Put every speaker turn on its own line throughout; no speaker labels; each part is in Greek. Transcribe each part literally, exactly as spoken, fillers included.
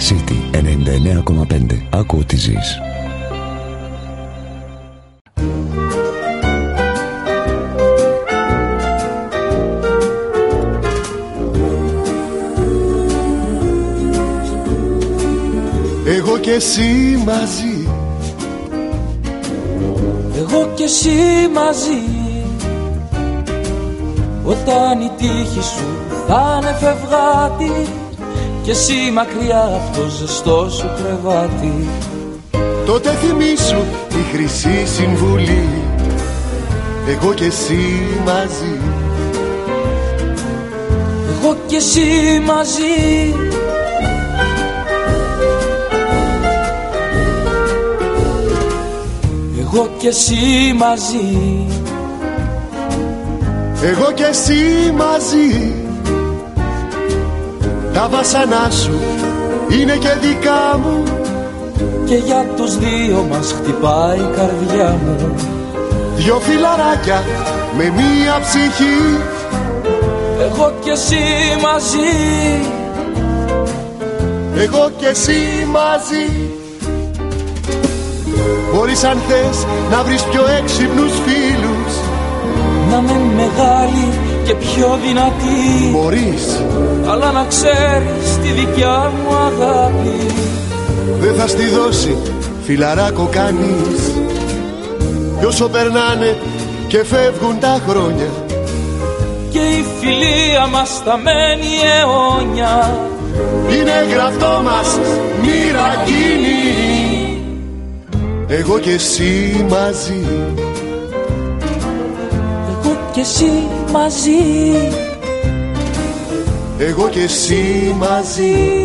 City ενενήντα εννέα κόμμα πέντε. Άκου ότι ζεις.
Εγώ και εσύ μαζί,
εγώ και εσύ μαζί, όταν η τύχη σου θα είναι φευγάτη και εσύ μακριά από το ζεστό σου κρεβάτι,
τότε θυμήσου τη χρυσή συμβουλή. Εγώ και εσύ μαζί,
εγώ και εσύ μαζί, εγώ και εσύ μαζί,
εγώ και εσύ μαζί. Τα βασανά σου είναι και δικά μου
και για τους δύο μας χτυπάει η καρδιά μου.
Δυο φιλαράκια με μία ψυχή,
εγώ και εσύ μαζί,
εγώ και εσύ μαζί. Μπορείς αν θες να βρεις πιο έξυπνους φίλους,
να με μεγάλη και πιο δυνατή.
Μπορείς,
αλλά να ξέρεις τη δικιά μου αγάπη
δεν θα στη δώσει φιλαράκο κανείς. Κι όσο περνάνε και φεύγουν τα χρόνια
και η φιλία μας θα μένει αιώνια,
είναι γραφτό μας μοίρα κοινή. Εγώ και εσύ μαζί,
εγώ και εσύ μαζί,
εγώ και εσύ μαζί.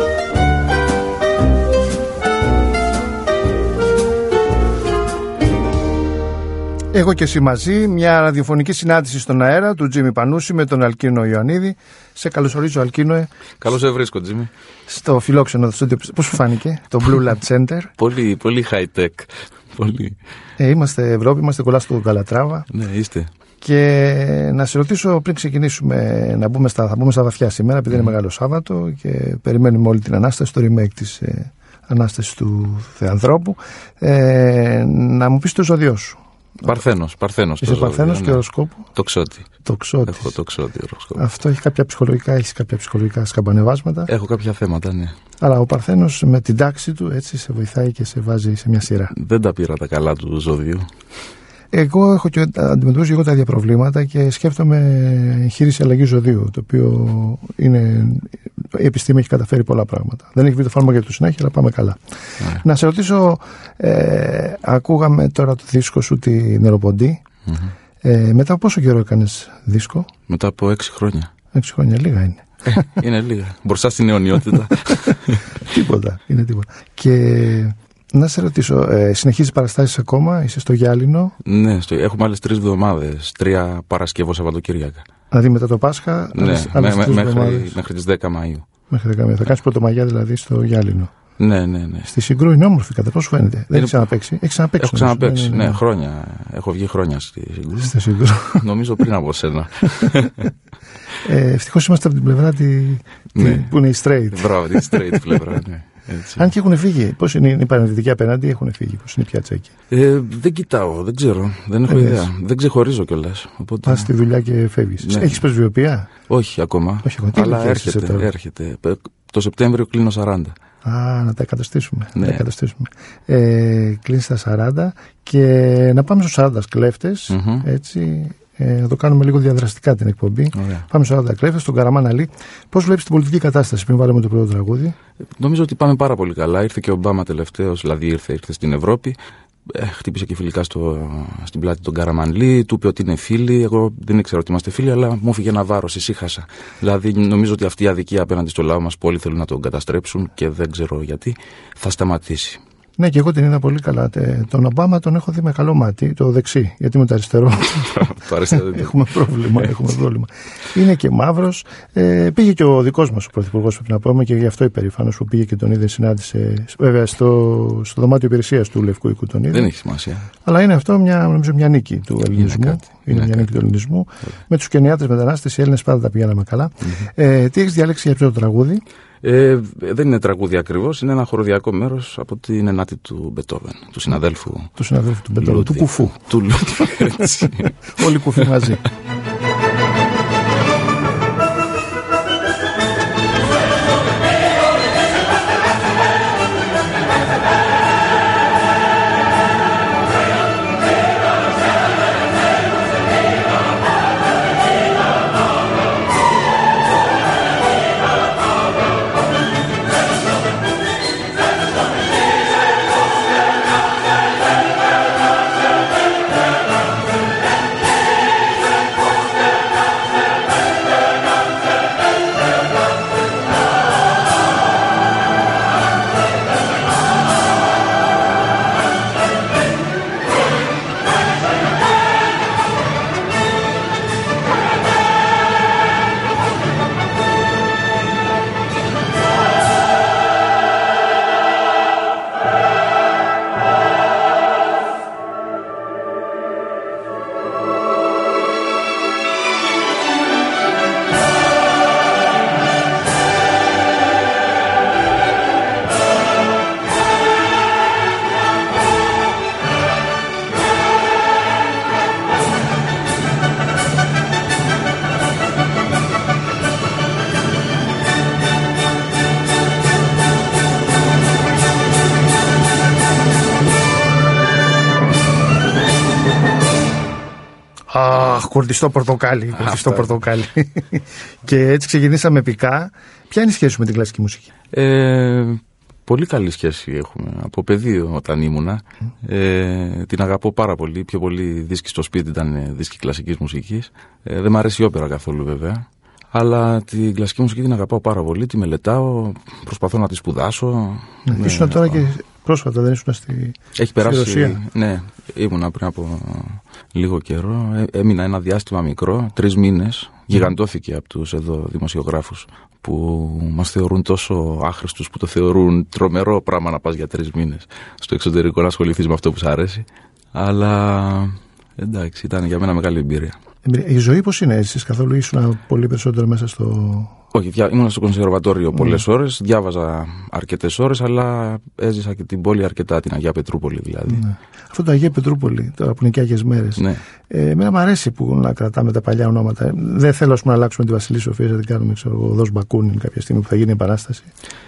Εγώ και εσύ μαζί, μια ραδιοφωνική συνάντηση στον αέρα του Τζίμι Πανούση με τον Αλκίνο Ιωαννίδη. Σε καλωσορίζω, Αλκίνο.
Καλώς σε βρίσκω, Τζίμι.
Στο φιλόξενο στούντιο. Πώς σου φάνηκε το Blue Lab Center?
Πολύ, πολύ high tech. Πολύ.
Ε, είμαστε Ευρώπη, είμαστε κολλά στο Καλατράβα.
Ναι, είστε.
Και να σε ρωτήσω πριν ξεκινήσουμε, να μπούμε στα, θα μπούμε στα βαθιά σήμερα, επειδή mm. είναι Μεγάλο Σάββατο και περιμένουμε όλη την Ανάσταση, το remake της ε, Ανάστασης του Θεανθρώπου. Ε, να μου πεις το ζώδιό σου.
Παρθένος, Παρθένος.
Είσαι Παρθένος και οροσκόπο?
Τοξότη.
Τοξότη.
Έχω τοξότη οροσκόπο.
Αυτό έχει κάποια ψυχολογικά, έχεις κάποια ψυχολογικά σκαμπανεβάσματα.
Έχω κάποια θέματα, ναι.
Αλλά ο Παρθένος με την τάξη του έτσι σε βοηθάει και σε βάζει σε μια σειρά.
Δεν τα πήρα τα καλά του ζωδίου.
Εγώ έχω και αντιμετωπίζω εγώ τα ίδια προβλήματα και σκέφτομαι εγχείρηση αλλαγή ζωδίου, το οποίο είναι. Η επιστήμη έχει καταφέρει πολλά πράγματα. Δεν έχει βρει το φάρμακο για το συνέχεια, αλλά πάμε καλά. Yeah. Να σε ρωτήσω, ε, ακούγαμε τώρα το δίσκο σου, τη Νεροποντή. Mm-hmm. Ε, μετά από πόσο καιρό έκανες δίσκο?
Μετά από έξι χρόνια.
Έξι χρόνια, λίγα είναι.
Είναι λίγα. Μπροστά στην αιωνιότητα.
Τίποτα, είναι τίποτα. Και να σε ρωτήσω, ε, συνεχίζεις παραστάσεις ακόμα, είσαι στο Γιάλινο?
Ναι, στο, έχουμε άλλες τρεις εβδομάδες, τρία Παρασκευό Σαββατοκύριακα.
Δηλαδή μετά το Πάσχα,
ναι,
άλλες, άλλες
με, μέχρι, μέχρι τις δέκα Μαΐου.
Μέχρι δέκα Μαΐου. Θα κάνεις Πρωτομαγιά δηλαδή στο Γιάλινο.
Ναι, ναι, ναι.
Στη Συγκρού είναι όμορφη, κατά πώς φαίνεται. Δεν έχεις ξαναπαίξει? Έχεις ξαναπαίξει?
Έχω ξαναπαίξει, ναι, ναι, ναι, χρόνια. Έχω βγει χρόνια στη Συγκρού.
Στη Συγκρού.
Νομίζω πριν από σένα.
ε, ευτυχώς είμαστε από την πλευρά τη, ναι. τη, που είναι η straight.
Μπράβο, τη straight πλευρά, ναι. Έτσι.
Αν και έχουν φύγει, πώς είναι οι παρενθετικοί απέναντι, έχουν φύγει, πώς είναι η πιάτσα εκεί?
Ε, δεν κοιτάω, δεν ξέρω, δεν έχω ε, ιδέα. Δες. Δεν ξεχωρίζω κιόλας. Οπότε...
Πας στη δουλειά και φεύγεις. Ναι. Έχεις πρεσβειοποία?
Όχι ακόμα.
Όχι, ακόμα.
Αλλά έρχεται, έρχεται. Το Σεπτέμβριο κλείνω σαράντα.
Α, να τα εκατοστήσουμε.
Ναι.
Να τα εκατοστήσουμε. Ε, κλείνεις τα σαράντα και να πάμε στους σαράντα κλέφτες, mm-hmm. έτσι. Ε, να το κάνουμε λίγο διαδραστικά την εκπομπή. Ωραία. Πάμε στους σαράντα κλέφτες, στον Καραμάν Αλή. Πώς βλέπεις την πολιτική κατάσταση πριν βάλουμε το πρώτο τραγούδι?
Νομίζω ότι πάμε πάρα πολύ καλά. Ήρθε και ο Ομπάμα τελευταίος, δηλαδή ήρθε, ήρθε στην Ευρώπη. Ε, χτύπησε και φιλικά στο, στην πλάτη τον Καραμάν Αλή. Του είπε ότι είναι φίλοι. Εγώ δεν ήξερα ότι είμαστε φίλοι, αλλά μου έφυγε ένα βάρος, ησύχασα. Δηλαδή νομίζω ότι αυτή η αδικία απέναντι στο λαό μας που όλοι θέλουν να τον καταστρέψουν και δεν ξέρω γιατί, θα σταματήσει.
Ναι, και εγώ την είδα πολύ καλά. Τον Ομπάμα τον έχω δει με καλό μάτι, το δεξί, γιατί με το αριστερό.
το αριστερό έχουμε
πρόβλημα. έχουμε πρόβλημα. Είναι και μαύρος. Ε, πήγε και ο δικός μας ο πρωθυπουργός, πρέπει να πούμε, και γι' αυτό υπερήφανος που πήγε και τον είδε, συνάντησε. Βέβαια, στο, στο δωμάτιο υπηρεσίας του Λευκού Οίκου τον είδε.
Δεν έχει σημασία.
Αλλά είναι αυτό μια, νομίζω, μια νίκη του ελληνισμού. Είναι, είναι μια κάτι. νίκη του ελληνισμού. Yeah. Με τους Κενιάτες μετανάστες, οι Έλληνες πάντα τα πηγαίναμε καλά. Mm-hmm. Ε, τι έχεις διαλέξει για αυτό το τραγούδι?
Ε, δεν είναι τραγούδι ακριβώς, είναι ένα χοροδιακό μέρος από την ενάτη του Μπετόβεν, του συναδέλφου.
Του συναδέλφου του Μπετόβεν, του κουφού.
Του Λούντβιγκ, έτσι.
Όλοι κουφοί μαζί. Αχ, κουρδιστό πορτοκάλι, κουρδιστό πορτοκάλι. Και έτσι ξεκινήσαμε επικά. Ποια είναι η σχέση σου με την κλασική μουσική?
Ε, πολύ καλή σχέση έχουμε. Από παιδί όταν ήμουνα. Mm. Ε, την αγαπώ πάρα πολύ. Πιο πολύ δίσκοι στο σπίτι ήταν δίσκοι κλασικής μουσικής. Ε, δεν μ' αρέσει η όπερα καθόλου βέβαια. Αλλά την κλασική μουσική την αγαπάω πάρα πολύ. Τη μελετάω, προσπαθώ να τη σπουδάσω.
Ναι, ναι, ήσουν τώρα και πρόσφατα, δεν ήσουν στη,
Έχει περάσει,
στη Ρωσία?
Ναι, ήμουνα πριν από λίγο καιρό. Ε, έμεινα ένα διάστημα μικρό, τρεις μήνες. Mm. Γιγαντώθηκε από τους εδώ δημοσιογράφους που μας θεωρούν τόσο άχρηστους, που το θεωρούν τρομερό πράγμα να πας για τρεις μήνες στο εξωτερικό να ασχοληθείς με αυτό που σ' αρέσει. Αλλά εντάξει, ήταν για μένα μεγάλη εμπειρία.
Η ζωή πώς είναι, εσείς καθόλου ήσουν πολύ περισσότερο μέσα στο...
Όχι, ήμουν στο κονσερβατόριο πολλές mm. ώρες, διάβαζα αρκετές ώρες, αλλά έζησα και την πόλη αρκετά, την Αγία Πετρούπολη δηλαδή. Ναι.
Αυτό το Αγία Πετρούπολη, τώρα που είναι και Άγιες Μέρες, ναι. ε, εμένα μου αρέσει που να κρατάμε τα παλιά ονόματα. Δεν θέλω ας πούμε, να αλλάξουμε τη Βασιλή Σοφία, να την κάνουμε ξέρω, Οδός Μπακούνιν κάποια στιγμή που θα γίνει η Επανάσταση.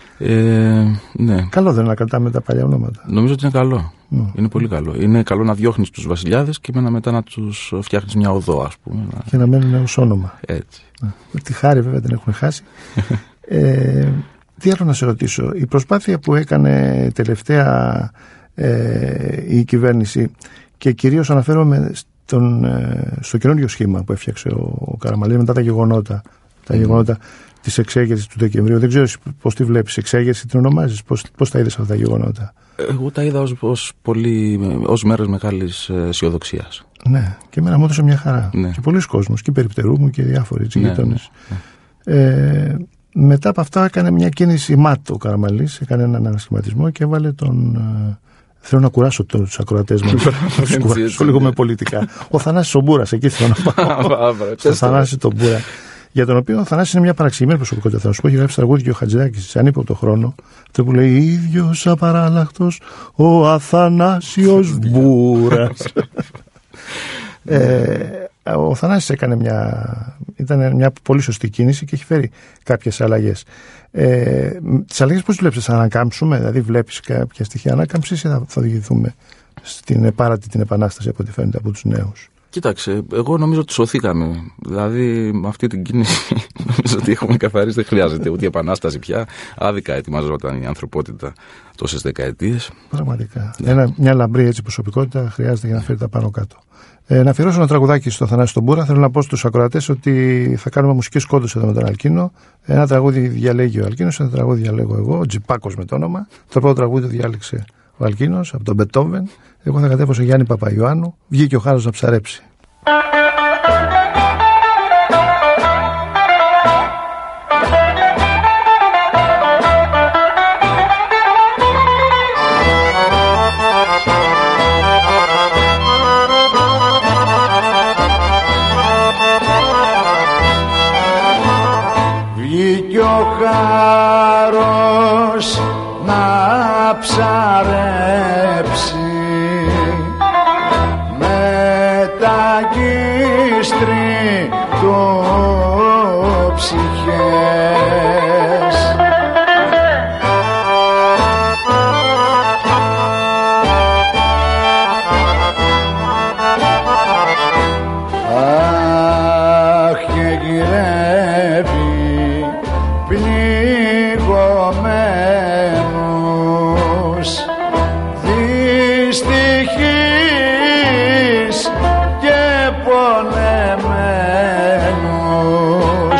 Ε, ναι.
Καλό δεν είναι να κρατάμε τα παλιά ονόματα?
Νομίζω ότι είναι καλό. Mm. Είναι πολύ καλό. Είναι καλό να διώχνεις τους βασιλιάδες και μετά να τους φτιάχνεις μια οδό, ας πούμε.
Και να μένουν ως όνομα.
Έτσι.
Με τη χάρη βέβαια την έχουν χάσει. ε, τι άλλο να σε ρωτήσω. Η προσπάθεια που έκανε τελευταία ε, η κυβέρνηση, και κυρίως αναφέρομαι στον, ε, στο καινούριο σχήμα που έφτιαξε ο, ο Καραμανλής μετά τα γεγονότα. Τα mm. γεγονότα της εξέγερσης του Δεκεμβρίου. Δεν ξέρω πώς τη βλέπεις, εξέγερση την ονομάζεις, πώς, πώς τα είδες αυτά τα γεγονότα?
Εγώ τα είδα ως, ως, πολύ, ως μέρες μεγάλης αισιοδοξίας.
Ναι, και εμένα μου έδωσε μια χαρά. Ναι. Και πολλοί κόσμος, και οι περιπτερού μου και διάφοροι ναι, γείτονες. Ναι, ναι. Ε, μετά από αυτά έκανε μια κίνηση ΜΑΤ ο Καραμανλής, έκανε έναν ανασχηματισμό και έβαλε τον... Ε, θέλω να κουράσω τους ακροατές μας. Να τους κουράσω λίγο με πολιτικά. Ο Θανάσης ο Μπούρας, εκεί θέλω να πάω. Ο Θανάσης τον Μπούρα. Για τον οποίο ο Θανάσης είναι μια παραξηγημένη προσωπικότητα. Θα σου πω, έχει γράψει τραγούδι και ο Χατζηδάκης σε ανίποτο χρόνο. Αυτό που λέει ίδιος απαράλλαχτος ο Αθανάσιος Μπούρας. ε, ο Θανάσης έκανε μια, ήταν μια πολύ σωστή κίνηση και έχει φέρει κάποιες αλλαγές. Ε, τις αλλαγές πώς βλέπεις, θα ανακάμψουμε, δηλαδή βλέπεις κάποια στοιχεία ανάκαμψης ή θα, θα οδηγηθούμε στην πάρατη την επανάσταση από ό,τι φαίνεται από τους νέους?
Κοίταξε, εγώ νομίζω ότι σωθήκαμε. Δηλαδή, με αυτή την κίνηση νομίζω ότι έχουμε καθαρίσει. Δεν χρειάζεται ούτε η επανάσταση πια. Άδικα ετοιμαζόταν η ανθρωπότητα τόσες δεκαετίες.
Πραγματικά. Ναι. Ένα, μια λαμπρή έτσι προσωπικότητα χρειάζεται για να φέρει τα πάνω κάτω. Ε, να αφιερώσω ένα τραγουδάκι στο Θανάση τον Μπούρα. Θέλω να πω στους ακροατές ότι θα κάνουμε μουσικές κόντους εδώ με τον Αλκίνο. Ένα τραγούδι διαλέγει ο Αλκίνος, ένα τραγούδι διαλέγω εγώ, ο Τζιπάκος με το όνομα. Το πρώτο τραγούδι διάλεξε ο Αλκίνος από τον Μπετόβεν. Εγώ θα κατέβω σε Γιάννη Παπαϊωάννου. Βγήκε ο χάρος να ψαρέψει.
Βγήκε ο χάρος
ψαρέψει με τα κύστρι του ψυχές. Αχ, και γυρεύει πληγωμένους, δυστυχείς και πονεμένους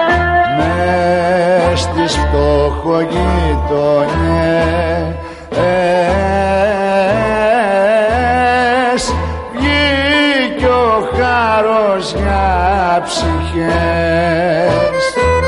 μες στις φτωχογειτονιές. Βγήκε ο χάρος για ψυχές.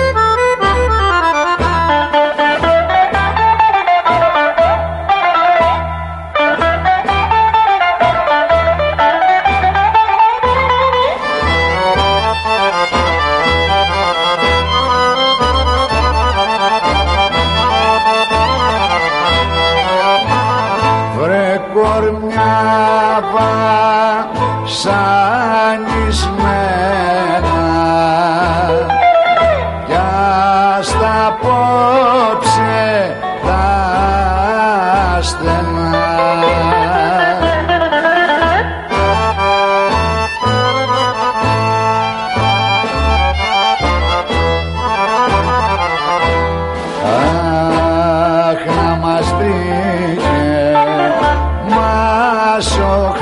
Βασανισμένα κι ας τα απόψε τα στενά. Αχ, να μας βρήκε μας ο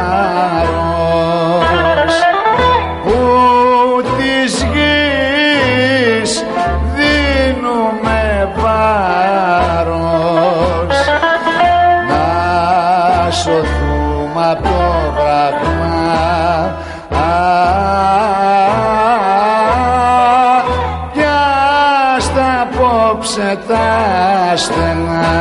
χάρος που της γης δίνουμε βάρος, να σωθούμε απ' το βράχμα κι ας τα απόψε τα στενά.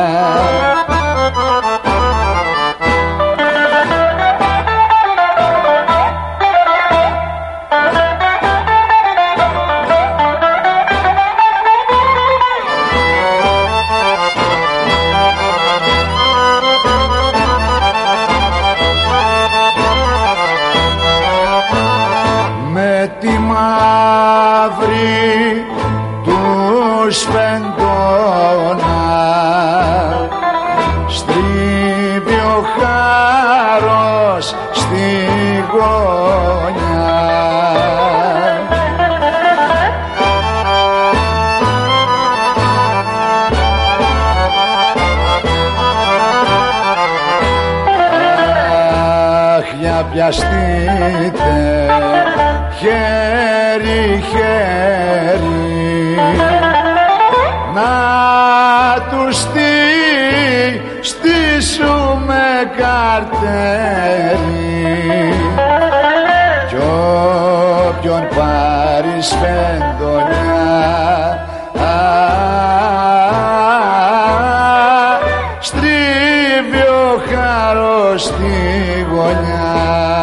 Σφεντώνα στρίβει ο χάρος στη γωνιά. Αχ, για πιαστείτε χέρι χέρι να τους στήσουμε καρτέρι κι όποιον πάρει σφεντονιά στρίβει ο χάρος στη γωνιά.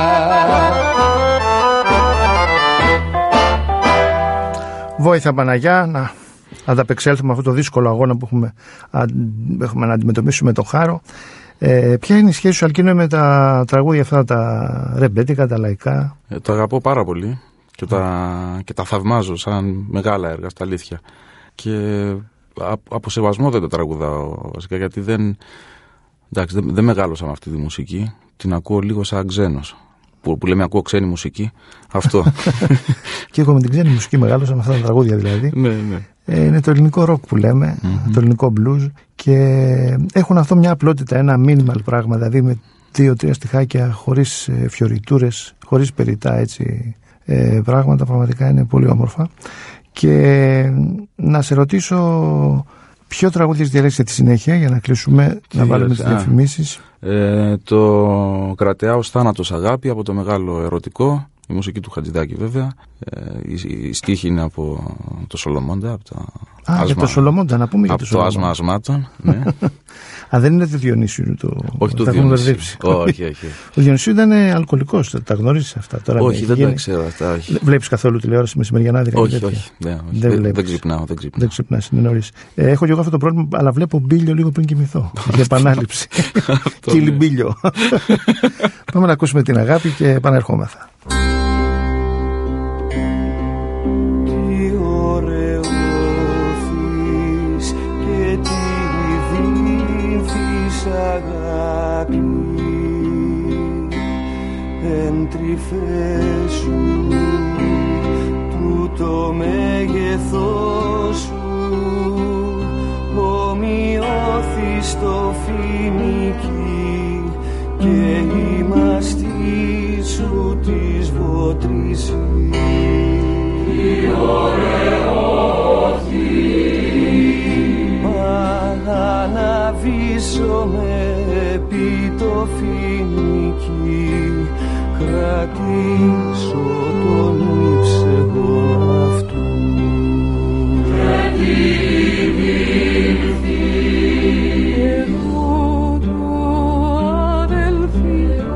Βόηθα Παναγιά να ανταπεξέλθουμε αυτό το δύσκολο αγώνα που έχουμε, έχουμε να αντιμετωπίσουμε τον χάρο. Ε, ποια είναι η σχέση σου, Αλκίνο, με τα τραγούδια αυτά, τα ρεμπέτικα, τα λαϊκά?
Ε, τα αγαπώ πάρα πολύ και τα, και τα θαυμάζω σαν μεγάλα έργα, στα αλήθεια. Και από σεβασμό δεν τα τραγουδάω βασικά, γιατί δεν, εντάξει, δεν, δεν μεγάλωσα με αυτή τη μουσική. Την ακούω λίγο σαν ξένος. Που, που λέμε ακούω ξένη μουσική. Αυτό.
Και εγώ με την ξένη μουσική μεγάλωσα, με αυτά τα τραγούδια δηλαδή.
Ναι, ναι.
Ε, είναι το ελληνικό ροκ που λέμε, mm-hmm. το ελληνικό blues, και έχουν αυτό μια απλότητα, ένα minimal πράγμα, δηλαδή με δύο-τρία στιχάκια, χωρίς ε, φιωριτούρες, χωρίς περιτά έτσι ε, πράγματα, πραγματικά είναι πολύ όμορφα. Και ε, να σε ρωτήσω, ποιο τραγούδι έχεις διαλέξει τη συνέχεια για να κλείσουμε, τι να βάλουμε τις διαφημίσεις?
Ε, το Κρατεάος θάνατος αγάπη από το μεγάλο ερωτικό, η μουσική του Χατζηδάκη βέβαια. Ε, η, η στίχη είναι από το Σολομόντα, από τα
Α, άσμα, για το Σολομόντα, να πούμε για το
Σολομόντα. Από το άσμα ασμάτων, ναι.
Α, δεν είναι το Διονύσιο το.
Όχι το
τα
Διονύσιο. Όχι, όχι.
Ο Διονύσιο ήταν αλκοολικός, τα γνωρίζεις αυτά τώρα?
Όχι, δεν τα ξέρω αυτά.
Βλέπεις καθόλου τηλεόραση μεσημεριανάδικα?
Όχι, όχι. Ναι, όχι. Δεν, δεν, δεν ξυπνάω. Δεν, ξυπνάω.
δεν ξυπνάς, είναι νωρίς. Ε, έχω και εγώ αυτό το πρόβλημα, αλλά βλέπω μπίλιο λίγο πριν κοιμηθώ. Για επανάληψη. Κύλι μπίλιο. Πάμε να ακούσουμε την αγάπη και επανερχόμεθα.
Τι ωραίος και τι δίνθης αγάπη εν τρυφές σου, τούτο μέγεθός σου ομοιώθης το φοινική και η μαστή σου της βότρησης. Τι ωραιώθη, μα αναβήσομαι επί το φοινική, κρατήσω τον ύψεγον αυτού. Εγώ το αδελφικό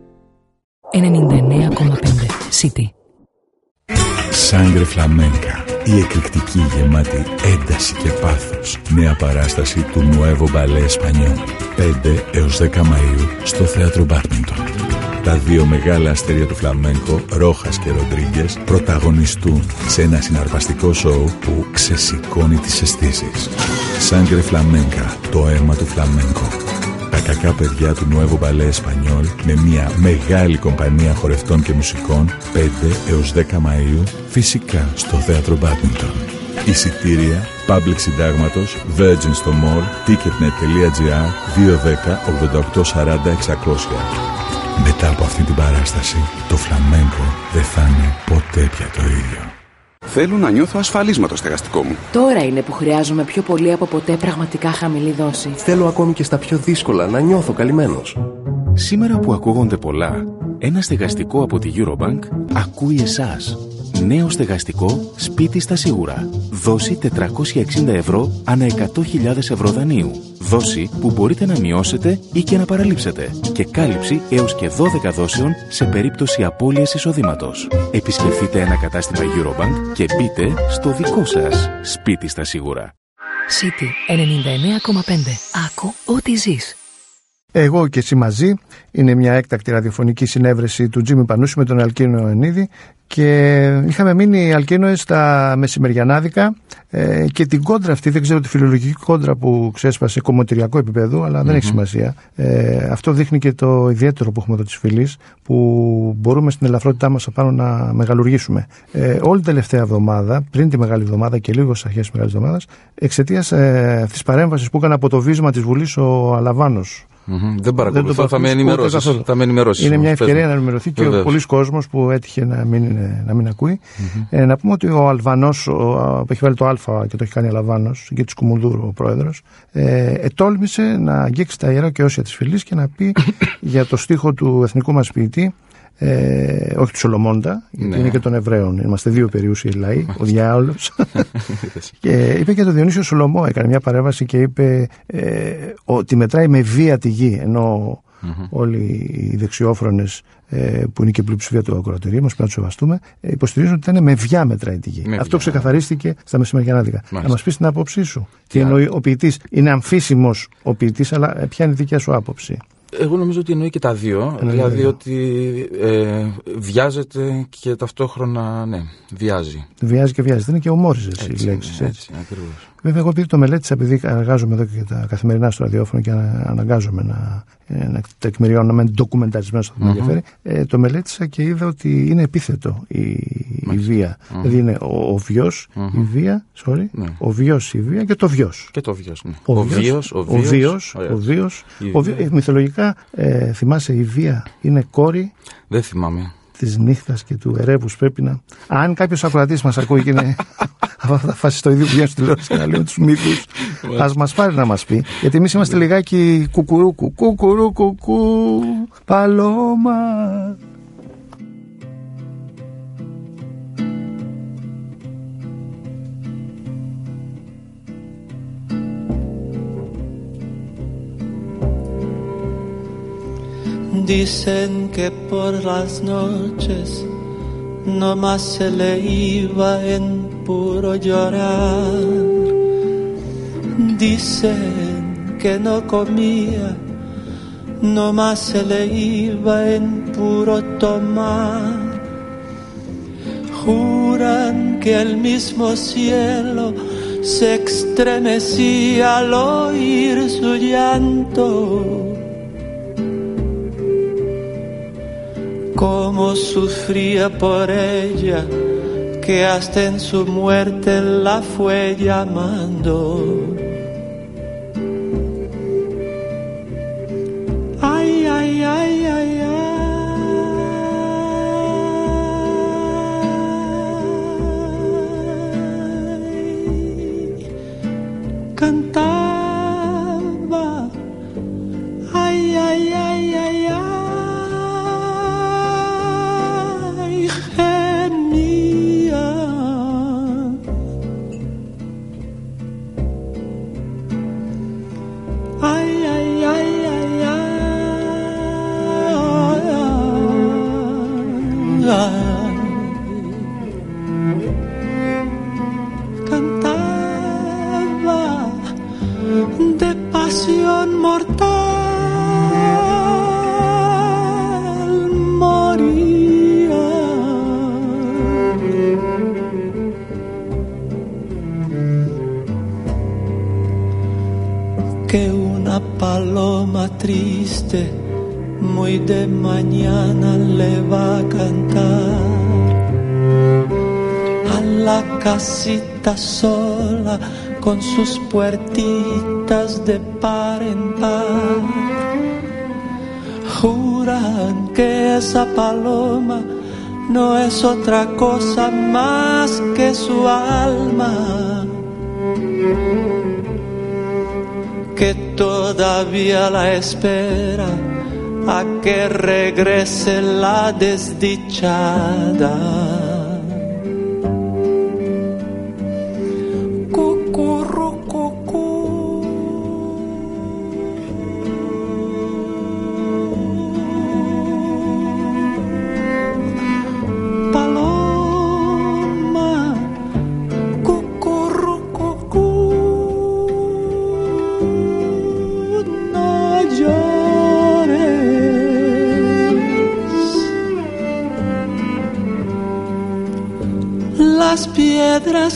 ενενήντα εννέα κόμμα πέντε City.
Sangre flamenca.
Η εκρηκτική, γεμάτη ένταση και πάθος νέα παράσταση του Nuevo Ballet Español, πέντε έως δέκα Μαΐου στο Θέατρο Μπάρτινγκτον. Τα δύο μεγάλα αστέρια του φλαμέγκο, Ρόχας και Ροντρίγκες, πρωταγωνιστούν σε ένα συναρπαστικό σοου που ξεσηκώνει τις αισθήσεις. Σάγκρε Φλαμένκα, το αίμα του φλαμέγκο. Τα κακά παιδιά του Nuevo Ballet Español με μια μεγάλη κομπανία χορευτών και μουσικών, πέντε έως δέκα Μαΐου, φυσικά στο Θέατρο Μπάρτινγκτον. Εισιτήρια, Public Συντάγματος, Virgin στο Mall, ticketnet.gr, δύο δέκα ογδόντα οκτώ σαράντα εξακόσια. Μετά από αυτή την παράσταση, το φλαμέγκο δεν θα είναι ποτέ πια το ίδιο.
Θέλω να νιώθω ασφαλής με το στεγαστικό μου.
Τώρα είναι που χρειάζομαι πιο πολύ από ποτέ πραγματικά χαμηλή δόση.
Θέλω ακόμη και στα πιο δύσκολα να νιώθω καλυμμένος.
Σήμερα που ακούγονται πολλά, ένα στεγαστικό από τη Eurobank ακούει εσάς. Νέο στεγαστικό, σπίτι στα σίγουρα. Δόση τετρακόσια εξήντα ευρώ ανά εκατό χιλιάδες ευρώ δανείου. Δόση που μπορείτε να μειώσετε ή και να παραλείψετε. Και κάλυψη έως και δώδεκα δόσεων σε περίπτωση απώλειας εισοδήματος. Επισκεφτείτε ένα κατάστημα Eurobank και μπείτε στο δικό σας σπίτι στα σίγουρα.
City ενενήντα εννέα κόμμα πέντε. Άκου ό,τι ζεις.
Εγώ και εσύ μαζί είναι μια έκτακτη ραδιοφωνική συνέβρεση του Τζίμι Πανούση με τον Αλκίνο Ενίδη και είχαμε μείνει Αλκίνο στα μεσημεριανάδικα ε, και την κόντρα αυτή, δεν ξέρω τη φιλολογική κόντρα που ξέσπασε κομμωτηριακό επίπεδο, αλλά δεν mm-hmm. έχει σημασία. Ε, αυτό δείχνει και το ιδιαίτερο που έχουμε εδώ της φυλής, που μπορούμε στην ελαφρότητά μας απάνω να μεγαλουργήσουμε. Ε, όλη την τελευταία εβδομάδα, πριν τη Μεγάλη Εβδομάδα και λίγο στις αρχές της Μεγάλης Εβδομάδας, εξαιτίας ε, αυτής της παρέμβασης που έκανε από το βίσμα της Βουλής ο Αλαβάνος.
Mm-hmm. Δεν παρακολουθώ, θα με ενημερώσεις. Θα με ενημερώσεις.
Είναι μια ευκαιρία να ενημερωθεί και ο πολλής κόσμος που έτυχε να μην, να μην ακούει. Mm-hmm. Ε, να πούμε ότι ο Αλβανός, ο, που έχει βάλει το Α και το έχει κάνει Αλαβάνος, και της Κουμουνδούρου ο πρόεδρος, ε, ετόλμησε να αγγίξει τα ιερά και όσια της φυλής και να πει για το στίχο του εθνικού μας ποιητή. Ε, όχι του Σολομώντα, γιατί ναι. είναι και των Εβραίων. Είμαστε δύο περιούσιοι λαοί, ο διάολος. Και είπε και το Διονύσιο Σολομό, έκανε μια παρέμβαση και είπε ε, ότι μετράει με βία τη γη, ενώ mm-hmm. όλοι οι δεξιόφρονες ε, που είναι και πλειοψηφία του ακροατηρίου μας, πρέπει να τους σεβαστούμε, ε, υποστηρίζουν ότι είναι με βιά μετράει τη γη. Με Αυτό βιά. ξεκαθαρίστηκε στα μεσημεριανάδικα. Να μας πεις την άποψή σου. Τι εννοεί ο ποιητής? Είναι αμφίσιμος ο ποιητής, αλλά ποια είναι η δικιά σου άποψη?
Εγώ νομίζω ότι εννοεί και τα δύο. Ναι, δηλαδή ναι. ότι ε, βιάζεται και ταυτόχρονα ναι, βιάζει.
Βιάζει και βιάζεται. Είναι και ομόριζες οι λέξεις.
Έτσι, ακριβώς.
Βέβαια, εγώ επειδή το μελέτησα, επειδή εργάζομαι εδώ και τα καθημερινά στο ραδιόφωνο και αναγκάζομαι να, να τεκμηριώνω, να είμαι ντοκουμενταρισμένος, αυτό που με ενδιαφέρει, ε, το μελέτησα και είδα ότι είναι επίθετο η, η βία. Mm-hmm. Δηλαδή είναι ο, ο βιός, mm-hmm. η βία, sorry, ναι. ο βιός, η βία και το βιός.
Και το βιός, ναι.
Ο, ο βιός, ο βίος, ο βίος, ο βίος, ο βίος, ο μυθολογικά, ε, θυμάσαι, η βία είναι κόρη.
Δεν θυμάμαι.
Της νύχτας και του ερεύους, πρέπει να. Αν κάποιος ακροατής μας ακούει και είναι αυτά τα φασιστοειδή που βγαίνουν στη τηλεόραση και να λέμε τους μύθους, ας μας πάρει να μας πει. Γιατί εμείς είμαστε λιγάκι κουκουρούκου. Κουκουρού, κουκού, παλώμα.
Dicen que por las noches no más se le iba en puro llorar. Dicen que no comía, no más se le iba en puro tomar. Juran que el mismo cielo se estremecía al oír su llanto. Cómo sufría por ella, que hasta en su muerte la fue llamando. Ay, ay, ay, ay, ay. Cantaba. Ay, ay, ay, ay, ay. de pasión mortal moría. Que una paloma triste muy de mañana le va a cantar a la casita sola con sus puertitas de par en par. Juran que esa paloma no es otra cosa más que su alma, que todavía la espera a que regrese la desdichada. Las piedras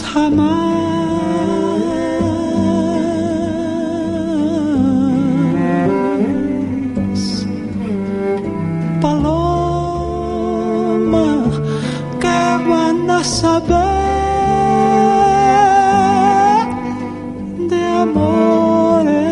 jamás, paloma, que van a saber de amores.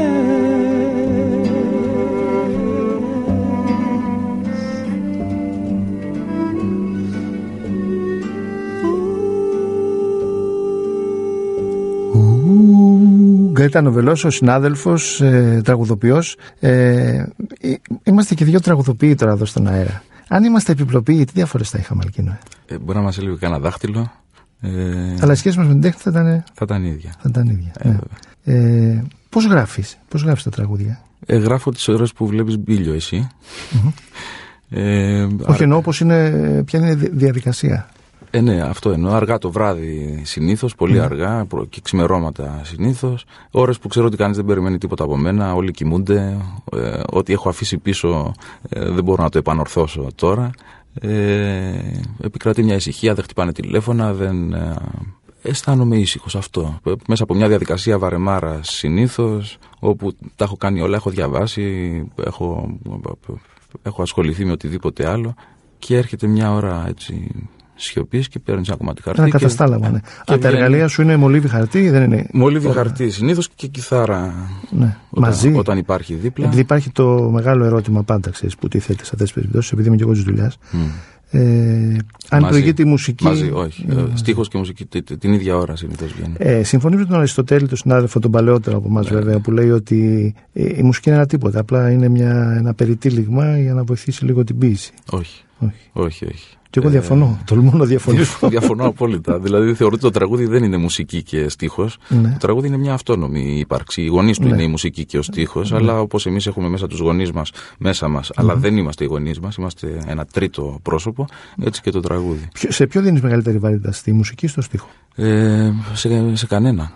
Γκάιτα Νοβελός, ο συνάδελφος, ε, τραγουδοποιός. Ε, είμαστε και δύο τραγουδοποιοί τώρα εδώ στον αέρα. Αν είμαστε επιπλοποιοί, τι διαφορές θα είχαμε, Αλκίνο?
Ε, μπορεί να μας έλειπε κανένα δάχτυλο. Ε,
Αλλά η σχέση μας με την τέχνη θα ήταν,
θα ήταν ίδια.
Θα ήταν ίδια.
Ε,
ναι. ε, πώς γράφεις, πώς γράφεις τα τραγούδια?
Ε, γράφω τις ώρες που βλέπεις μπίλιο εσύ.
Mm-hmm. Ε, Όχι, εννοώ πώς είναι, ποια είναι η διαδικασία.
Ε, ναι, αυτό εννοώ. Αργά το βράδυ συνήθως, πολύ mm. αργά και ξημερώματα συνήθως. Ώρες που ξέρω ότι κανείς δεν περιμένει τίποτα από μένα, όλοι κοιμούνται. Ε, ό,τι έχω αφήσει πίσω ε, δεν μπορώ να το επανορθώσω τώρα. Ε, επικρατεί μια ησυχία, δεν χτυπάνε τηλέφωνα, δεν. Ε, αισθάνομαι ήσυχος αυτό. Μέσα από μια διαδικασία βαρεμάρα συνήθως, όπου τα έχω κάνει όλα, έχω διαβάσει, έχω, έχω ασχοληθεί με οτιδήποτε άλλο και έρχεται μια ώρα έτσι σιωπής και παίρνεις ένα κομμάτι χαρτί.
Ένα καταστάλαγμα, ναι. Α, τα εργαλεία σου είναι μολύβι χαρτί, δεν είναι?
Μολύβι oh. χαρτί συνήθως και κιθάρα.
Ναι.
Όταν,
μαζί.
Όταν υπάρχει δίπλα.
Επειδή υπάρχει το μεγάλο ερώτημα πάντα, ξέρεις, που τίθεται σε αυτές τις περιπτώσεις, επειδή είμαι και εγώ της δουλειάς. Mm. Ε, αν προηγείται η μουσική.
Μαζί, όχι. Mm. Στίχος και μουσική την ίδια ώρα συνήθως βγαίνει.
Ε, συμφωνείς με τον Αριστοτέλη, τον συνάδελφο, τον παλαιότερο από εμάς, yeah. βέβαια, που λέει ότι η μουσική είναι ένα τίποτα. Απλά είναι μια, ένα περιτύλιγμα για να βοηθήσει λίγο την ποίηση.
Όχι. Όχι, όχι. όχι.
Και εγώ διαφωνώ. Ε, τολμώ να διαφωνήσω.
Διαφωνώ απόλυτα. Δηλαδή θεωρώ ότι το τραγούδι δεν είναι μουσική και στίχος. Ναι. Το τραγούδι είναι μια αυτόνομη ύπαρξη. Οι γονείς του ναι. είναι η μουσική και ο στίχος. Ναι. Αλλά όπως εμείς έχουμε μέσα τους γονείς μας, μέσα μας, mm-hmm. αλλά δεν είμαστε οι γονείς μας, είμαστε ένα τρίτο πρόσωπο, έτσι και το τραγούδι.
Σε ποιο δίνεις μεγαλύτερη βαρύτητα, στη μουσική ή στο στίχο?
Ε, σε, σε κανένα.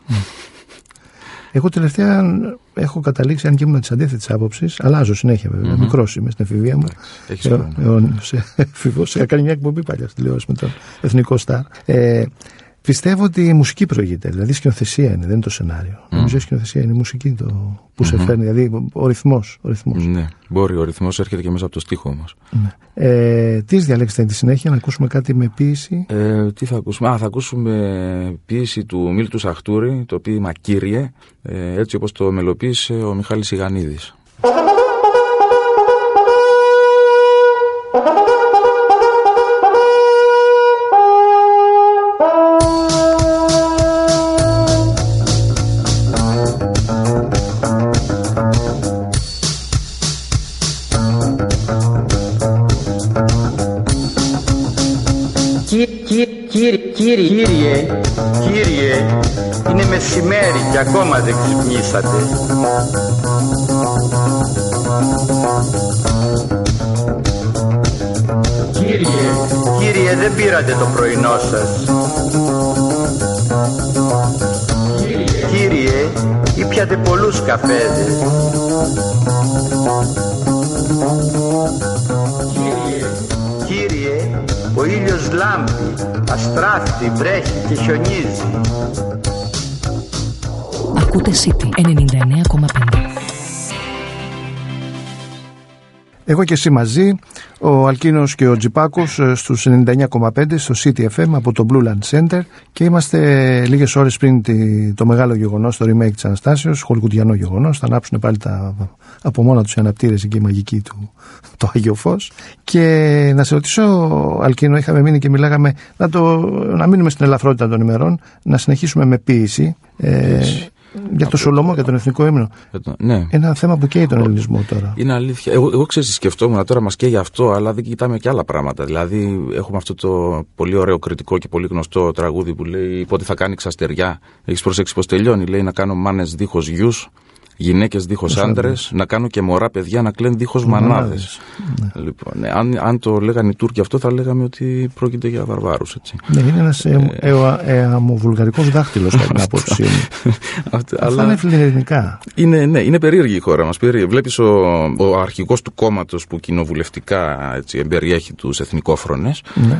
Εγώ τελευταία έχω καταλήξει, αν και ήμουν τη αντίθετη άποψη, αλλάζω συνέχεια βέβαια. Mm-hmm. Μικρός είμαι στην εφηβεία μου.
Έχεις χρόνο.
Είχα κάνει μια εκπομπή παλιά στη τηλεόραση με τον Εθνικό Σταρ. Ε, πιστεύω ότι η μουσική προηγείται. Δηλαδή η σκηνοθεσία είναι, δεν είναι το σενάριο. Mm. Νομίζω η σκηνοθεσία είναι η μουσική το που mm-hmm. σε φέρνει. Δηλαδή ο ρυθμός. Ο ρυθμός.
Ναι, μπορεί. Ο ρυθμός έρχεται και μέσα από το στίχο όμως.
Ναι. Ε, τι διαλέξετε τη συνέχεια, να ακούσουμε κάτι με ποίηση?
Ε, τι θα ακούσουμε? Α, θα ακούσουμε ποίηση του Μίλτου Σαχτούρη, το ποίημα Κύριε, ε, έτσι όπως το μελοποίησε ο Μιχάλης Ιγανίδης.
Κύριε, κύριε, κύριε, είναι μεσημέρι και ακόμα δεν ξυπνήσατε. Κύριε, κύριε, δεν πήρατε το πρωινό σας. Κύριε, κύριε, η Έπιατε πολλούς καφέδες. Κύριε, κύριε, ο ήλιος λάμπει, αστράφτει, βρέχει και χιονίζει.
Ακούτε City ενενήντα εννέα κόμμα πέντε.
Εγώ και εσύ μαζί, ο Αλκίνος και ο Τζιπάκος στους ενενήντα εννέα κόμμα πέντε στο City εφ εμ από το Blue Land Center, και είμαστε λίγες ώρες πριν το μεγάλο γεγονός, το remake της Αναστάσεως, χολικουτιανό γεγονός. Θα ανάψουν πάλι τα, από μόνα τους οι αναπτήρες εκεί μαγικοί του, το Άγιο Φως. Και να σε ρωτήσω, Αλκίνο, είχαμε μείνει και μιλάγαμε να, το, να μείνουμε στην ελαφρότητα των ημερών, να συνεχίσουμε με ποίηση. Ε, για το Σολομό, για τον εθνικό ύμνο.
Ναι.
Ένα θέμα που καίει τον ελληνισμό τώρα.
Είναι αλήθεια. Εγώ, εγώ ξέρεις, σκεφτόμουν τώρα, μας καίει αυτό, αλλά δεν κοιτάμε και άλλα πράγματα. Δηλαδή, έχουμε αυτό το πολύ ωραίο κριτικό και πολύ γνωστό τραγούδι που λέει πότε θα κάνει ξαστεριά. Έχεις προσέξει πώς τελειώνει? Λέει να κάνω μάνες δίχως γιους, γυναίκες δίχως άντρες, να κάνω και μωρά παιδιά να κλαίνουν δίχως μανάδες. Ναι. Λοιπόν, ναι, αν, αν το λέγανε οι Τούρκοι αυτό, θα λέγαμε ότι πρόκειται για βαρβάρους. Έτσι.
Ναι, είναι ένας αιμοβουλγαρικός δάχτυλος κατά την άποψή μου. Αυτά είναι φιλελληνικά.
Είναι, ναι, είναι περίεργη η χώρα μας. Βλέπεις ο, ο αρχηγός του κόμματος που κοινοβουλευτικά έτσι, εμπεριέχει τους εθνικόφρονες.
Ναι.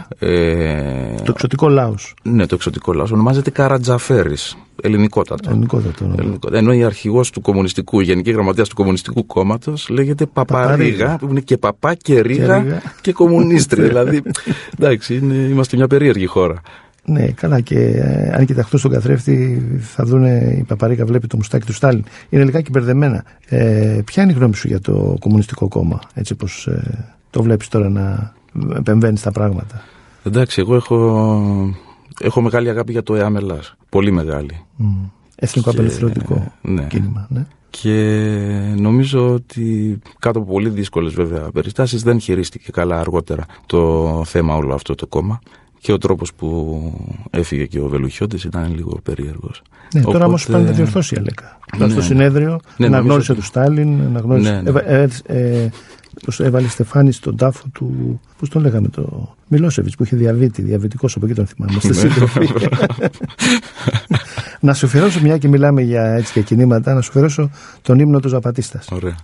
Ε, το εξωτικό λαός.
Ναι, το εξωτικό λαός. Ονομάζεται Καρατζαφέρης. Ελληνικότατο.
Ελληνικότατο.
Ελληνικότατο. Ενώ η αρχηγός του Κομμουνιστικού, η Γενική Γραμματέας του Κομμουνιστικού Κόμματος λέγεται Παπαρίγα, που είναι και παπά και ρίγα και, και κομμουνίστρια. Δηλαδή, εντάξει, είναι, είμαστε μια περίεργη χώρα.
Ναι, καλά, και ε, αν κοιταχτούν στον καθρέφτη θα δουν η Παπαρίγα βλέπει το μουστάκι του Στάλιν. Είναι λιγάκι μπερδεμένα. Ε, ποια είναι η γνώμη σου για το Κομμουνιστικό Κόμμα, έτσι πως ε, το βλέπεις τώρα να επεμβαίνει στα πράγματα?
Εντάξει, εγώ έχω... Έχω μεγάλη αγάπη για το ΕΑΜ Ελλάς. Πολύ μεγάλη.
Mm. Εθνικό και... απελευθερωτικό ναι. κίνημα. Ναι.
Και νομίζω ότι κάτω από πολύ δύσκολες βέβαια περιστάσεις δεν χειρίστηκε καλά αργότερα το θέμα όλο αυτό το κόμμα. Και ο τρόπος που έφυγε και ο Βελουχιώτης ήταν λίγο περίεργος.
Ναι, Οπότε... τώρα όμως πάνε να διορθώσει η Αλέκα. Ναι. Στο συνέδριο ναι, να γνώρισε ότι... του Στάλιν, να γνώρισε... Ναι, ναι. Ε, ε, ε, έβαλε Στεφάνη στον τάφο του. Πώς τον λέγαμε, το Μιλόσεβιτς που είχε διαβήτη, διαβητικός, από εκεί τον θυμάμαι. Είμαστε σύντροφοι. Να σου φερώσω, μια και μιλάμε για, έτσι, για κινήματα, να σου φερώσω τον ύμνο του Ζαπατίστας.
Ωραία.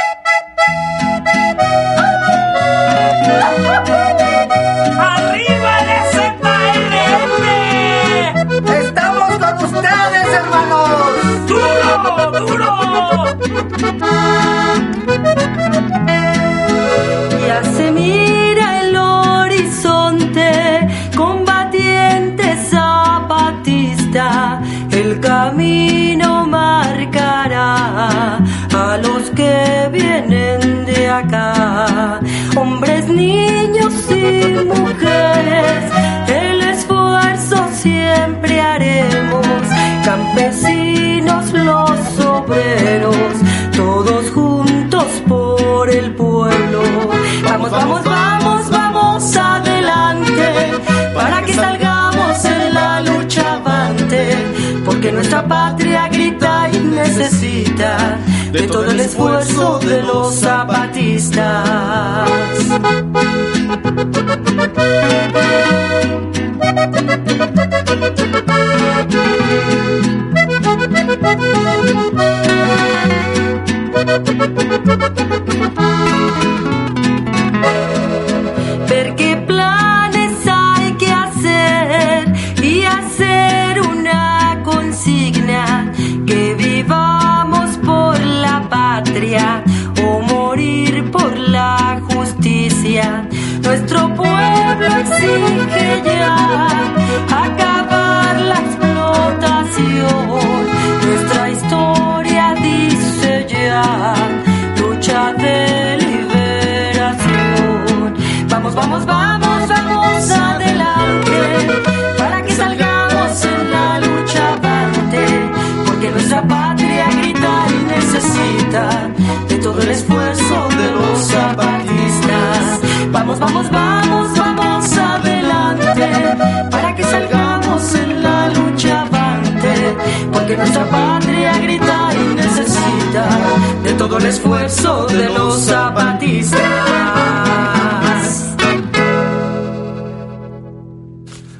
Ya se mira el horizonte, combatiente zapatista, el camino marcará a los que vienen de acá, hombres, niños y mujeres, el esfuerzo siempre haremos, campesinos, los obreros, todos juntos por el pueblo. Vamos, vamos, vamos, vamos adelante, para que salgamos en la lucha avante, porque nuestra patria grita y necesita de todo el esfuerzo de los zapatistas. Perché planes hay que hacer y hacer una consigna, que vivamos por la patria o morir por la justicia. Nuestro pueblo exige ya acabar la explotación. Nuestra historia dice ya lucha de liberación. Vamos, vamos, vamos, vamos adelante, para que salgamos en la lucha avante, porque nuestra patria grita y necesita de todo el esfuerzo de los zapatistas. Vamos, vamos, vamos, vamos adelante, para que salgamos en la lucha avante, porque nuestra patria grita y necesita de todo el esfuerzo de los zapatistas.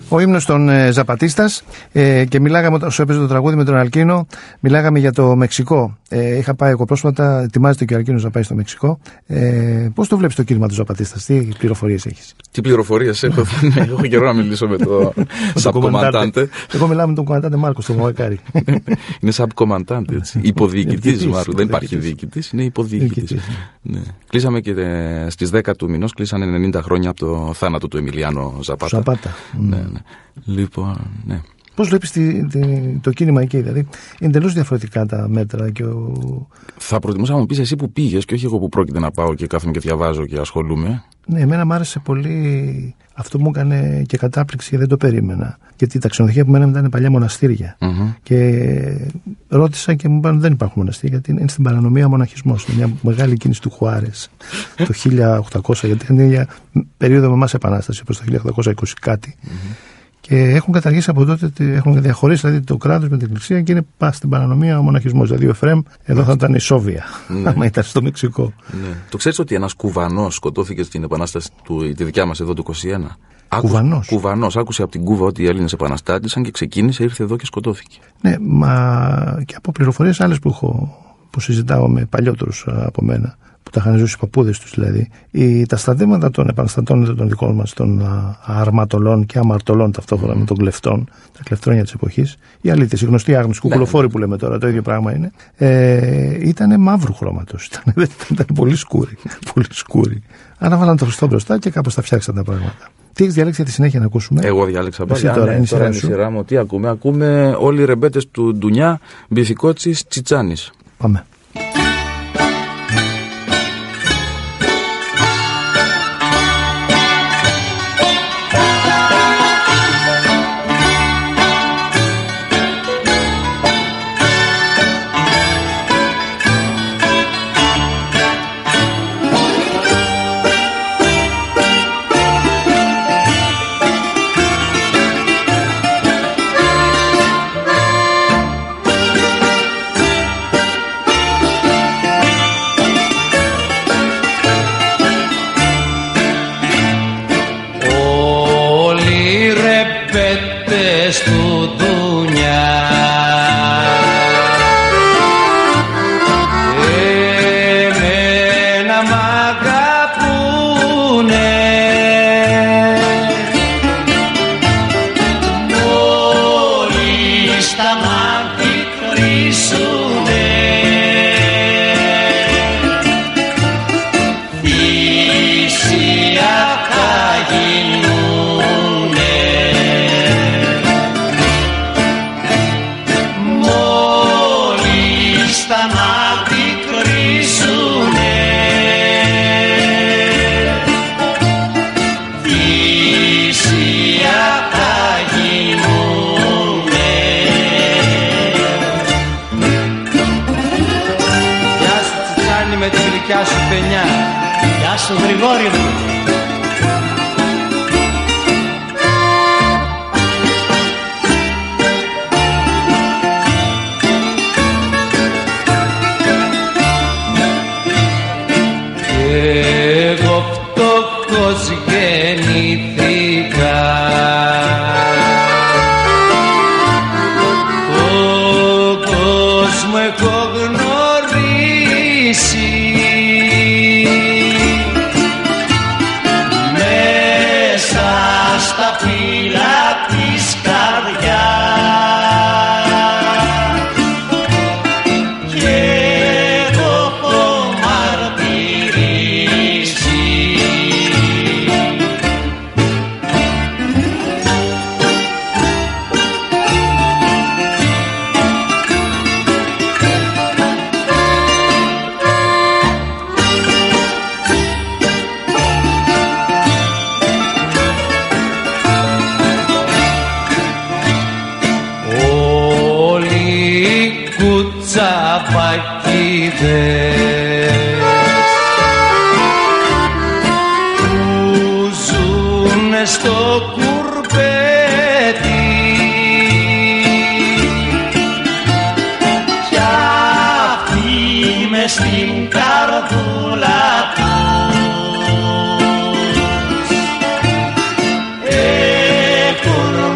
Ο ύμνος των ε, Ζαπατίστας ε, και μιλάγαμε όσο έπαιζε το τραγούδι με τον Αλκίνο, μιλάγαμε για το Μεξικό. Ε, είχα πάει εγώ πρόσφατα, ετοιμάζεται και ο Αλκίνος να πάει στο Μεξικό. Ε, πώς το βλέπεις το κίνημα του Ζαπατίστας, τι πληροφορίες έχεις?
Τι πληροφορίες έχω, έχω καιρό να μιλήσω με το Σαμπκομαντάντε.
Εγώ μιλάω με τον κομμαντάντε Μάρκο στο Μοεκάρι.
Είναι Σαμπκομαντάντε, έτσι. Υποδιοικητής, μάλλον. Δεν υπάρχει διοικητής, είναι υποδιοικητής. Ναι. Κλείσαμε και στις δέκα του μηνός, κλείσανε ενενήντα χρόνια από το θάνατο του Εμιλιάνο Ζαπάτα.
Ζαπάτα.
Ναι, ναι. Λοιπόν, ναι.
Πώς βλέπεις τη, τη, το κίνημα εκεί, δηλαδή είναι τελώς διαφορετικά τα μέτρα και ο...
Θα προτιμούσα να μου πεις εσύ που πήγες και όχι εγώ που πρόκειται να πάω και κάθομαι και διαβάζω και ασχολούμαι.
Ναι, εμένα μου άρεσε πολύ, αυτό μου έκανε και κατάπληξη και δεν το περίμενα. Γιατί τα ξενοδοχεία που μέναμε ήταν παλιά μοναστήρια. Mm-hmm. Και ρώτησα και μου είπαν δεν υπάρχουν μοναστήρια, γιατί είναι στην παρανομία μοναχισμός. Είναι μια μεγάλη κίνηση του Χουάρες το χίλια οκτακόσια, γιατί είναι για περίοδο με εμάς επανάσταση προς το χίλια οκτακόσια είκοσι κάτι. Mm-hmm. Και έχουν καταργήσει από τότε, έχουν διαχωρίσει δηλαδή, το κράτος με την εκκλησία και είναι πα στην παρανομία ο μοναχισμός. Δηλαδή ο Εφραίμ εδώ θα ήταν η Σόβια, ναι. άμα ήταν στο Μεξικό.
Ναι. Το ξέρεις ότι ένας Κουβανός σκοτώθηκε στην επανάσταση του, τη δικιά μας εδώ του είκοσι ένα.
Κουβανός.
Κουβανός. Άκουσε από την Κούβα ότι οι Έλληνες επαναστάτησαν και ξεκίνησε, ήρθε εδώ και σκοτώθηκε.
Ναι, μα και από πληροφορίες άλλες που, έχω, που συζητάω με παλιότερους από μένα, που τα είχαν ζήσει οι παππούδες τους δηλαδή, οι, τα στρατεύματα των επαναστατών των δικών μας, των α, αρματολών και αμαρτωλών ταυτόχρονα mm. με των κλεφτών, τα κλεφτρόνια της εποχής, οι αλήτες, οι γνωστοί άγνωστοι, κουκουλοφόροι που λέμε τώρα, το ίδιο πράγμα είναι, ε, ήταν μαύρου χρώματος, ήταν, ήταν πολύ σκούροι, πολύ σκούροι. Ανάβαλαν το Χριστό μπροστά και κάπως τα φτιάξαν τα πράγματα. Τι έχεις διαλέξει για τη συνέχεια να ακούσουμε?
Εγώ διάλεξα πάλι.
Τώρα,
τώρα,
είναι
τώρα είναι η σειρά μου. Τι ακούμε? Ακούμε όλοι οι ρεμπέτες του Ντουνιά, Μπιθικότσης, Τσιτσάνης.
Πάμε.
Γεια σου Γρηγόρη μου.
Εγώ φτωχός γεννήθηκα, ο κόσμο έχω γνωρίσει, που ζουνε στο κουρπέτι κι αυτοί μες στην καρδούλα τους έχουν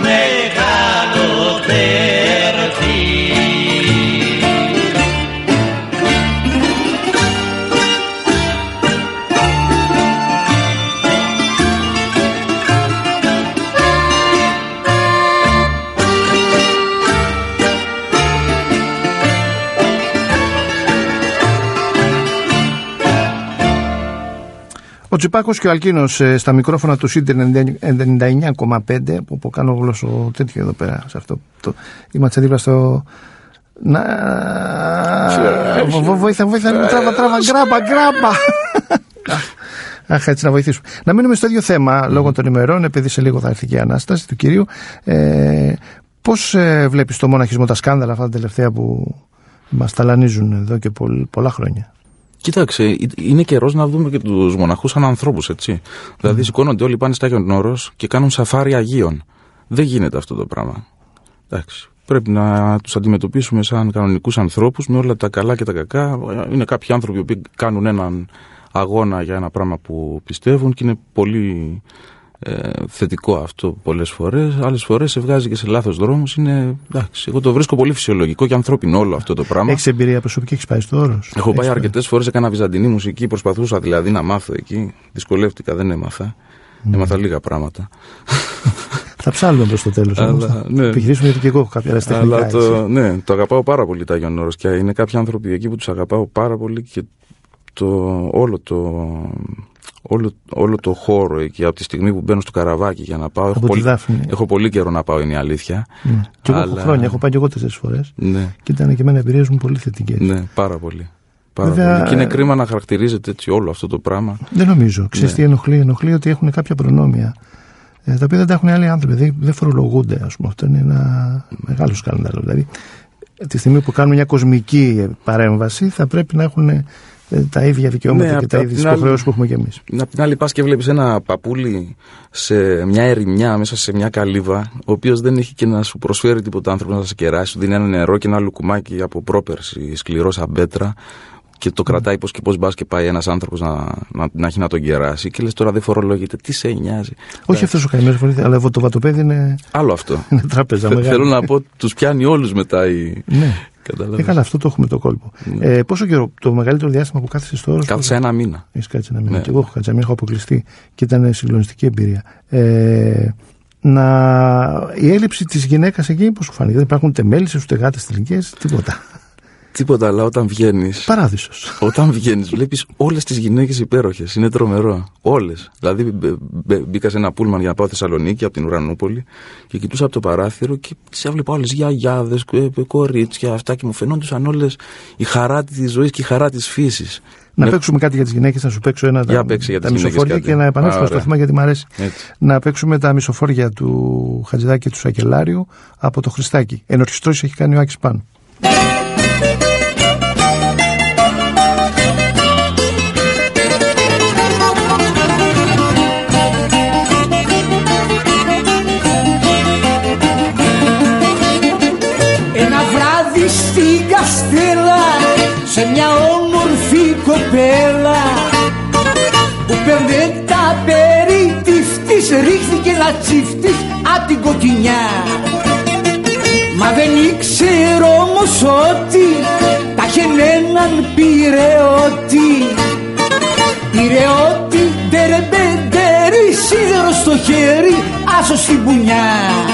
Ο Τσιπάκος και ο Αλκίνος στα μικρόφωνα του ΣΥΝΤ ενενήντα εννιά κόμμα πέντε, που, που κάνω γλώσσο τέτοιο εδώ πέρα σε αυτό. Το, είμαστε δίπλα στο... Να... Βοήθα, βοήθα, τράβα, τράβα, γκράμπα, γκράμπα. Αχ, έτσι να βοηθήσουμε. Να μείνουμε στο ίδιο θέμα, λόγω των ημερών, επειδή σε λίγο θα έρθει και η Ανάσταση του κυρίου. Ε, πώς ε, βλέπεις το μοναχισμό, τα σκάνδαλα αυτά τα τελευταία που μας ταλανίζουν εδώ και πολλ, πολλά χρόνια?
Κοίταξε, είναι καιρός να δούμε και τους μοναχούς σαν ανθρώπους, έτσι. Mm. Δηλαδή σηκώνονται όλοι, πάνε στα Άγιον Όρος και κάνουν σαφάρι Αγίων. Δεν γίνεται αυτό το πράγμα. Εντάξει. Πρέπει να τους αντιμετωπίσουμε σαν κανονικούς ανθρώπους με όλα τα καλά και τα κακά. Είναι κάποιοι άνθρωποι που κάνουν έναν αγώνα για ένα πράγμα που πιστεύουν και είναι πολύ ε, θετικό αυτό πολλές φορές. Άλλες φορές σε βγάζει και σε λάθος δρόμους. Είναι, εντάξει, εγώ το βρίσκω πολύ φυσιολογικό και ανθρώπινο όλο αυτό το πράγμα.
Έχεις εμπειρία προσωπική, έχεις πάει στο Όρος?
Έχω πάει αρκετές φορές, έκανα βυζαντινή μουσική, προσπαθούσα δηλαδή να μάθω εκεί. Δυσκολεύτηκα, δεν έμαθα. Mm. Έμαθα λίγα πράγματα.
Θα ψάλουμε προς το τέλος. Αλλά, ναι. Επιχειρήσουμε, γιατί και εγώ έχω κάποια αεραστεχνικά.
Αλλά το, ναι, το αγαπάω πάρα πολύ τα Άγιον Όρος και είναι κάποιοι άνθρωποι εκεί που τους αγαπάω πάρα πολύ και το, όλο, το, όλο, όλο το χώρο εκεί από τη στιγμή που μπαίνω στο καραβάκι για να πάω. Έχω πολύ, έχω πολύ καιρό να πάω, είναι η αλήθεια.
Ναι. Και εγώ αλλά... έχω χρόνια, έχω πάει και εγώ τέσσερις φορές.
Ναι.
Και ήταν και εμένα εμπειρίες μου πολύ θετικές.
Ναι, πάρα πολύ. Πάρα
Βέβαια,
πολύ. Και είναι κρίμα να χαρακτηρίζεται έτσι όλο αυτό το πράγμα.
Δεν νομίζω. Ξέρεις ναι. τι ενοχλεί? Ενοχλεί ότι έχουν κάποια προνόμια τα οποία δεν τα έχουν άλλοι άνθρωποι, δηλαδή δεν φορολογούνται, ας πούμε. Αυτό είναι ένα μεγάλο σκάνδαλο. Δηλαδή, τη στιγμή που κάνουν μια κοσμική παρέμβαση, θα πρέπει να έχουν τα ίδια δικαιώματα ναι, και τα ίδια υποχρεώσεις που έχουμε κι εμείς.
Απ' την άλλη, πας και βλέπεις ένα παππούλι σε μια ερημιά, μέσα σε μια καλύβα, ο οποίος δεν έχει και να σου προσφέρει τίποτα άνθρωπο να σε κεράσει, σου δίνει ένα νερό και ένα λουκουμάκι από πρόπερση, σκληρό σαν πέτρα. Και το κρατάει πώς και πώς μπας και πάει ένας άνθρωπος να, να, να έχει να τον κεράσει. Και λες τώρα δεν φορολογείται, τι σε νοιάζει?
Όχι αυτός ο καημένος φορολογείται, αλλά το βατοπέδι είναι.
Άλλο αυτό.
Είναι τράπεζα μεγάλη.
Θέλω να πω, τους πιάνει όλους μετά η.
Ναι. Ε, καλά, αυτό το έχουμε το κόλπο. Ναι. Ε, πόσο καιρό, το μεγαλύτερο διάστημα που κάθεσαι στο Όρος?
Κάθεσα ένα μήνα.
Έχεις κάτσει ένα μήνα. Ναι. Και εγώ έχω κάτσει ένα μήνα, έχω αποκλειστεί και ήταν συγκλονιστική εμπειρία. Ε, να... Η έλλειψη της γυναίκας εκεί, πώς σου φάνηκε? Δεν υπάρχουν τεμέλισσες, ούτε γάτες τελικές, τίποτα.
Τίποτα, αλλά όταν βγαίνεις.
Παράδεισος.
Όταν βγαίνεις, βλέπεις όλες τις γυναίκες υπέροχες. Είναι τρομερό. Όλες. Δηλαδή, μπήκα σε ένα πούλμαν για να πάω Θεσσαλονίκη από την Ουρανούπολη και κοιτούσα από το παράθυρο και τις έβλεπα όλες γιαγιάδες, κορίτσια, αυτά και μου φαινόντουσαν όλες η χαρά της ζωής και η χαρά της φύσης.
Να με... παίξουμε κάτι για τις γυναίκες, να σου παίξω ένα
για
τα,
για
τα μισοφόρια και να επανέλθουμε στο θέμα γιατί μου αρέσει.
Έτσι.
Να παίξουμε τα μισοφόρια του Χατζηδάκη και του Σακελάριου από το Χριστάκι. Ενορχιστρώσεις έχει κάνει ο Άκης Πάνου.
Στην Καστέλα, σε μια όμορφη κοπέλα που παίρνε τα περιτύφτης, ρίχθηκε να τσίφτης απ' την κοκκινιά. Μα δεν ήξερε όμως ότι τα χεν έναν πειραιώτη, πειραιώτη ντερεμπεντερή, σίδερο στο χέρι, άσο στην πουνιά.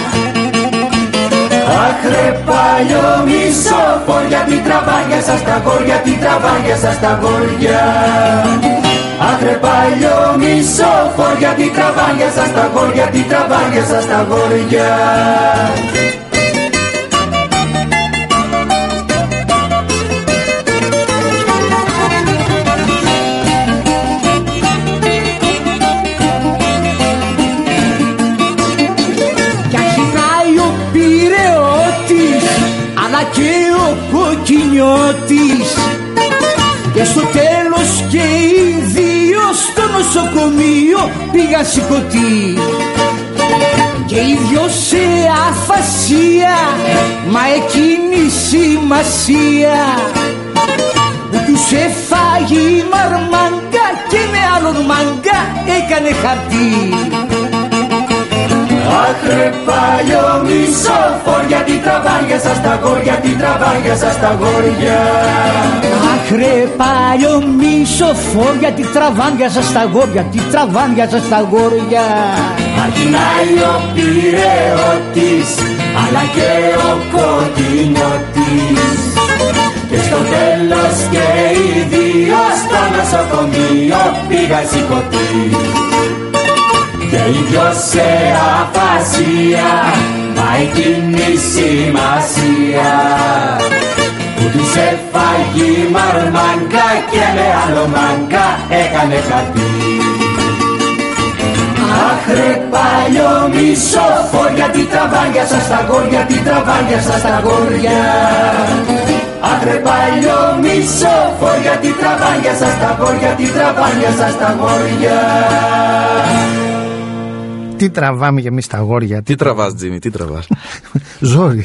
Άχρε παλιό μισόφορια, τι τραβάγια σας τα γόρια, τι τραβάγια σας τα γόρια. Άχρε παλιό μισόφορια, τι τραβάγια σας τα γόρια, τι τραβάγια σας τα γόρια.
Και ο κοκκινιώτης και στο τέλος και οι δύο στο νοσοκομείο πήγαν σηκωτοί και οι δυο σε αφασία, μα εκείνη σημασία που τους έφαγε η μαρμάγκα και με άλλον μάγκα έκανε χαρτί.
Άχρε παλιό μισόφορια, τι τραβάγια σας τα γόρια, τι τραβάγια σας τα γόρια.
Άχρε παλιό μισόφορια, τι τραβάγια σας τα γόρια, τι τραβάγια σας τα γόρια.
Αρχινάει ο πειραιώτης, αλλά και ο κοκκινιώτης και στο τέλος και οι δύο στο νοσοκομείο πήγαν λίγα σηκωτή. Και η δυο σε αφασία πάει κοινή σημασία, που τους έφαγε μαρμάγκα και με άλλο μάγκα έκανε χαρτί. Αχ ρε παλιό μισόφορ, γιατί τραβάγια σας τα γόρια, τι τραβάγια σας τα γόρια. Αχ ρε παλιό μισόφορ, γιατί τραβάγια σας τα γόρια, τι τραβάγια σας τα γόρια.
Τι τραβάμε και εμείς τα αγόρια.
Τι τραβάς, Τζίμι, τι τραβάς.
Ζόρι.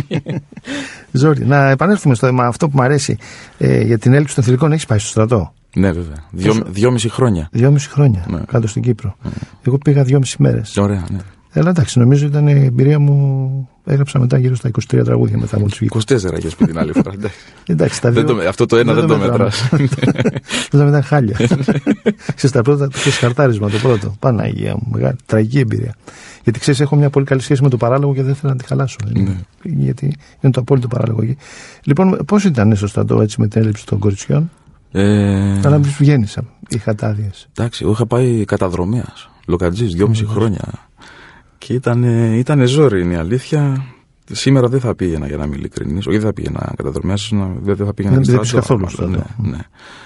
Ζόρι. Να επανέλθουμε στο θέμα αυτό που μου αρέσει, ε, για την έλλειψη των θηλυκών. Έχεις πάει στο στρατό?
Ναι, βέβαια. Δυο, δυόμιση χρόνια.
Δυόμιση χρόνια, ναι. Κάτω στην Κύπρο. Mm. Εγώ πήγα δυόμιση μέρες.
Ωραία, ναι.
Αλλά εντάξει, νομίζω ήταν η εμπειρία μου. Έγραψα μετά γύρω στα είκοσι τρία τραγούδια μετά μου τους βγήκε.
είκοσι τέσσερα για την άλλη φορά.
Εντάξει, τα δύο,
δεν το, αυτό το ένα δεν, δεν το μετράς.
Δεν το ήταν χάλια. Ξέρεις, τα πρώτα το χαρτάρισμα, το πρώτο. Παναγία μου, μεγάλη, τραγική εμπειρία. Γιατί ξέρεις, έχω μια πολύ καλή σχέση με το παράλογο και δεν θέλω να τη χαλάσω. Ναι. Γιατί είναι το απόλυτο παράλογο εκεί. Λοιπόν, πώς ήταν στο στρατό έτσι με την έλλειψη των κοριτσιών?
Ε...
Αλλά μην βγαίνεις, είχατε άδειες?
Εντάξει, εγώ είχα πάει καταδρομέας, λοκατζής, δυόμιση mm. χρόνια. Και ήταν, ήταν ζόρι, είναι η αλήθεια. Σήμερα δεν θα πήγαινα, για να είμαι ειλικρινής. Όχι, δεν θα πήγαινα καταδρομέας, δεν θα πήγαινα
δεν και καθόλου στο
ναι, ναι.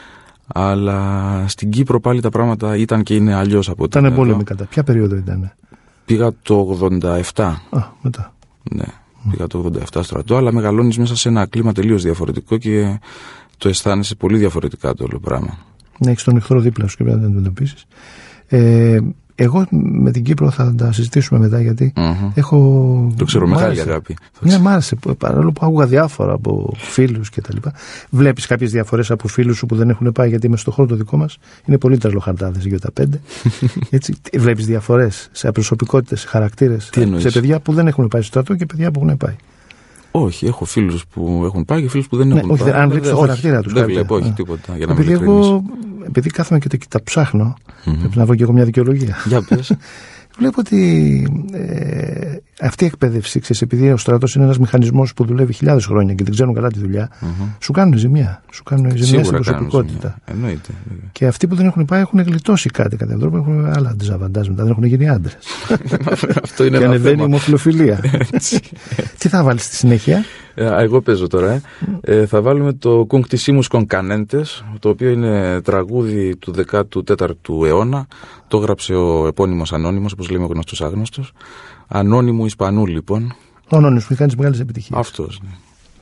Αλλά στην Κύπρο πάλι τα πράγματα ήταν και είναι αλλιώς από ό,τι.
Ήταν πόλεμοι κατά. Ποια περίοδο ήταν?
Πήγα το ογδόντα επτά.
Α, μετά.
Ναι, mm. πήγα το ογδόντα επτά στρατό, αλλά μεγαλώνεις μέσα σε ένα κλίμα τελείως διαφορετικό και το αισθάνεσαι πολύ διαφορετικά το όλο πράγμα.
Ναι, έχεις τον εχθρό δίπλα σου και πρέπει να τον αντιμετωπίσεις. Ε, εγώ με την Κύπρο θα τα συζητήσουμε μετά, γιατί
mm-hmm.
έχω.
Το ξέρω, μεγάλη αγάπη.
Ναι, μ' άρεσε, παρόλο που άκουγα διάφορα από φίλους κτλ. Βλέπεις κάποιες διαφορές από φίλους σου που δεν έχουν πάει, γιατί μες στο χώρο το δικό μας είναι πολύ τρελοχαρτάδες για τα πέντε. Έτσι, βλέπεις διαφορές σε προσωπικότητες, σε χαρακτήρες, σε παιδιά που δεν έχουν πάει στο στρατό και παιδιά που έχουν πάει?
Όχι, έχω φίλους που έχουν πάει και φίλους που δεν
ναι,
έχουν
όχι,
πάει.
Αν βλέπεις το χαρακτήρα τους.
Δεν βλέπω, όχι τίποτα. Για να
επειδή, εγώ, επειδή κάθομαι και τα ψάχνω, mm-hmm. πρέπει να βρω και εγώ μια δικαιολογία.
Για πες.
Βλέπω ότι ε, αυτή η εκπαίδευση, ξέρεις, επειδή ο στρατός είναι ένας μηχανισμός που δουλεύει χιλιάδες χρόνια και δεν ξέρουν καλά τη δουλειά, mm-hmm. σου κάνουν ζημιά. Σου κάνουν ζημιά στην προσωπικότητα.
Εννοείται.
Και αυτοί που δεν έχουν πάει έχουν γλιτώσει κάτι κατά τρόπο, έχουν άλλα ντιζαβαντάζ μετά, δεν έχουν γίνει άντρες.
Αυτό είναι
και
ένα
ανεβαίνει η
θέμα.
ομοφιλοφιλία. Τι θα βάλεις στη συνέχεια?
Εγώ παίζω τώρα. Ε. Ε, θα βάλουμε το Κουνκτισίμους Κονκανέντες, το οποίο είναι τραγούδι του δέκατου τέταρτου αιώνα. Το έγραψε ο επώνυμος Ανώνυμος, όπως λέμε ο γνωστός άγνωστος. Ανώνυμου Ισπανού, λοιπόν.
Ο Ανώνυμος που κάνει τις μεγάλες επιτυχίες.
Αυτός, ναι.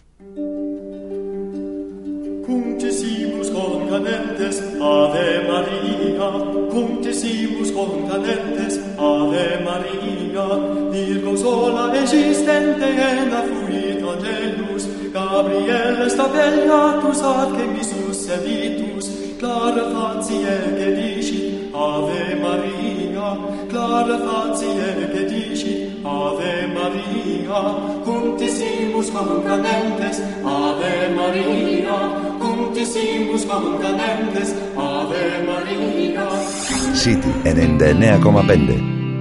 Cunctisimus concanentes, Ave Maria, cunctisimus concanentes, Ave Maria, Virgo sola existente en affuit angelus, Gabriel stapellatus ad chemisus seditus, clara facie che dici, Ave Maria, clara facie che dici, Ave Maria, cunctisimus concanentes, Ave Maria, cunctisimus concanentes, Ave Maria.
City ενενήντα εννέα κόμμα πέντε.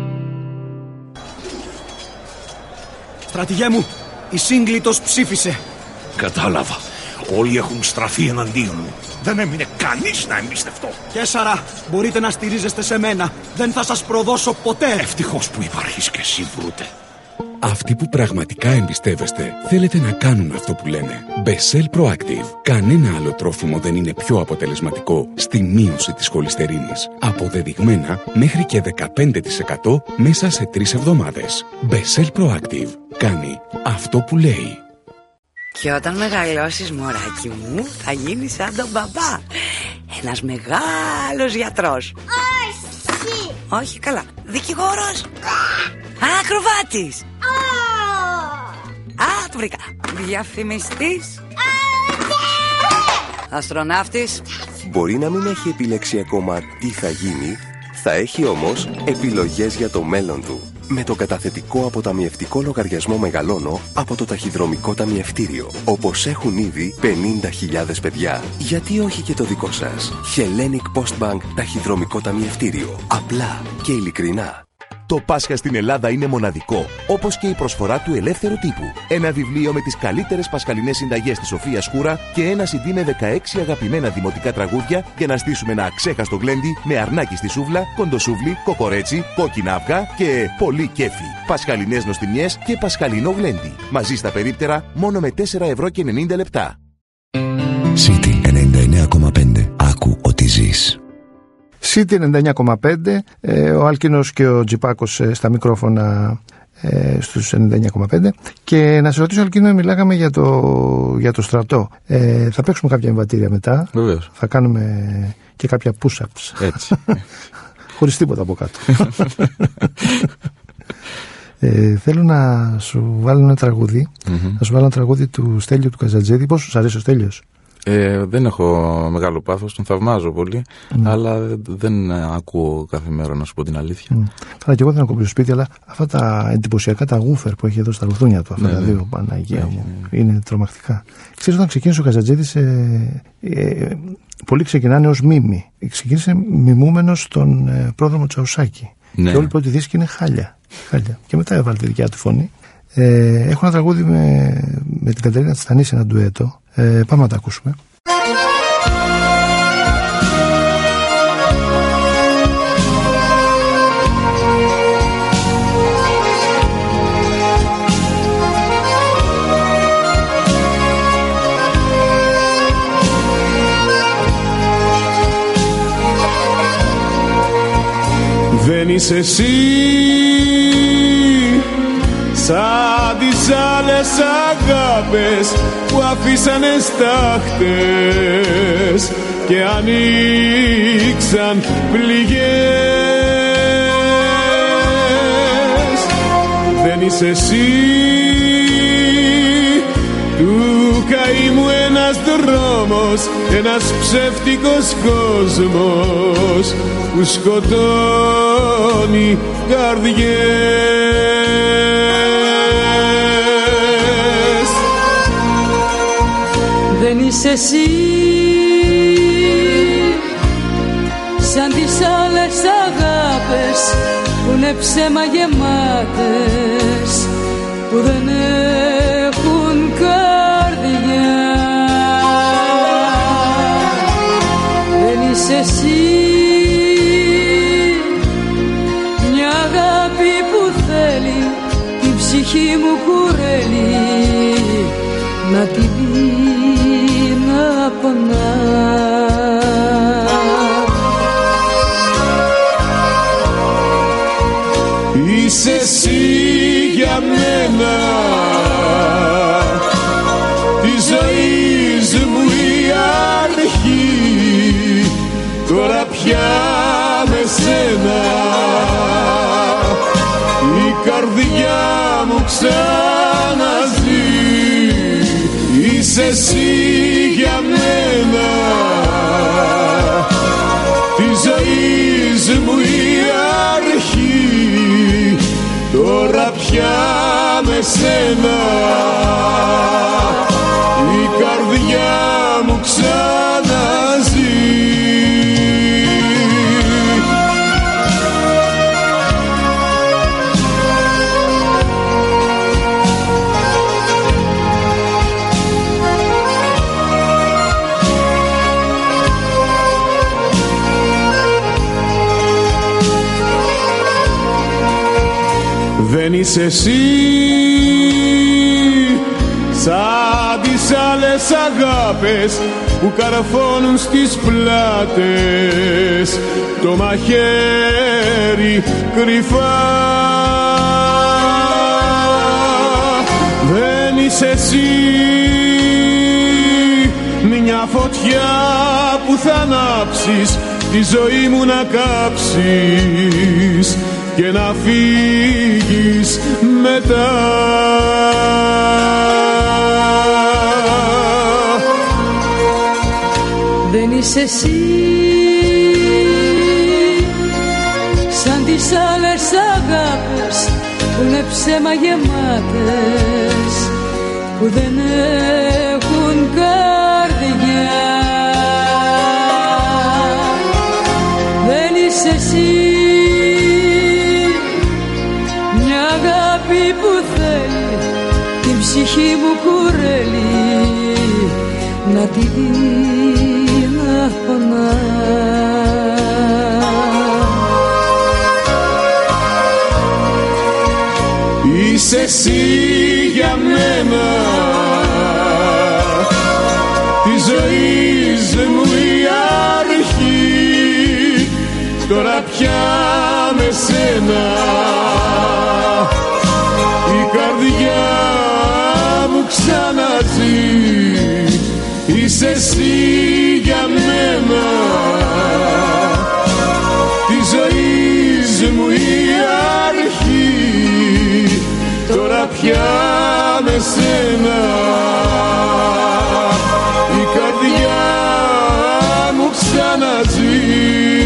Στρατηγέ μου, η Σύγκλιτος ψήφισε.
Κατάλαβα. Όλοι έχουν στραφεί εναντίον μου. Δεν έμεινε κανείς να εμπιστευτώ.
Κέσσαρα, μπορείτε να στηρίζεστε σε μένα. Δεν θα σας προδώσω ποτέ.
Ευτυχώς που υπάρχεις και εσύ, βρούτε.
Αυτοί που πραγματικά εμπιστεύεστε θέλετε να κάνουν αυτό που λένε. Bessel Proactive. Κανένα άλλο τρόφιμο δεν είναι πιο αποτελεσματικό στη μείωση της χολυστερίνης. Αποδεδειγμένα μέχρι και δεκαπέντε τοις εκατό μέσα σε τρεις εβδομάδες. Bessel Proactive. Κάνει αυτό που λέει.
Και όταν μεγαλώσεις, μωράκι μου, θα γίνεις σαν τον μπαμπά. Ένας μεγάλος γιατρός.
Όχι.
Όχι, καλά. Δικηγόρος. Ακροβάτης. Α, το βρήκα. Διαφημιστής. Αστροναύτης.
Μπορεί να μην έχει επιλέξει ακόμα τι θα γίνει, θα έχει όμως επιλογές για το μέλλον του. Με το καταθετικό αποταμιευτικό λογαριασμό Μεγαλώνω από το ταχυδρομικό ταμιευτήριο. Όπως έχουν ήδη πενήντα χιλιάδες παιδιά. Γιατί όχι και το δικό σας? Hellenic Postbank ταχυδρομικό ταμιευτήριο. Απλά και ειλικρινά.
Το Πάσχα στην Ελλάδα είναι μοναδικό, όπως και η προσφορά του ελεύθερου τύπου. Ένα βιβλίο με τις καλύτερες πασχαλινές συνταγές της Σοφίας Σκούρα και ένα σι ντι με δεκαέξι αγαπημένα δημοτικά τραγούδια για να στήσουμε ένα αξέχαστο γλέντι με αρνάκι στη σούβλα, κοντοσούβλι, κοκορέτσι, κόκκινα αυγά και πολύ κέφι. Πασχαλινές νοστιμιές και πασχαλινό γλέντι. Μαζί στα περίπτερα μόνο με τέσσερα ευρώ και ενενήντα λεπτά.
City ενενήντα εννέα κόμμα πέντε. Άκου ότι ζεις.
City ενενήντα εννέα κόμμα πέντε, ε, ο Άλκινος και ο Τζιπάκος ε, στα μικρόφωνα ε, στους ενενήντα εννέα κόμμα πέντε. Και να σε ρωτήσω, Άλκινο, μιλάγαμε για το, για το στρατό. Ε, θα παίξουμε κάποια εμβατήρια μετά.
Βεβαίως.
Θα κάνουμε και κάποια push-ups.
Έτσι.
Χωρίς τίποτα από κάτω. Ε, θέλω να σου βάλω ένα τραγούδι. Mm-hmm. Να σου βάλω ένα τραγούδι του Στέλιου του Καζατζίδη. Πώς σου αρέσει ο Στέλιος?
Ε, δεν έχω μεγάλο πάθος, τον θαυμάζω πολύ, mm. αλλά δεν ακούω κάθε μέρα, να σου πω την αλήθεια. Mm.
Καλά, και εγώ δεν ακούω στο σπίτι, αλλά αυτά τα εντυπωσιακά τα γούφερ που έχει εδώ στα ρουθούνια του, αυτά ναι, τα δύο, ναι. Παναγία ναι, μου, ναι. Είναι τρομακτικά. Ξέρεις, όταν ξεκίνησε ο Καζατζίδης, ε, ε, πολλοί ξεκινάνε ως μίμη. Ξεκίνησε μιμούμενος στον ε, πρόδρομο Τσαουσάκη. Ναι. Και όλοι οι πρώτοι δίσκοι είναι χάλια. χάλια. Και μετά έβαλε τη δικιά του φωνή. Ε, έχω ένα τραγούδι με, με την Κατερίνα Τστανίση, ένα ντουέτο. Ε, πάμε να τα ακούσουμε.
Δεν είσαι εσύ σαν τις άλλες αγάπες που αφήσανε στάχτες και ανοίξαν πληγές. Δεν είσαι εσύ του καημού ένας δρόμος, ένας ψεύτικος κόσμος που σκοτώνει καρδιές.
Δεν είσαι εσύ σαν τις άλλες αγάπες που είναι ψέμα γεμάτες, που δεν έχουν καρδιά. Δεν είσαι εσύ μια αγάπη που θέλει την ψυχή μου κουρέλει να τη δει να πονά.
Είσαι εσύ για μένα τη ζωής μου η αρχή, τώρα πια με σένα η καρδιά μου ξαναζεί. Είσαι εσύ για μένα τη ζωής μου η αρχή, τώρα πια με σένα η καρδιά μου ξαναζεί. Δεν είσαι εσύ σαν τις άλλες αγάπες που καρφώνουν στις πλάτες το μαχαίρι κρυφά. Δεν είσαι εσύ μια φωτιά που θα ανάψεις τη ζωή μου να κάψεις και να φύγεις μετά.
Δεν είσαι εσύ σαν τις άλλες αγάπες που είναι ψέμα γεμάτες, που δεν έχουν καρδιά. Δεν είσαι εσύ
ψυχή μου κουρέλει να τη δει να πονά.
Είσαι εσύ για μένα, τη ζωής μου η αρχή, τώρα πια με σένα η καρδιά μου ξαναζεί. Είσαι εσύ για μένα, τη ζωής μου η αρχή, τώρα πια με σένα η καρδιά μου ξαναζεί.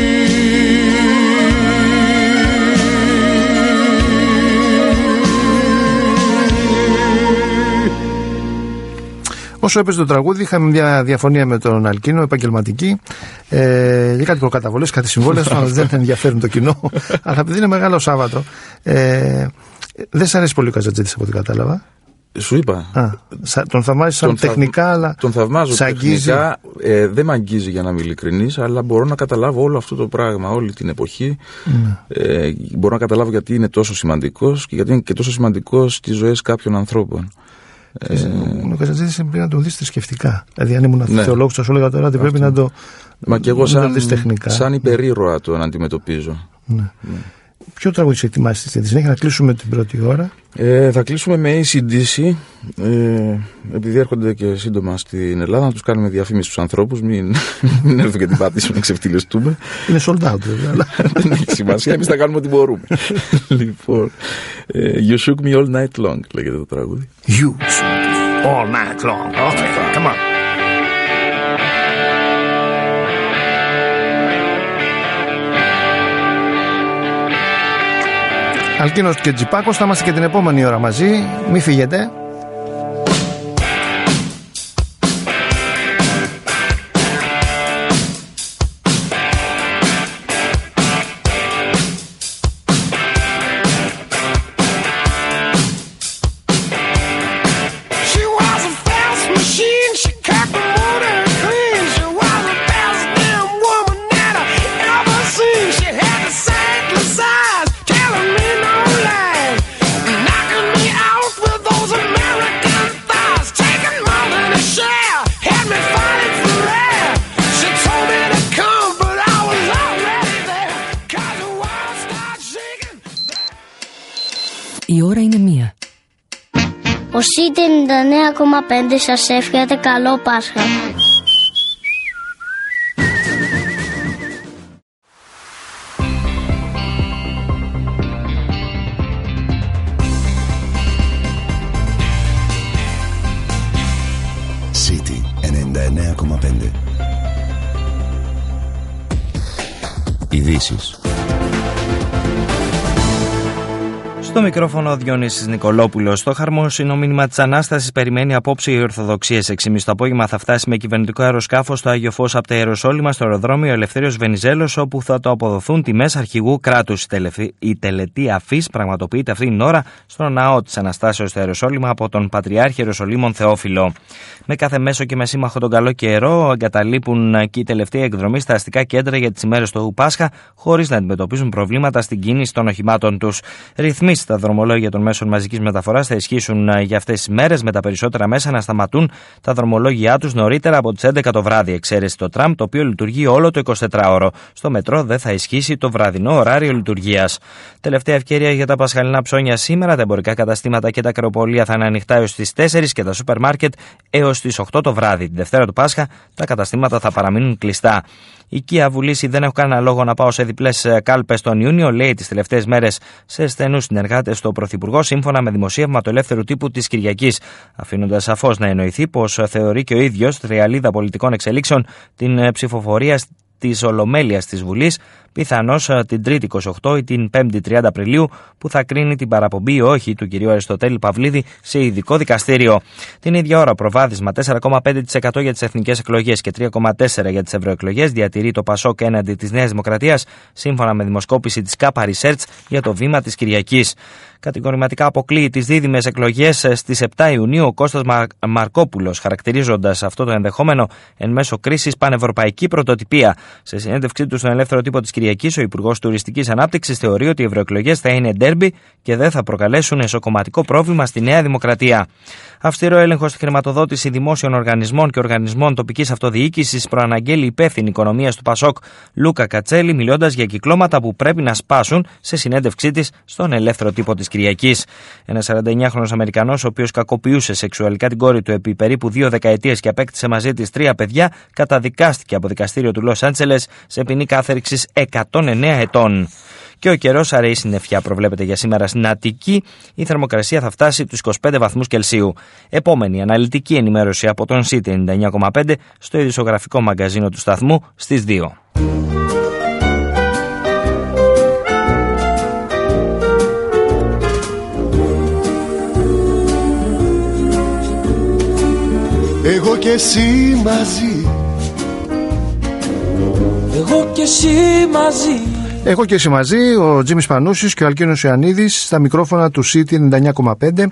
Όσο έπαιζε το τραγούδι, είχαμε μια διαφωνία με τον Αλκίνο, επαγγελματική, ε, για κάτι προκαταβολές, κάτι συμβόλαια, αλλά δεν ενδιαφέρουν το κοινό. Αλλά επειδή είναι μεγάλο Σάββατο, ε, δεν σ' αρέσει πολύ ο Καζατζήτης από ό,τι κατάλαβα.
Σου είπα.
Α, σα, τον θαυμάζεις σαν
τον
τεχνικά,
θαυ...
αλλά.
Τον θαυμάζω τεχνικά. Ε, δεν με αγγίζει, για να είμαι ειλικρινής, αλλά μπορώ να καταλάβω όλο αυτό το πράγμα, όλη την εποχή. Mm. Ε, μπορώ να καταλάβω γιατί είναι τόσο σημαντικός και γιατί είναι και τόσο σημαντικός στις ζωές κάποιων ανθρώπων.
Ε, ο Καζατζήτης πρέπει να τον δεις θρησκευτικά. Δηλαδή, αν ήμουν ναι. θεολόγος, θα σου έλεγα τώρα ότι πρέπει αυτό. να το.
Μα και εγώ, σαν,
τεχνικά.
σαν υπερήρωα τον αντιμετωπίζω.
Ναι. Ναι. Ποιο τραγούδι σου ετοιμάσεις στη συνέχεια, να κλείσουμε την πρώτη ώρα?
Ε, θα κλείσουμε με έι σι ντι σι. Ε, επειδή έρχονται και σύντομα στην Ελλάδα, να τους κάνουμε διαφήμιση στους ανθρώπους. Μην, μην έρθουν και την πατήσουν να ξεφτυλιστούμε.
Είναι sold out, βέβαια.
Δεν έχει σημασία, εμείς θα κάνουμε ό,τι μπορούμε. Λοιπόν, ε, You Shook Me All Night Long λέγεται το τραγούδι.
You Shook Me All Night Long. Okay, come on. Αλκίνος και Τζιπάκος, θα είμαστε και την επόμενη ώρα μαζί. Μη φύγετε.
Η ώρα είναι μία.
Ο ΣΥΤ ενενήντα εννέα κόμμα πέντε σας εύχεται καλό Πάσχα.
City ενενήντα εννέα κόμμα πέντε. Ειδήσεις.
Στο μικρόφωνο ο Διονύσης Νικολόπουλος. Το χαρμόσυνο μήνυμα της Ανάστασης περιμένει απόψε η Ορθοδοξία. Σε έξι και μισή το απόγευμα θα φτάσει με κυβερνητικό αεροσκάφος στο Άγιο Φως από τα Ιεροσόλυμα στο αεροδρόμιο Ελευθέριος Βενιζέλος, όπου θα το αποδοθούν τιμές αρχηγού κράτους. Η τελετή αφής πραγματοποιείται αυτή την ώρα στο ναό της Αναστάσεως στο Ιεροσόλυμα από τον Πατριάρχη Ιεροσολύμων Θεόφιλο. Με κάθε μέσο και με σύμμαχο τον καλό καιρό εγκαταλείπουν και οι τελευταίοι εκδρομοί στα αστικά κέντρα για τις ημέρες του Πάσχα, χωρίς να αντιμετωπίζουν προβλήματα στην κίνηση των οχημάτων τους. Ρυθμίσεις στα δρομολόγια των μέσων μαζικής μεταφοράς θα ισχύσουν για αυτές τις μέρες, με τα περισσότερα μέσα να σταματούν τα δρομολόγια τους νωρίτερα από τις έντεκα το βράδυ. Εξαίρεση το τραμ, το οποίο λειτουργεί όλο το εικοσιτετράωρο. Στο μετρό δεν θα ισχύσει το βραδινό ωράριο λειτουργίας. Τελευταία ευκαιρία για τα πασχαλινά ψώνια σήμερα. Τα εμπορικά καταστήματα και τα κρεοπολία θα είναι ανοιχτά έως τις τέσσερις και τα σούπερ μάρκετ έως τις οκτώ το βράδυ. Την Δευτέρα του Πάσχα τα καταστήματα θα παραμείνουν κλειστά. Η Κία Βουλήση: δεν έχω κανένα λόγο να πάω σε διπλές κάλπες τον Ιούνιο, λέει τις τελευταίες μέρες σε στενούς συνεργάτες του Πρωθυπουργό, σύμφωνα με δημοσίευμα του Ελεύθερου Τύπου της Κυριακής, αφήνοντας σαφώς να εννοηθεί πως θεωρεί και ο ίδιος, τριαλίδα πολιτικών εξελίξεων, την ψηφοφορία της Ολομέλειας της Βουλής πιθανώς την Τρίτη είκοσι οκτώ ή την Πέμπτη τριάντα Απριλίου, που θα κρίνει την παραπομπή ή όχι του κυρίου Αριστοτέλη Παυλίδη σε ειδικό δικαστήριο. Την ίδια ώρα, προβάδισμα τέσσερα κόμμα πέντε τοις εκατό για τις εθνικές εκλογές και τρία κόμμα τέσσερα τοις εκατό για τις ευρωεκλογές διατηρεί το Πασόκ έναντι της Νέας Δημοκρατίας, σύμφωνα με δημοσκόπηση της Κάπα Research για το βήμα της Κυριακής. Κατηγορηματικά αποκλείει τις δίδυμες εκλογές στις επτά Ιουνίου ο Κώστας Μα... Μαρκόπουλος, χαρακτηρίζοντας αυτό το ενδεχόμενο εν μέσω κρίσης πανευρωπαϊκή πρωτοτυπία. Σε συνέντευξή του στον Ελεύθερο Τύπο της Κυριακής, ο Υπουργός Τουριστικής Ανάπτυξης θεωρεί ότι οι ευρωεκλογές θα είναι ντέρμπι και δεν θα προκαλέσουν εσωκομματικό πρόβλημα στη Νέα Δημοκρατία. Αυστηρό έλεγχο στη χρηματοδότηση δημόσιων οργανισμών και οργανισμών τοπικής αυτοδιοίκησης προαναγγέλει υπεύθυνη οικονομίας του Πασόκ Λούκα Κατσέλη, μιλώντας για κυκλώματα που πρέπει να σπάσουν, σε συνέντευξή της στον Ελεύθερο Τύπο της Κυριακής. Ένας σαρανταεννιάχρονος Αμερικανός, ο οποίος κακοποιούσε σεξουαλικά την κόρη του επί περίπου δύο δεκαετίες και απέκτησε μαζί της τρία παιδιά, καταδικάστηκε από δικαστήριο του Λος Άντζελες σε ποινή κάθερξης εκατόν εννέα ετών. Και ο καιρός αραιή συννεφιά προβλέπεται για σήμερα στην Αττική. Η θερμοκρασία θα φτάσει τους είκοσι πέντε βαθμούς Κελσίου. Επόμενη αναλυτική ενημέρωση από τον City ενενήντα εννέα κόμμα πέντε στο ειδησιογραφικό μαγκαζίνο του σταθμού στις δύο.
Εγώ και εσύ μαζί.
Εγώ και εσύ μαζί.
Εγώ και εσύ μαζί, ο Τζίμις Πανούσης και ο Αλκίνος Ιωαννίδης στα μικρόφωνα του City ενενήντα εννέα κόμμα πέντε.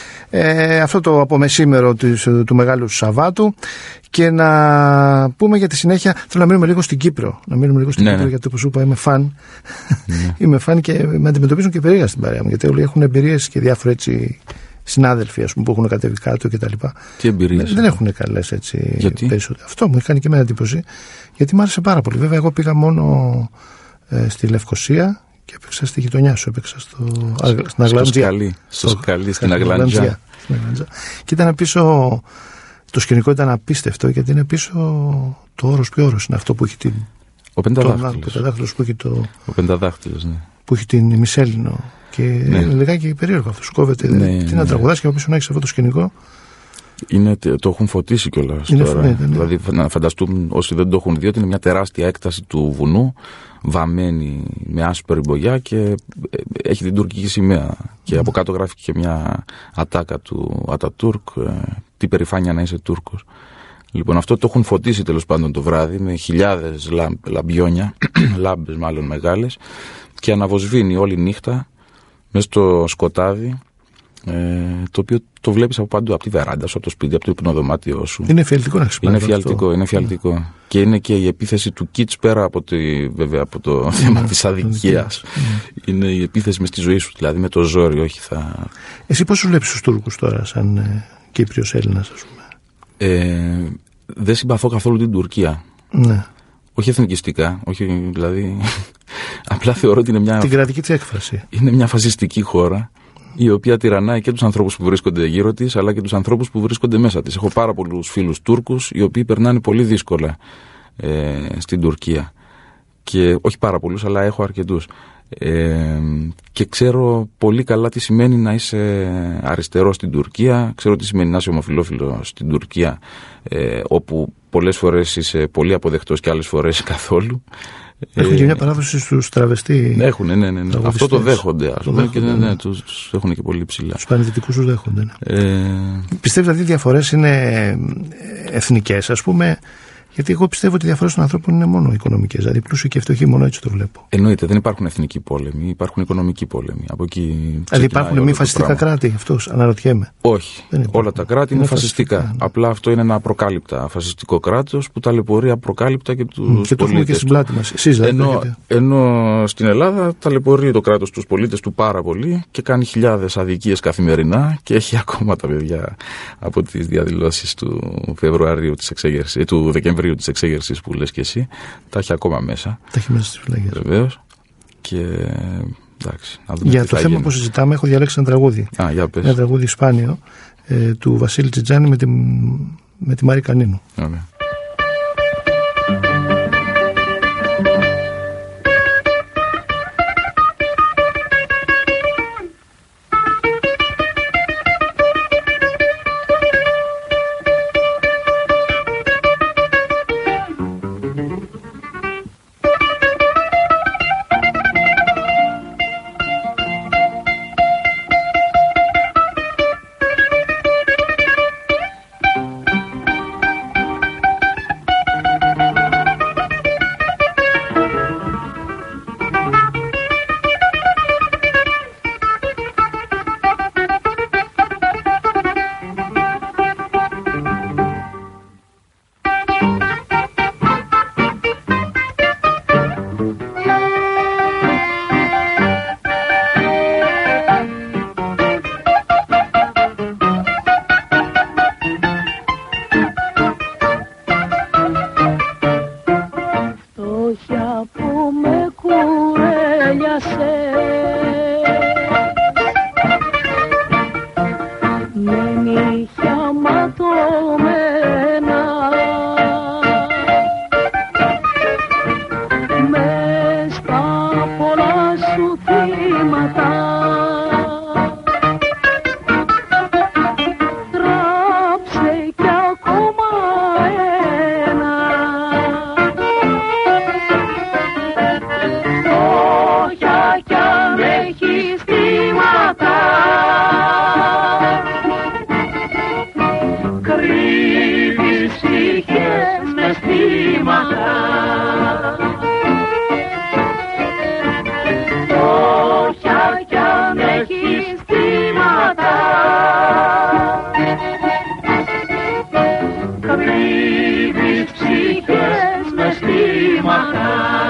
Ε, αυτό το απομεσήμερο του, του Μεγάλου Σαββάτου, και να πούμε για τη συνέχεια. Θέλω να μείνουμε λίγο στην Κύπρο. Να μείνουμε λίγο στην ναι, Κύπρο, ναι. Γιατί όπως σου είπα είμαι φαν. Ναι. Είμαι φαν και με αντιμετωπίζουν και περίεργα στην παρέα μου. Γιατί όλοι έχουν εμπειρίες και διάφοροι έτσι συνάδελφοι, ας πούμε, που έχουν κατέβει κάτω κτλ.
Τι εμπειρίες?
Δεν έχουν καλές έτσι.
Γιατί?
Περισσότερο. Αυτό μου έχει κάνει και εμένα εντύπωση. Γιατί μου άρεσε πάρα πολύ. Βέβαια, εγώ πήγα μόνο ε, στη Λευκοσία και έπαιξα στη γειτονιά σου. Έπαιξα στο, στην Αγλαντζία.
Στο σκαλί, στην Αγλαντζία.
Και ήταν πίσω. Το σκηνικό ήταν απίστευτο, γιατί είναι πίσω το όρος. Ποιο όρος είναι αυτό που έχει την.
Ο Πενταδάχτυλος.
Που έχει το.
Ο Πενταδάχτυλος, ναι.
Που έχει την Μισέλινο. Και ναι. Είναι λιγάκι περίεργο αυτό. Σου κόβεται. Ναι, τι ναι, να τραγουδάσει και από πίσω να έχει αυτό το σκηνικό.
Είναι, το έχουν φωτίσει κιόλας τώρα. Ναι, ναι. Δηλαδή, να φανταστούν όσοι δεν το έχουν δει ότι είναι μια τεράστια έκταση του βουνού, βαμμένη με άσπρη μπογιά και έχει την τουρκική σημαία. Και από κάτω γράφει και μια ατάκα του Ατατούρκ. Τι περηφάνεια να είσαι Τούρκος. Λοιπόν, αυτό το έχουν φωτίσει τέλος πάντων το βράδυ με χιλιάδες λαμπ, λαμπιόνια, λάμπες μάλλον μεγάλες, και αναβοσβήνει όλη νύχτα μέσα στο σκοτάδι. Ε, το οποίο το βλέπεις από παντού, από τη βεράντα σου, από το σπίτι, από το υπνοδωμάτιό σου.
Είναι εφιαλτικό να χρησιμοποιήσει.
Είναι εφιαλτικό, είναι εφιαλτικό. Mm. Και είναι και η επίθεση του Κιτς πέρα από, τη, βέβαια, από το θέμα mm. της αδικίας. Mm. Είναι η επίθεση με στη ζωή σου, δηλαδή με το ζόρι, όχι θα.
Εσύ πώς σου βλέπεις τους Τούρκους τώρα, σαν ε, Κύπριος Έλληνας, ας πούμε?
Ε, δεν συμπαθώ καθόλου την Τουρκία.
Ναι.
Όχι εθνικιστικά, όχι δηλαδή. Απλά θεωρώ ότι είναι μια.
Την κρατική της έκφραση.
Είναι μια φασιστική χώρα, η οποία τυραννάει και τους ανθρώπους που βρίσκονται γύρω της, αλλά και τους ανθρώπους που βρίσκονται μέσα της. Έχω πάρα πολλούς φίλους Τούρκους, οι οποίοι περνάνε πολύ δύσκολα ε, στην Τουρκία. Και όχι πάρα πολλούς, αλλά έχω αρκετούς. Ε, και ξέρω πολύ καλά τι σημαίνει να είσαι αριστερός στην Τουρκία. Ξέρω τι σημαίνει να είσαι ομοφυλόφιλος στην Τουρκία, ε, όπου πολλές φορές είσαι πολύ αποδεκτός και άλλες φορές καθόλου.
Έχουν και μια παράδοση στους τραβεστή.
Έχουν, ναι, ναι, ναι. Αυτό το δέχονται, ας πούμε, και ναι, ναι, τους έχουν και πολύ ψηλά.
Τους πανεδυτικούς τους δέχονται. Ναι.
Ε...
Πιστεύετε ότι οι διαφορές είναι εθνικές, ας πούμε? Γιατί εγώ πιστεύω ότι οι διαφορές των ανθρώπων είναι μόνο οικονομικές. Δηλαδή, πλούσιοι και φτωχοί, μόνο έτσι το βλέπω.
Εννοείται, δεν υπάρχουν εθνικοί πόλεμοι, υπάρχουν οικονομικοί πόλεμοι. Από εκεί
δηλαδή, υπάρχουν μη φασιστικά κράτη, αυτός, αναρωτιέμαι.
Όχι. Όλα τα κράτη είναι, είναι φασιστικά. φασιστικά. Ναι. Απλά αυτό είναι ένα απροκάλυπτα φασιστικό κράτος που ταλαιπωρεί απροκάλυπτα και τους πολίτες.
Και το έχουμε και στην πλάτη μας. Εσείς δεν
ενώ, ενώ στην Ελλάδα ταλαιπωρεί το κράτος τους πολίτες του πάρα πολύ και κάνει χιλιάδες αδικίες καθημερινά και έχει ακόμα τα παιδιά από τις διαδηλώσεις του Φεβρουαρίου της εξέγερσης, του Δεκεμβρίου της εξέγερσης που λες και εσύ, τα έχει ακόμα μέσα.
Τα έχει μέσα στις φυλακές.
Βεβαίως. Και εντάξει, να δούμε.
Για
τι
το
θα
θέμα
γίνει.
που συζητάμε, έχω διαλέξει ένα τραγούδι.
Α, για πες.
Ένα τραγούδι σπάνιο ε, του Βασίλη Τζιτζάνη με τη, με τη Μάρη Κανίνου.
Ωραία.
αισθήματα. Όχι κι αν έχεις θύματα, κρύβεις ψυχές με αισθήματα.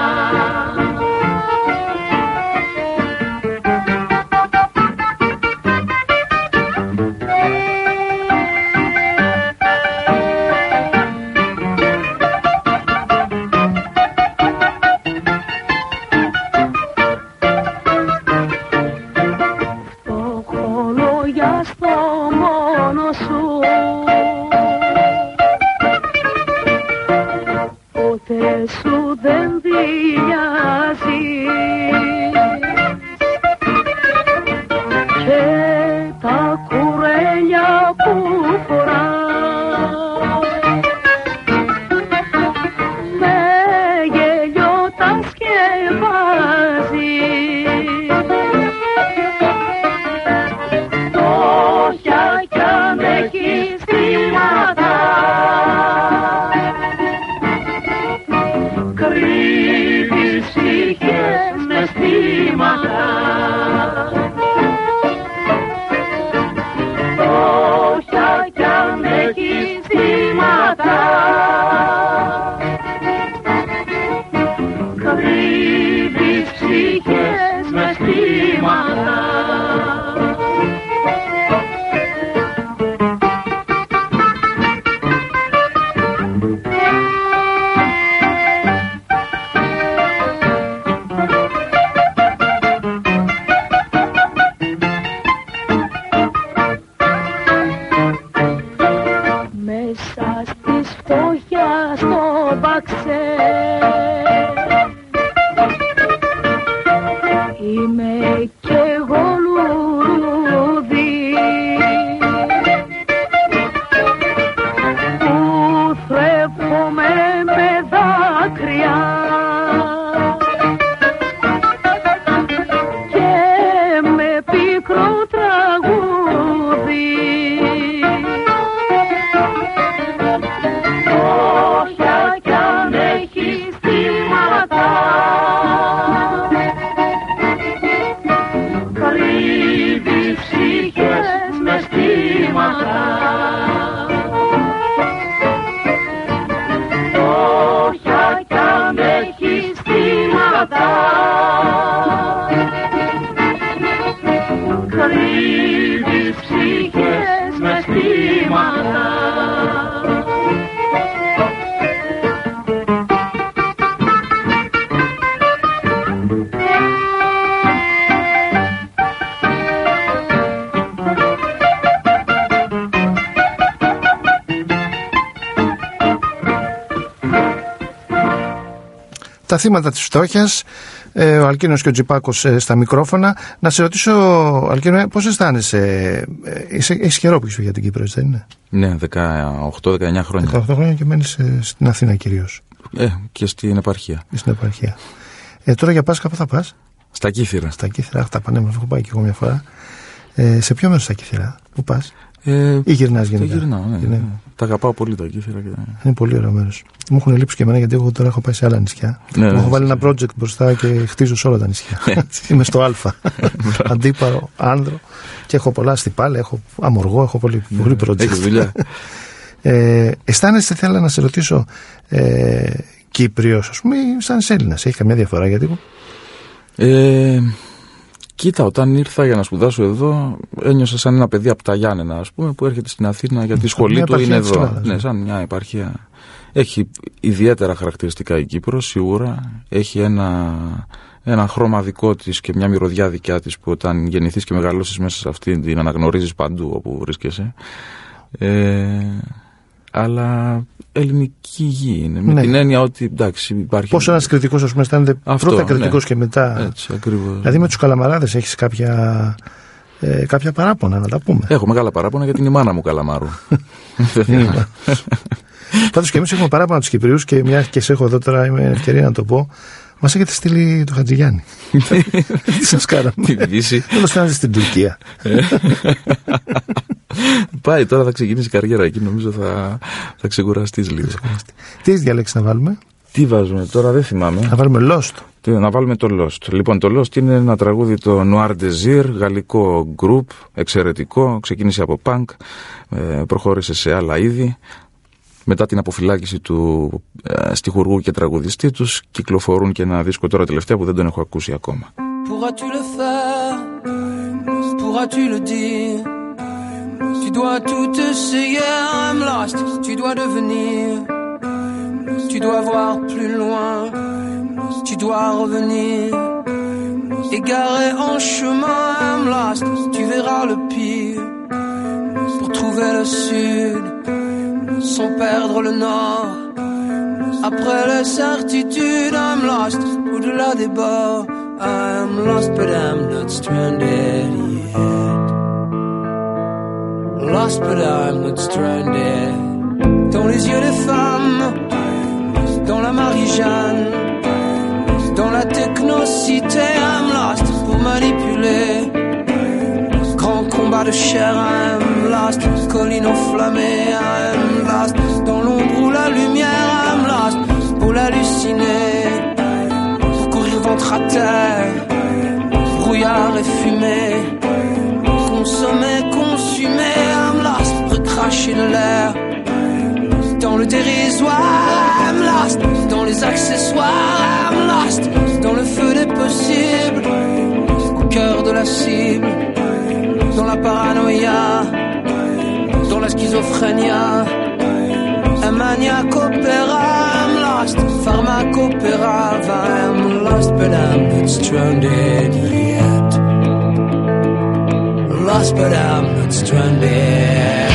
Τα θύματα της φτώχειας, ε, ο Αλκίνος και ο Τζιπάκος ε, στα μικρόφωνα. Να σε ρωτήσω, Αλκίνο, πώς αισθάνεσαι? Ε, είσαι, έχεις καιρό που είσαι για την Κύπρο, έτσι δεν είναι?
Ναι, δεκαοκτώ δεκαεννιά χρόνια.
δεκαοκτώ χρόνια και μένεις ε, στην Αθήνα κυρίως.
Ε, και στην επαρχία.
Και στην επαρχία. Ε, τώρα για Πάσχα πού θα πας?
Στα Κύθυρα.
Στα Κύθυρα, αχ, τα πανέμορφα, έχω πάει και εγώ μια φορά. Ε, σε ποιο μέρος στα Κύθυρα, πού πας?
Ε,
ή γυρνάς γενικά?
Γυρνάω, ναι, ναι. Τα αγαπάω πολύ τα Κύθυρα. Και...
είναι πολύ ωραίο μέρος. Μου έχουν λείψει και εμένα, γιατί εγώ τώρα έχω πάει σε άλλα νησιά.
Ναι,
μου
ναι,
έχω βάλει
ναι.
ένα project μπροστά και χτίζω σε όλα τα νησιά. Είμαι στο Α. Αντίπαρο, Άνδρο, και έχω πολλά στη Πάλη, έχω Αμοργό, έχω πολύ, πολύ project.
Έχεις δουλειά.
ε, αισθάνεσαι, θέλω να σε ρωτήσω, ε, Κύπριος, ας πούμε, σαν Έλληνας, έχει καμιά διαφορά? Γιατί
ε, κοίτα, όταν ήρθα για να σπουδάσω εδώ, ένιωσα σαν ένα παιδί από τα Γιάννενα, ας πούμε, που έρχεται στην Αθήνα γιατί η σχολή του είναι εδώ.
Ελλάδας,
ναι, σαν μια επαρχία. Έχει ιδιαίτερα χαρακτηριστικά η Κύπρος, σίγουρα. Έχει ένα, ένα χρώμα δικό της και μια μυρωδιά δικιά της, που όταν γεννηθείς και μεγαλώσεις μέσα σε αυτή την αναγνωρίζεις παντού όπου βρίσκεσαι. Ε, αλλά ελληνική γη είναι. Με
ναι.
την έννοια ότι εντάξει, υπάρχει.
Πόσο ένας κριτικός, ας πούμε, αισθάνεται
αυτό,
πρώτα κριτικός
ναι.
και μετά.
Έτσι, ακριβώς.
Δηλαδή με τους Καλαμαράδες έχεις κάποια, ε, κάποια παράπονα, να τα πούμε?
Έχω μεγάλα παράπονα γιατί είναι η μάνα μου Καλαμάρου.
Πάντως και εμείς έχουμε παράπονα τους Κυπριούς, και μια και σε έχω εδώ τώρα, είμαι ευκαιρία να το πω, Μας έχετε στείλει το Χατζηγιάννη. Τι σας κάναμε?
Τη Δύση.
Δεν μας κάνατε στην Τουρκία.
Πάει τώρα, θα ξεκινήσει η καριέρα εκεί. Νομίζω θα, θα ξεκουραστείς λίγο.
Τι έχεις διαλέξει να βάλουμε?
Τι βάζουμε τώρα, δεν θυμάμαι.
Να βάλουμε Lost.
Τι, να βάλουμε το Lost. Λοιπόν, το Lost είναι ένα τραγούδι, το Noir Désir, γαλλικό group, εξαιρετικό. Ξεκίνησε από punk, ε, προχώρησε σε άλλα είδη. Μετά την αποφυλάκηση του ε, στιχουργού και τραγουδιστή τους, κυκλοφορούν και ένα δίσκο τώρα τελευταία που δεν τον έχω ακούσει ακόμα.
Pourras-tu le faire? Pourras-tu le dire? Tu dois tout essayer, I'm lost. Tu dois devenir. Tu dois voir plus loin. Tu dois revenir. Égaré en chemin, I'm lost. Tu verras le pire. Pour trouver le sud, sans perdre le nord. Après les certitudes, I'm lost. Au-delà des bords, I'm lost, but I'm not stranded yet. Lost, but I'm not stranded. Dans les yeux des femmes, dans la Marie-Jeanne, dans la technocité, I'm lost pour manipuler. Grand combat de chair, I'm lost. Colline enflammée, I'm lost. Dans l'ombre ou la lumière, I'm lost pour l'halluciner. Pour courir ventre à terre, brouillard et fumée. Consommer, consumer, I'm lost. Recracher de l'air. Dans le dérisoire, I'm lost. Dans les accessoires, I'm lost. Dans le feu des possibles, au cœur de la cible. Dans la paranoïa, dans la schizophrénia. Un maniaque opéra, I'm lost. Pharmacopéra, I'm lost, but I'm not stranded yet. Lost, but I'm not stranded.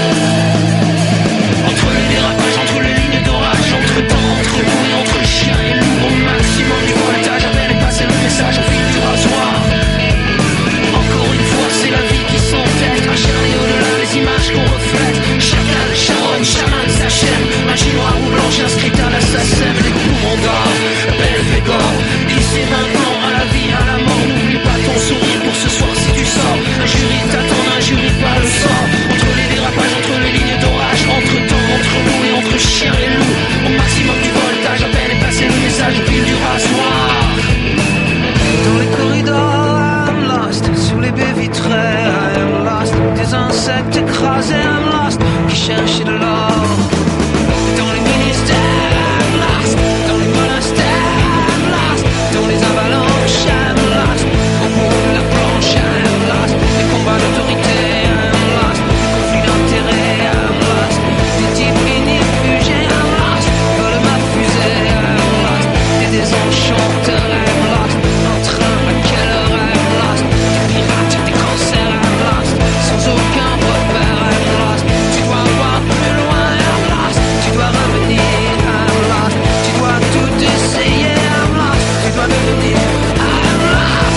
Entre les dérapages, entre les lignes d'orage, entre temps, entre nous et entre le chien et le loup, au maximum du voltage, à peine passer le message au fil du rasoir. Encore une fois, c'est la vie qui s'entête, acharnée au-delà des images qu'on reflète. Chacun, charonne, chaman, sa chaîne, magie noire ou blanche inscrite à l'assassin, les courants d'or, Belphégor, ici maintenant, à la vie, à la mort, n'oublie pas ton sourire pour ce soir si tu sors. Un jury t'attend, un jury pas le sort. Entre les dérapages, entre les lignes d'orage, entre temps, entre nous et entre chien et loup, au maximum du voltage, à peine est passé le message au fil du rasoir. Dans les corridors, I'm lost. Sur les baies vitrées, I'm lost. Des insectes écrasés, I'm lost. Qui cherchent de l'or. Dans les ministères, I'm lost. Dans les monastères, I'm lost. Dans les avalanches, I'm lost. Au bout de la planche, I'm lost. Les combats d'autorité, I'm lost. Les conflits d'intérêts, I'm lost. Des types inifugés, I'm lost. Volent ma fusée, I'm lost. Des désenchanteurs, I'm lost. Un train, à quelle heure, I'm lost. Des pirates, des cancers, I'm lost. Sans aucun repère, I'm lost. Tu dois voir plus loin, I'm lost. Tu dois revenir, I'm lost. Tu dois tout essayer, I'm lost. Tu dois devenir, I'm lost.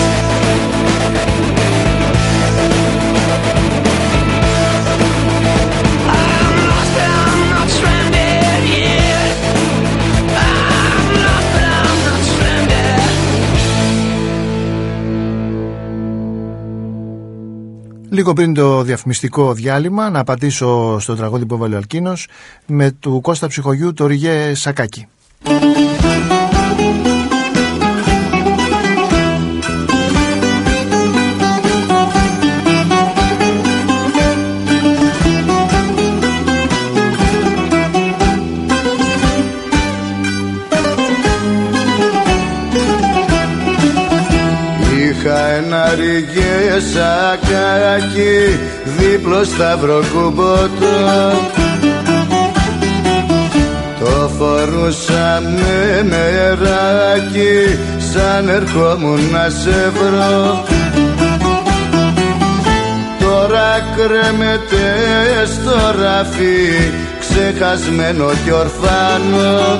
I'm lost, but I'm not stranded yet. I'm lost, but I'm not stranded.
Λίγο πριν το διαφημιστικό διάλειμμα, να απαντήσω στο τραγούδι που έβαλε ο Αλκίνος με του Κώστα Ψυχογιού, το Ριγέ Σακάκι.
Είχα ένα ριγέ σακάκι δίπλο σταυροκούμποτο. Το φορούσα με νεράκι σαν ερχόμουν να σε βρω. Τώρα κρέμεται στο ράφι ξεχασμένο κι ορφάνο.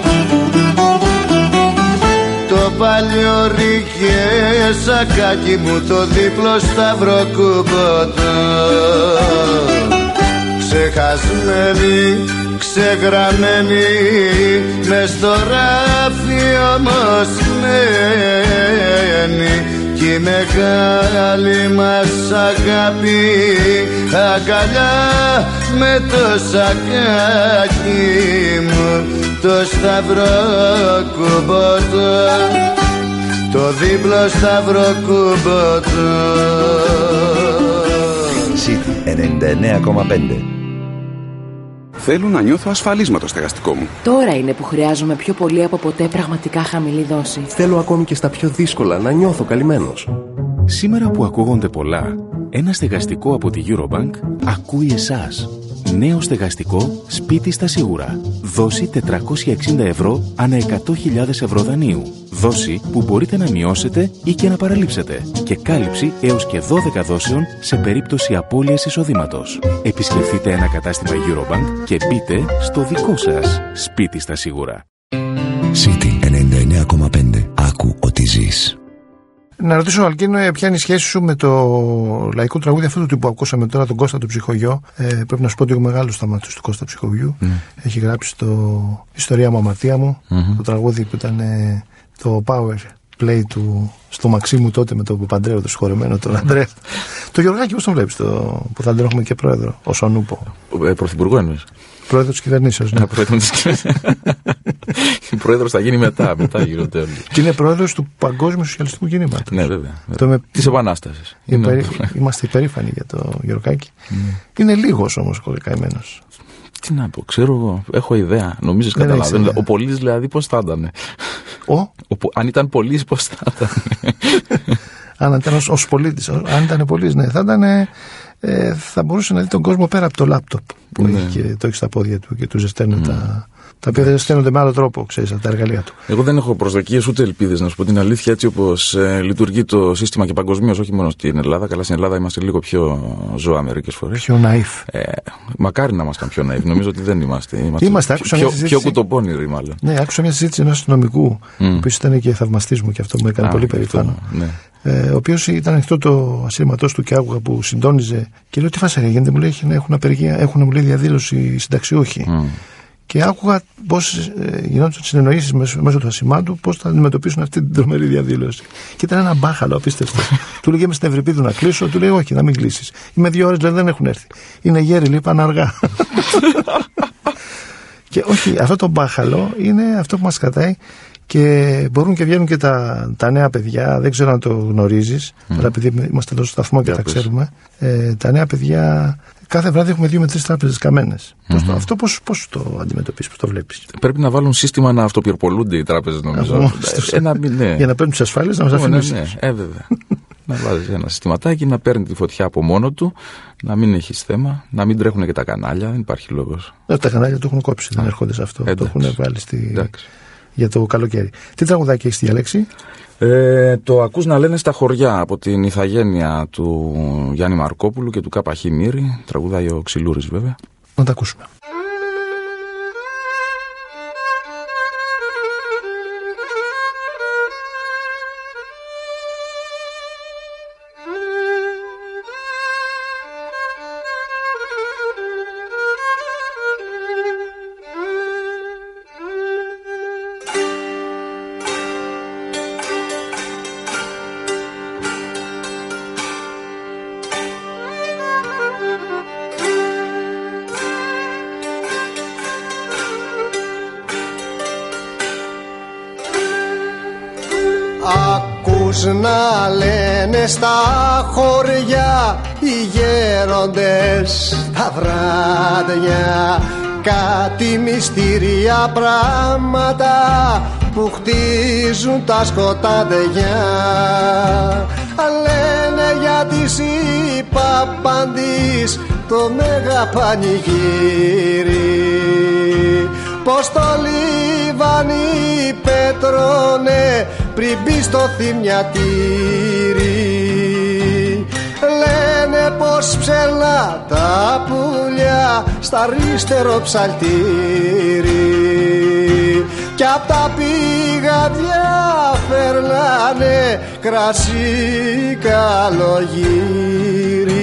Το παλιό ριγέ σακάκι μου το δίπλο σταυροκούμποτο. Ξεχασμένη, ξεγραμμένη μες στο ράφι
όμως μένει κι η μεγάλη μας αγάπη αγκαλιά με το σακάκι μου το σταυρό κουμπότο, το δίπλο σταυρό κουμπότο.
City ενενήντα εννέα κόμμα πέντε.
Θέλω να νιώθω ασφαλής με το στεγαστικό μου.
Τώρα είναι που χρειάζομαι πιο πολύ από ποτέ πραγματικά χαμηλή δόση.
Θέλω ακόμη και στα πιο δύσκολα να νιώθω καλυμμένος.
Σήμερα που ακούγονται πολλά, ένα στεγαστικό από τη Eurobank ακούει εσάς. Νέο στεγαστικό σπίτι στα σίγουρα. Δόση τετρακόσια εξήντα ευρώ ανά εκατό χιλιάδες ευρώ δανείου. Δόση που μπορείτε να μειώσετε ή και να παραλείψετε. Και κάλυψη έως και δώδεκα δόσεων σε περίπτωση απώλειας εισοδήματος. Επισκεφτείτε ένα κατάστημα Eurobank και μπείτε στο δικό σας σπίτι στα σίγουρα.
City ενενήντα εννέα κόμμα πέντε. Άκου ότι ζεις.
Να ρωτήσω, Αλκίνο, ποια είναι η σχέση σου με το λαϊκό τραγούδι αυτού του που ακούσαμε τώρα, τον Κώστα του Ψυχογειό. Ε, πρέπει να σου πω ότι είμαι μεγάλος θαυμαστής του Κώστα Ψυχογειού. Mm. Έχει γράψει το Ιστορία μου, αμαρτία μου, mm-hmm. το τραγούδι που ήταν ε, το power play του στο Μαξίμου τότε με τον Παπαντρέο, το συγχωρεμένο, τον Ανδρέα. Το Γιωργάκη, πώς τον βλέπεις, το, που θα τον έχουμε και πρόεδρο, ο Σονούπο.
Ε, Πρωθυπουργό εννοείς.
Πρόεδρο της κυβερνήσεως, ναι.
Πρόεδρος θα γίνει μετά, μετά γίνονται όλοι.
Και είναι πρόεδρος του Παγκόσμιου Σοσιαλιστικού Κινήματος.
Ναι, βέβαια.
Με...
Της Επανάστασης.
Υπερι... Είμαστε υπερήφανοι για το Γιωργάκη. Mm. Είναι λίγος όμως ο καημένος.
Τι να πω, ξέρω εγώ, έχω ιδέα. Νομίζεις καταλαβαίνω. Ο Πολύς δηλαδή πώς θα ήταν.
Ο?
Ο... Αν ήταν Πολύς πώς θα ήταν.
Αν ήταν ως, ως πολίτης, αν ήταν Πολύς, ναι, θα ήταν. Ε, θα μπορούσε να δει τον κόσμο πέρα από το λάπτοπ που ναι. έχει και το έχει στα πόδια του και του ζεσταίνουν mm. τα. Τα οποία δεν ζεσταίνονται με άλλο τρόπο, ξέρεις, από τα εργαλεία του.
Εγώ δεν έχω προσδοκίες ούτε ελπίδες, να σου πω την αλήθεια, έτσι όπως ε, λειτουργεί το σύστημα και παγκοσμίως, όχι μόνο στην Ελλάδα. Καλά, στην Ελλάδα είμαστε λίγο πιο ζώα μερικές φορές.
Πιο ναΐφ.
Ε, μακάρι να ήμασταν πιο ναΐφ. Νομίζω ότι δεν είμαστε. Είμαστε,
είμαστε
πιο, πιο, πιο κουτοπώνηροι, μάλλον.
Ναι, άκουσα μια συζήτηση ενός αστυνομικού, mm. ο οποίος ήταν και θαυμαστής μου και αυτό μου έκανε Α, πολύ περήφανο. Ναι. Ε, ο οποίος ήταν ανοιχτό το ασύρματός του και άκουγα που συντόνιζε και λέω: τι φάσαρε γίνεται, μου λέει: έχουν απεργία, έχουν μου λέει διαδήλωση συνταξιούχοι. Mm. Και άκουγα πώς ε, γινόντουσαν συνεννοήσεις μέσω, μέσω του ασημάτου, πώς θα αντιμετωπίσουν αυτή την τρομερή διαδήλωση. Και ήταν ένα μπάχαλο απίστευτο. Του λέγε: είμαι στην Ευρυπίδου να κλείσω. Του λέει: όχι, να μην κλείσεις. Είμαι δύο ώρες, δηλαδή δεν έχουν έρθει. Είναι γέροι, λέει, πάνε αργά. Και όχι, αυτό το μπάχαλο είναι αυτό που μας κρατάει. Και μπορούν και βγαίνουν και τα, τα νέα παιδιά, δεν ξέρω αν το γνωρίζεις, mm. αλλά επειδή είμαστε εδώ στο σταθμό και yeah, τα ξέρουμε, ε, τα νέα παιδιά κάθε βράδυ έχουμε δύο με τρεις τράπεζες καμένες. Mm-hmm. Πώς το, αυτό πώς, πώς το αντιμετωπίσεις, πώς το βλέπεις?
Πρέπει να βάλουν σύστημα να αυτοπυρπολούνται οι τράπεζες, νομίζω.
ε, να, ναι. Για να παίρνουν τις ασφάλειες, να μας αφήνουν.
Ναι, ναι, ε, βέβαια. Να βάζεις ένα συστηματάκι, να παίρνει τη φωτιά από μόνο του, να μην έχεις θέμα, να μην τρέχουν και τα κανάλια, δεν υπάρχει λόγος.
Ε, τα κανάλια το έχουν κόψει, δεν έρχονται σε αυτό. Εντάξει. Το έχουν βάλει στη... για το καλοκαίρι. Τι τραγουδάκι έχεις διαλέξει?
Ε, το ακούς να λένε στα χωριά, από την ηθαγένεια του Γιάννη Μαρκόπουλου και του Κάπα Μύρη. Τραγουδάει ο Ξυλούρης, βέβαια.
Να τα ακούσουμε.
Να λένε στα χωριά οι γέροντες τα βράδια κάτι μυστήρια πράγματα που χτίζουν τα σκοτάδια. Λένε για τις υπαπαντής το μέγα πανηγύρι, πως το λιβάνι πέτρωνε πριν μπει στο θυμιατήρι. Λένε πως ψελά τα πουλιά στα αριστερό ψαλτήρι κι απ' τα πηγαδιά φέρνανε κρασί καλογύρι.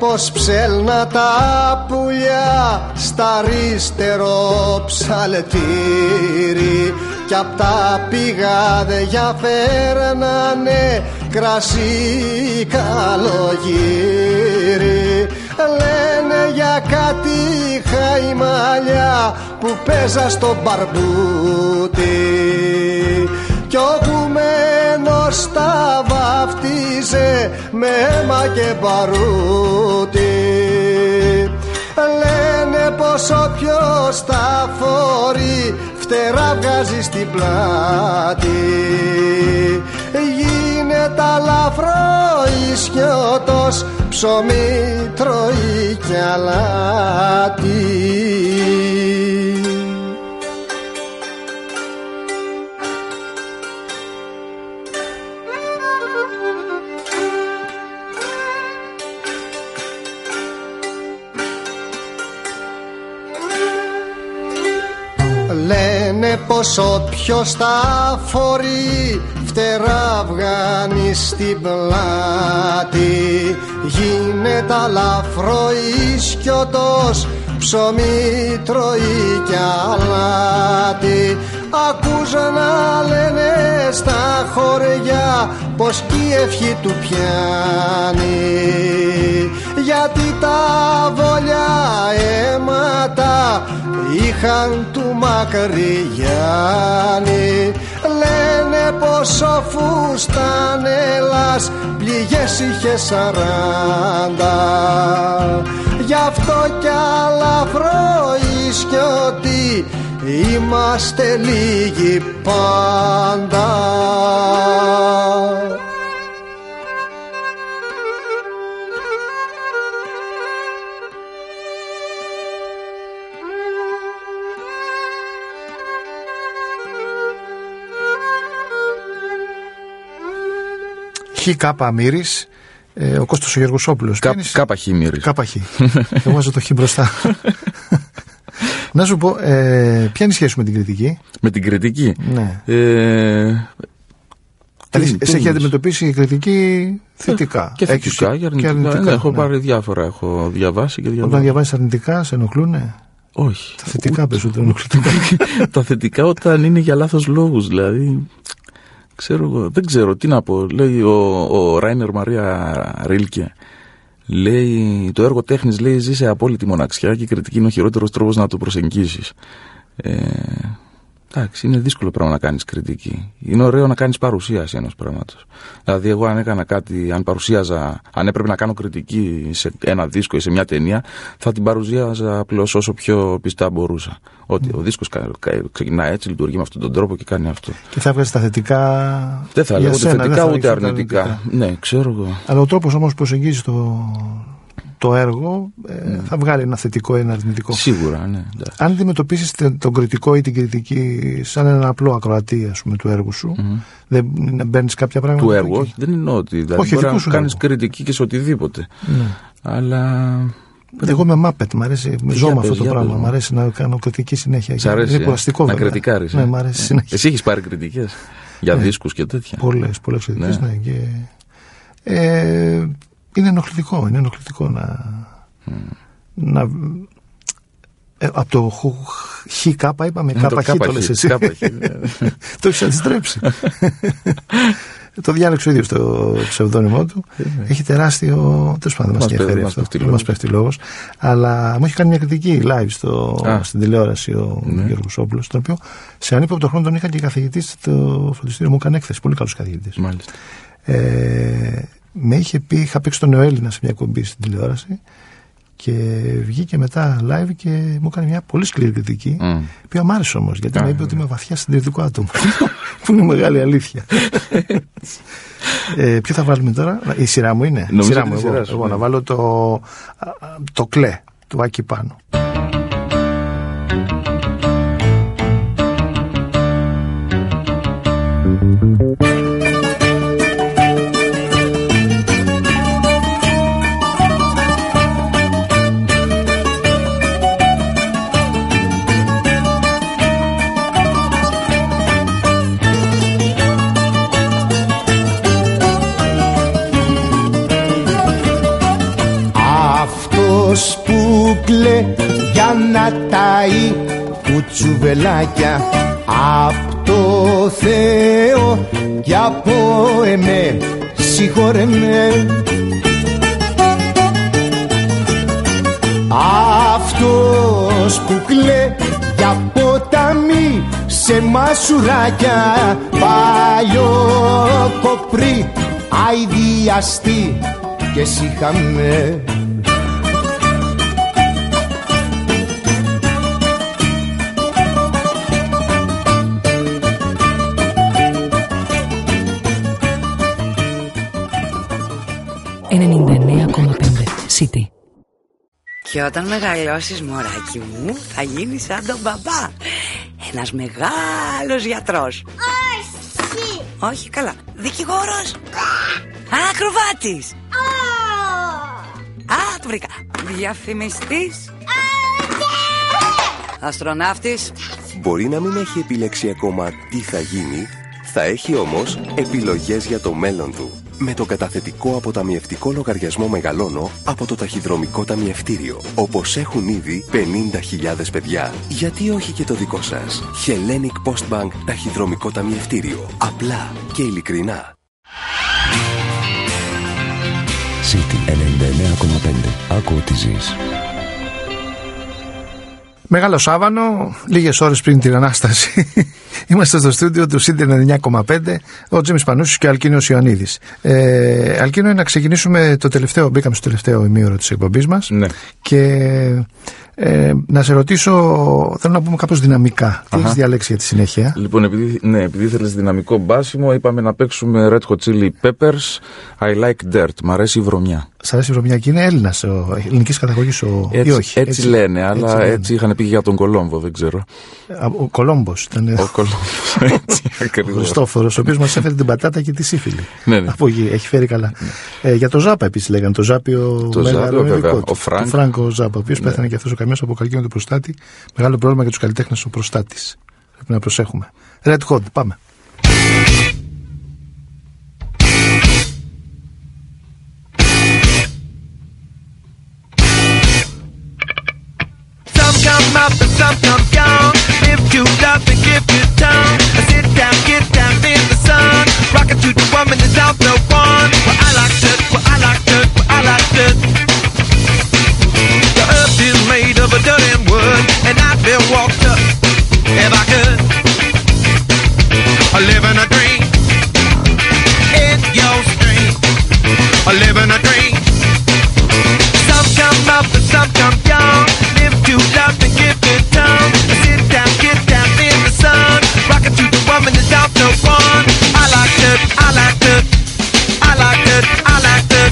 πως ψέλνα τα πουλιά στα αριστερό ψαλτήρι κι απ' τα πηγάδια φέρνανε κρασί καλογύρι. Λένε για κάτι χαϊμαλιά που παίζα στο μπαρμπούτι κι ο γουμένος τα βαφτίζε με αίμα και μπαρούτι. Λένε πως όποιος τα φορεί φτερά βγάζει στην πλάτη. Γίνεται αλαφρό ισιώτος, ψωμί τρώει κι αλάτι. Λένε πως όποιος τα φορεί φτερά βγάνει στην πλάτη. Γίνεται αλαφρό ισκιωτός, ψωμί τρώει κι αλάτι. Ακούς να λένε στα χωριά πως κι η ευχή του πιάνει, γιατί τα βόλια αίματα είχαν του Μακρυγιάννη. Λένε πως ο Φουστανέλας πληγές είχε σαράντα, γι' αυτό κι αλαφρό ισκιωτή είμαστε λίγοι πάντα.
Χ κάπα Μύρης, ε, ο Κώστας ο Γεργοσόπουλος.
Κα, κάπα Χ Μύρης.
Κάπα Χ. Εγώ βάζω το Χ μπροστά. Να σου πω, ε, ποια είναι η σχέση με την κριτική?
Με την κριτική?
Ναι.
Ε,
δηλαδή, σε έχει αντιμετωπίσει η κριτική θετικά?
Και θετικά
Έχεις,
και αρνητικά.
και αρνητικά,
ναι, έχω
ναι.
πάρει διάφορα, έχω διαβάσει και διαβάσει.
Όταν διαβάζεις αρνητικά, σε ενοχλούνε?
Όχι.
Τα θετικά περισσότερο ενοχλητικά.
Τα θετικά όταν είναι για λάθος λόγους, δηλαδή. Ξέρω, δεν ξέρω τι να πω. Λέει ο, ο Ράινερ Μαρία Ρίλκε, λέει, το έργο τέχνης, λέει, ζει σε απόλυτη μοναξιά και η κριτική είναι ο χειρότερος τρόπος να το προσεγγίσεις. Ε, εντάξει, είναι δύσκολο πράγμα να κάνεις κριτική. Είναι ωραίο να κάνεις παρουσίαση ενός πράγματος. Δηλαδή, εγώ αν έκανα κάτι, αν παρουσίαζα, αν έπρεπε να κάνω κριτική σε ένα δίσκο ή σε μια ταινία, θα την παρουσίαζα απλώς όσο πιο πιστά μπορούσα. Ότι mm. ο δίσκος ξεκινά έτσι, λειτουργεί με αυτόν τον τρόπο και κάνει αυτό.
Και θα βγάζει τα θετικά.
Δεν θα λέγω ούτε θετικά ούτε αρνητικά. αρνητικά. Ναι, ξέρω εγώ.
Αλλά ο τρόπος όμως που προσεγγίζει το, το έργο ε, mm. θα βγάλει ένα θετικό ή ένα αρνητικό.
Σίγουρα, ναι.
Αν αντιμετωπίσεις τον κριτικό ή την κριτική σαν έναν απλό ακροατή, ας πούμε, του έργου σου, mm-hmm. δεν μπαίνεις κάποια πράγματα.
Του έργου, όχι, δεν εννοώ ότι. Δηλαδή,
όχι,
μπορεί να κάνεις κριτική και σε οτιδήποτε. Mm. Αλλά.
Εγώ είμαι Μάπετ, μ' αρέσει, ζω με αυτό το πράγμα. Μ' αρέσει να κάνω κριτική συνέχεια.
Σ' αρέσει,
είναι κουραστικό,
να κριτικάρεις.
Ναι, μ' αρέσει
ναι.
συνέχεια.
Εσύ έχεις πάρει κριτικές για ναι. δίσκους και τέτοια?
Πολλές, πολλές κριτικές, ναι. ναι και, ε, είναι ενοχλητικό, είναι ενοχλητικό να. Mm. να ε, από το χ κάπα είπαμε, κάπα χ το λες εσύ. Το έχεις αντιστρέψει. Το διάλεξε ο ίδιος το ψευδόνυμο του. Έχει τεράστιο. Τέλος πάντων, δεν μας ενδιαφέρει αυτό. Δεν μας πέφτει λόγος. Αλλά μου έχει κάνει μια κριτική live στο, στην τηλεόραση ο ναι. Γιώργος Όπουλος, τον οποίο σε ανύποπτο χρόνο τον είχα και καθηγητή στο φροντιστήριο μου. Έκανε έκθεση. Πολύ καλός καθηγητής.
Μάλιστα.
Ε, με είχε πει, είχα παίξει τον Νεοέλληνα σε μια εκπομπή στην τηλεόραση. Και βγήκε μετά live και μου έκανε μια πολύ σκληρή κριτική. Mm. Που μου άρεσε όμως, γιατί yeah, με είπε yeah. ότι είμαι βαθιά συντηρητικό άτομο. Που είναι μεγάλη αλήθεια. ε, ποιο θα βάλουμε τώρα? Η σειρά μου είναι. Η σειρά μου, εγώ, εγώ, εγώ ναι. να βάλω το, το κλέ του Άκη Πάνου.
ανατάει κουτσουβελάκια απ' το Θεό και από εμέ, συγχώρε με. Αυτός που κλαίει για ποτάμι σε μασουράκια, παλιό κοπρί αηδιαστή και σιχαμέ.
ενενήντα εννέα κόμμα πέντε City.
Και όταν μεγαλώσεις, μωράκι μου, θα γίνεις σαν τον μπαμπά. Ένας μεγάλος γιατρός.
Όχι.
Όχι, καλά. Δικηγόρος. Α, ακροβάτης. Α, το βρήκα. Διαφημιστής. Αστροναύτης.
Μπορεί να μην έχει επιλέξει ακόμα τι θα γίνει, θα έχει όμως επιλογές για το μέλλον του. Με το καταθετικό αποταμιευτικό λογαριασμό Μεγαλώνω από το ταχυδρομικό ταμιευτήριο. Όπως έχουν ήδη πενήντα χιλιάδες παιδιά. Γιατί όχι και το δικό σας? Hellenic Post Bank ταχυδρομικό ταμιευτήριο. Απλά και ειλικρινά.
City ενενήντα εννέα κόμμα πέντε. Άκου ό,τι ζεις.
Μεγάλο Σάββανο, λίγες ώρες πριν την Ανάσταση. Είμαστε στο στούντιο του City ενενήντα εννέα κόμμα πέντε, ο Τζίμις Πανούσης και ο Αλκίνος Ιωαννίδης. Ε, Αλκίνο, να ξεκινήσουμε το τελευταίο, μπήκαμε στο τελευταίο ημίωρο της εκπομπής μας.
Ναι.
Και ε, να σε ρωτήσω, θέλω να πούμε κάπως δυναμικά. Τι έχεις διαλέξει για τη συνέχεια?
Λοιπόν, επειδή, ναι, επειδή ήθελες δυναμικό μπάσιμο, είπαμε να παίξουμε Red Hot Chili Peppers, I Like Dirt. Μ' αρέσει η βρωμιά.
Σ' αρέσει η βρωμιά και είναι Έλληνας, ελληνικής καταγωγής ο...
έτσι,
ή όχι?
Έτσι, έτσι λένε, αλλά έτσι, λένε. Έτσι είχαν πει για τον Κολόμβο, δεν ξέρω.
Ο Κολόμπος ήταν.
Ο Κολόμπος, έτσι ακριβώς.
Ο Χριστόφορος, ο οποίος μας έφερε την πατάτα και τη σύφυλλη.
Ναι, ναι.
Από εκεί, έχει φέρει καλά. Ναι. Ε, για το Ζάπα επίσης λέγανε, το Ζάπιο Μέγαρο.
Ο Φρανκ.
Ο Φράνκο Ζάπα, ο οποίος ναι. πέθανε και αυτός ο καμιός από καρκίνο του προστάτη. Μεγάλο πρόβλημα για τους καλλιτέχνες ο προστάτης. Πρέπει να προσέχουμε. Red Hot, πάμε.
Come up and some come down. If you love and give your tongue, sit down, get down in the sun. Rockin' to the woman is out the one. Well, I like that, well, I like that, well, I like that. The earth is made of a dirt and wood, and I'd be walked up if I could. I live in a dream, in your stream. I live in a dream. Some come up and some come down. If you love and give it tongue, sit down, get down in the sun. Rockin' to the woman is out the one. I like that, I like that, I like that, I like that.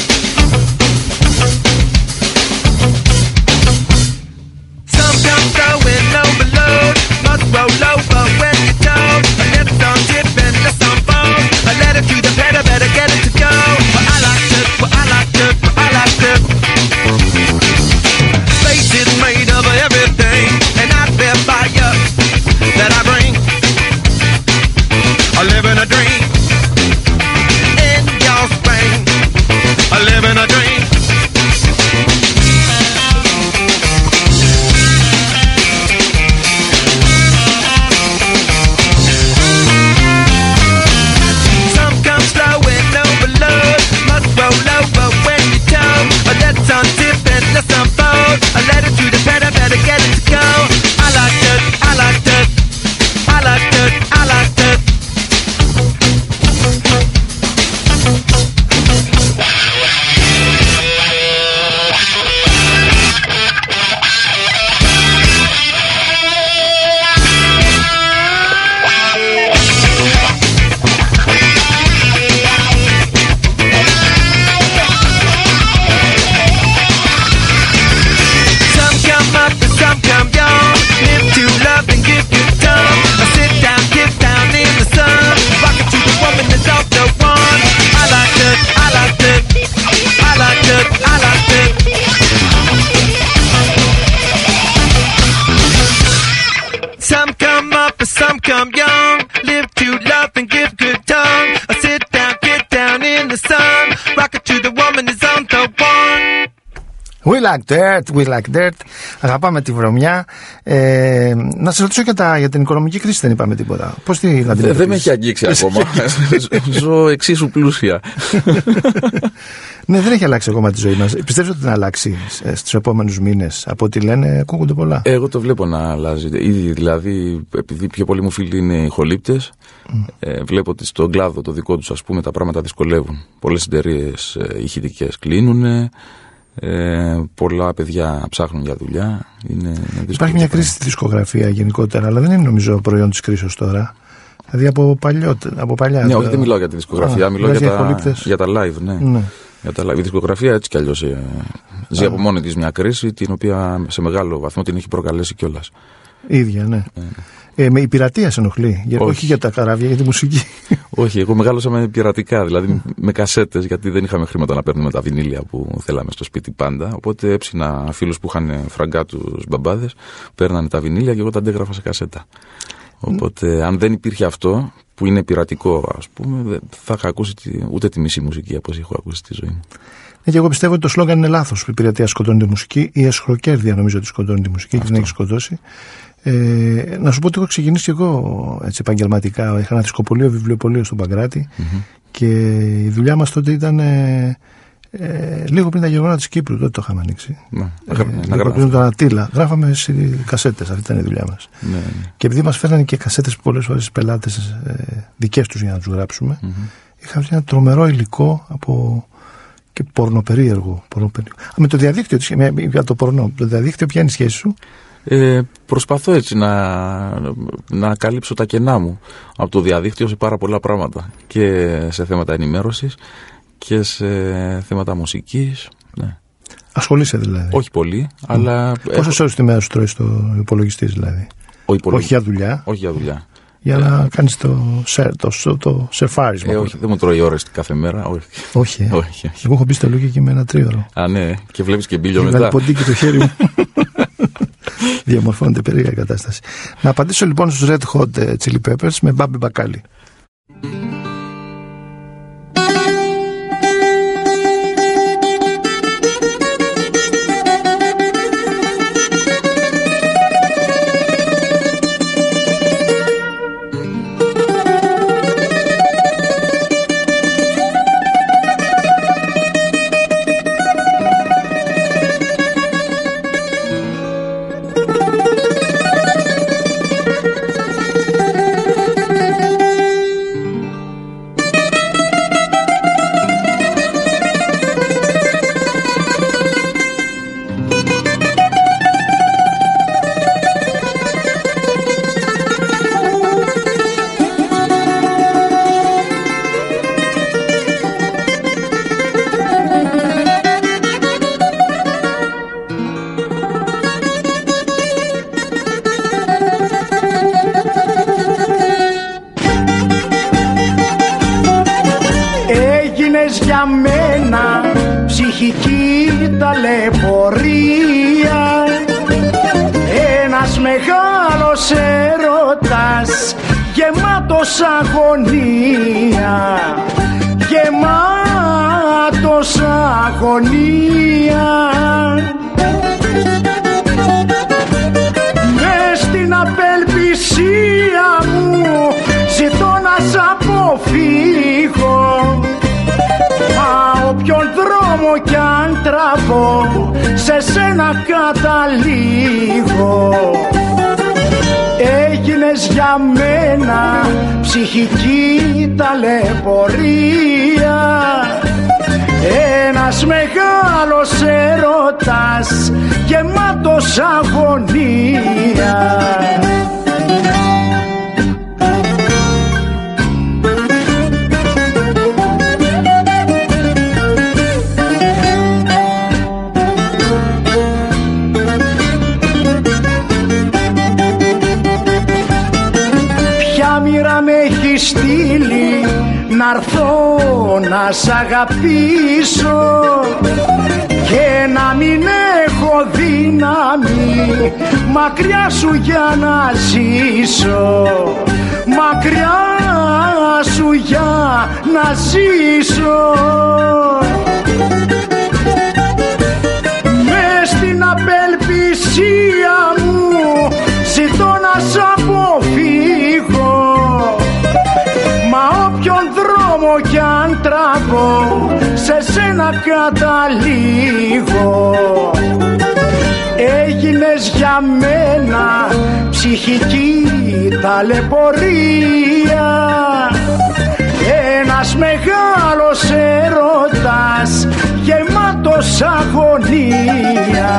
Some come throwing overload, must roll over when you told. I let it on dip and let some fall. I let it to the better, better get it to go. Well, I like that, well, I like that, well, I like that. Space is made of everything, and I bear fire that I bring. I live in a dream in your spring. I live in a dream. Some come slow and overload, must roll over when you tow. I let some dip and let some fold. I let it to the better, better get it to go. I like that, I like that, I like that, I like that. Some come up and some come young. Live to love and give good tongue. I sit down, get down in the sun. Rock it to the woman is on the one.
We like dirt, we like dirt. Αγαπάμε τη βρωμιά. Ε, να σας ρωτήσω και τα, για την οικονομική κρίση δεν είπαμε τίποτα. Πώς τη να την
Δεν με έχει αγγίξει ακόμα. Ζω εξίσου πλούσια.
Ναι, δεν έχει αλλάξει ακόμα τη ζωή μας. Πιστεύεις ότι θα αλλάξει στους επόμενους μήνες? Από ό,τι λένε, ακούγονται πολλά.
Εγώ το βλέπω να αλλάζει. Ήδη δηλαδή, επειδή πιο πολλοί μου φίλοι είναι ηχολήπτες, mm. ε, βλέπω ότι στον κλάδο το δικό τους, ας πούμε, τα πράγματα δυσκολεύουν. Πολλές εταιρείες ε, ηχητικές κλείνουν. Ε, πολλά παιδιά ψάχνουν για δουλειά. Είναι
Υπάρχει μια κρίση στη δισκογραφία γενικότερα, αλλά δεν είναι νομίζω προϊόν της κρίσης τώρα. Δηλαδή από, παλιό, από παλιά.
Ναι, όχι, δεν μιλάω για τη δισκογραφία, Α, μιλάω για τα, για τα live. Ναι. Ναι. Για τα live. Η δισκογραφία έτσι κι αλλιώς ε, ζει Α. από μόνη της μια κρίση, την οποία σε μεγάλο βαθμό την έχει προκαλέσει κιόλας.
Ίδια, ναι. Ε. Ε, με η πειρατεία σε ενοχλεί, για, όχι. όχι για τα καράβια, για τη μουσική.
Όχι, εγώ μεγάλωσα με πειρατικά, δηλαδή με κασέτες, γιατί δεν είχαμε χρήματα να παίρνουμε τα βινίλια που θέλαμε στο σπίτι πάντα. Οπότε έψινα φίλους που είχαν φραγκά τους μπαμπάδες, παίρνανε τα βινίλια και εγώ τα αντέγραφα σε κασέτα. Οπότε, αν δεν υπήρχε αυτό, που είναι πειρατικό, ας πούμε, δεν θα είχα ακούσει τη, ούτε τη μισή μουσική όπως έχω ακούσει στη ζωή μου.
Ναι, και εγώ πιστεύω ότι το σλόγγαν είναι λάθος. Η πειρατεία σκοτώνει τη μουσική, η εσχροκέρδεια νομίζω ότι σκοτώνει τη μουσική και την έχει σκοτώσει. Ε, να σου πω ότι έχω ξεκινήσει εγώ έτσι, επαγγελματικά. Είχα ένα δισκοπωλείο, βιβλιοπωλείο στον Παγκράτη mm-hmm. και η δουλειά μας τότε ήταν ε, ε, λίγο πριν τα γεγονότα της Κύπρου. Τότε το είχαμε ανοίξει. Ναι, ε, να λίγο πριν τον Ατήλα. Γράφαμε σε κασέτες, αυτή ήταν η δουλειά μας. Ναι, ναι. Και επειδή μας φέρνανε και κασέτες πολλές φορές οι πελάτες ε, δικές τους για να τους γράψουμε, mm-hmm. είχαμε ένα τρομερό υλικό από. Και πορνοπερίεργο. πορνοπερίεργο. Α, με το διαδίκτυο, για το πορνό. Το διαδίκτυο, ποια είναι η σχέση σου?
Ε, προσπαθώ έτσι να, να καλύψω τα κενά μου από το διαδίκτυο σε πάρα πολλά πράγματα. Και σε θέματα ενημέρωσης και σε θέματα μουσικής. Ναι.
Ασχολείσαι δηλαδή?
Όχι πολύ, mm. αλλά.
Πόσες έχω... ώρες τη μέρα σου τρώει στο υπολογιστή δηλαδή?
Ο υπολογιστής.
Όχι για δουλειά.
Όχι για δουλειά.
Για
ε,
να κάνεις το, το, το, το σερφάρισμα.
Ε, όχι, δεν μου τρώει ώρες κάθε μέρα. Όχι.
Όχι, ε.
όχι, όχι.
Εγώ έχω μπει στο Λούκι και με ένα τρίωρο.
Α, ναι, και βλέπεις και μπίλιο μετά.
Βγάλει ποντίκι το χέρι μου. Διαμορφώνεται περίεργα κατάσταση. Να απαντήσω λοιπόν στους Red Hot Chili Peppers με Μπάμπι Μπακάλι.
Για μένα ψυχική ταλαιπωρία, ένας μεγάλος έρωτας γεμάτος αγωνία, γεμάτος αγωνία. Μες στην απελπισία μου ζητώ να σ' αποφύγω, μα όποιον δρόμο κι αν τραβώ σε σένα καταλήγω. Έγινες για μένα ψυχική ταλαιπωρία, ένας μεγάλος έρωτας γεμάτος αγωνία. Στείλει να'ρθώ να σ' αγαπήσω και να μην έχω δύναμη μακριά σου για να ζήσω, μακριά σου για να ζήσω. Μες στην απελπισία μου ζητώ να σ' αποφύγω, μα όποιον δρόμο κι αν τραβώ σε σένα καταλήγω. Έγινες για μένα ψυχική ταλαιπωρία, ένας μεγάλος έρωτας γεμάτος αγωνία.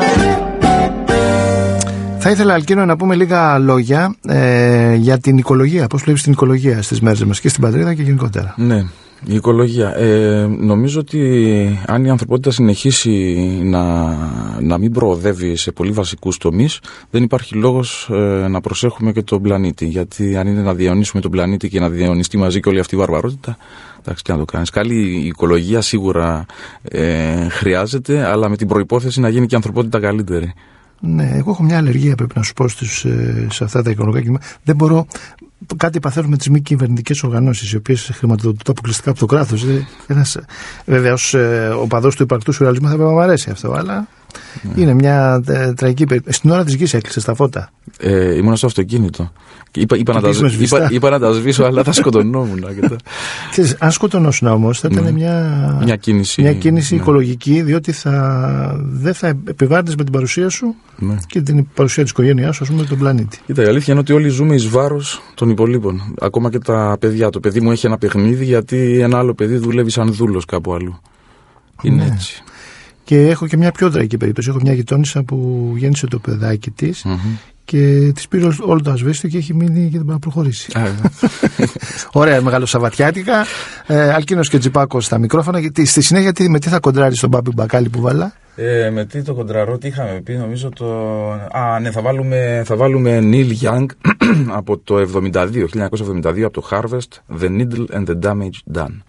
Θα ήθελα, Αλκίνο, να πούμε λίγα λόγια ε, για την οικολογία. Πώς βλέπεις την οικολογία στις μέρες μας και στην πατρίδα και γενικότερα?
Ναι, η οικολογία. Ε, νομίζω ότι αν η ανθρωπότητα συνεχίσει να, να μην προοδεύει σε πολύ βασικούς τομείς, δεν υπάρχει λόγος ε, να προσέχουμε και τον πλανήτη. Γιατί αν είναι να διαιωνίσουμε τον πλανήτη και να διαιωνιστεί μαζί και όλη αυτή η βαρβαρότητα, εντάξει, τι να το κάνεις. Καλή οικολογία σίγουρα ε, χρειάζεται, αλλά με την προϋπόθεση να γίνει και η ανθρωπότητα καλύτερη.
Ναι, εγώ έχω μια αλλεργία, πρέπει να σου πω, στις, σε αυτά τα οικολογικά κείμενα. Δεν μπορώ. Κάτι παθαίνω με τις μη κυβερνητικές οργανώσεις, οι οποίες χρηματοδοτούνται αποκλειστικά από το κράτος. Βέβαια, ως ε, οπαδός του υπαρκτού σουρεαλισμού θα πρέπει να μου αρέσει αυτό, αλλά ναι. Είναι μια ε, τραγική περίπτωση. Στην ώρα της γης έκλεισε τα φώτα.
Ε, ήμουν στο αυτοκίνητο. Είπα, είπα, να τα, είπα, είπα να τα σβήσω, αλλά θα σκοτωνόμουν.
Ξέρεις, αν σκοτωνόσουν όμως, θα ήταν ναι. μια,
μια κίνηση,
μια κίνηση
ναι.
οικολογική, διότι θα, δεν θα επιβάρυνες με την παρουσία σου
ναι.
και την παρουσία της οικογένειάς σου, ας πούμε, τον πλανήτη.
Κοίτα, η αλήθεια είναι ότι όλοι ζούμε εις βάρος των υπολείπων. Ακόμα και τα παιδιά. Το παιδί μου έχει ένα παιχνίδι, γιατί ένα άλλο παιδί δουλεύει σαν δούλος κάπου αλλού. Είναι ναι. έτσι.
Και έχω και μια πιο τραγική περίπτωση. Έχω μια γειτόνισσα που γέννησε το παιδάκι της mm-hmm. και της πήρε όλο το ασβέστιο και έχει μείνει και δεν μπορεί να προχωρήσει. Ωραία, μεγάλο Σαββατιάτικα. Ε, Αλκίνος και Τζιπάκος στα μικρόφωνα. Στη συνέχεια, τι, με τι θα κοντράρεις τον Μπάμπη Μπακάλι που βάλα?
Ε, με τι το κοντραρό, τι είχαμε πει, νομίζω το... Α, ναι, θα βάλουμε, θα βάλουμε Neil Young από το εβδομήντα δύο, χίλια εννιακόσια εβδομήντα δύο, από το Harvest, The Needle and the Damage Done.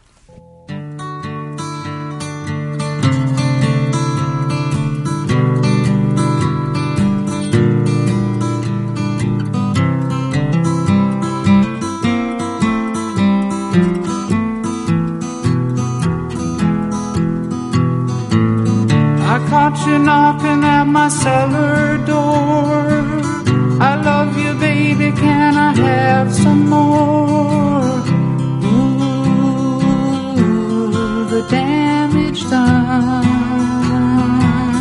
Caught you knocking at my cellar door. I love you, baby, can I have some more? Ooh, the damage done.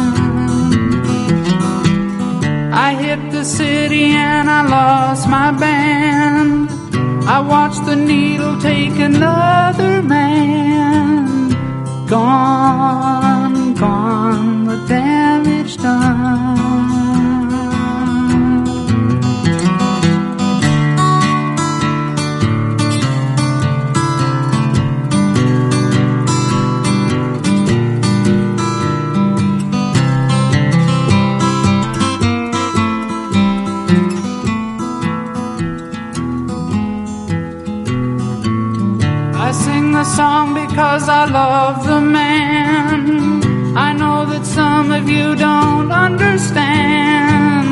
I hit the city and I lost my band. I watched the needle take another man. Gone, gone, the damage done. I sing the song because I love the man. I know that some of you don't understand.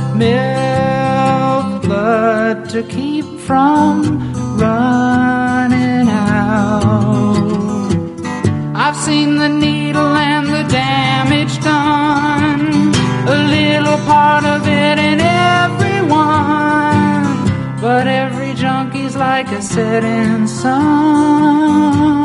Milk blood to keep from running out. I've seen the needle and the damage done. A little part of it in everyone. But every junkie's like a setting sun.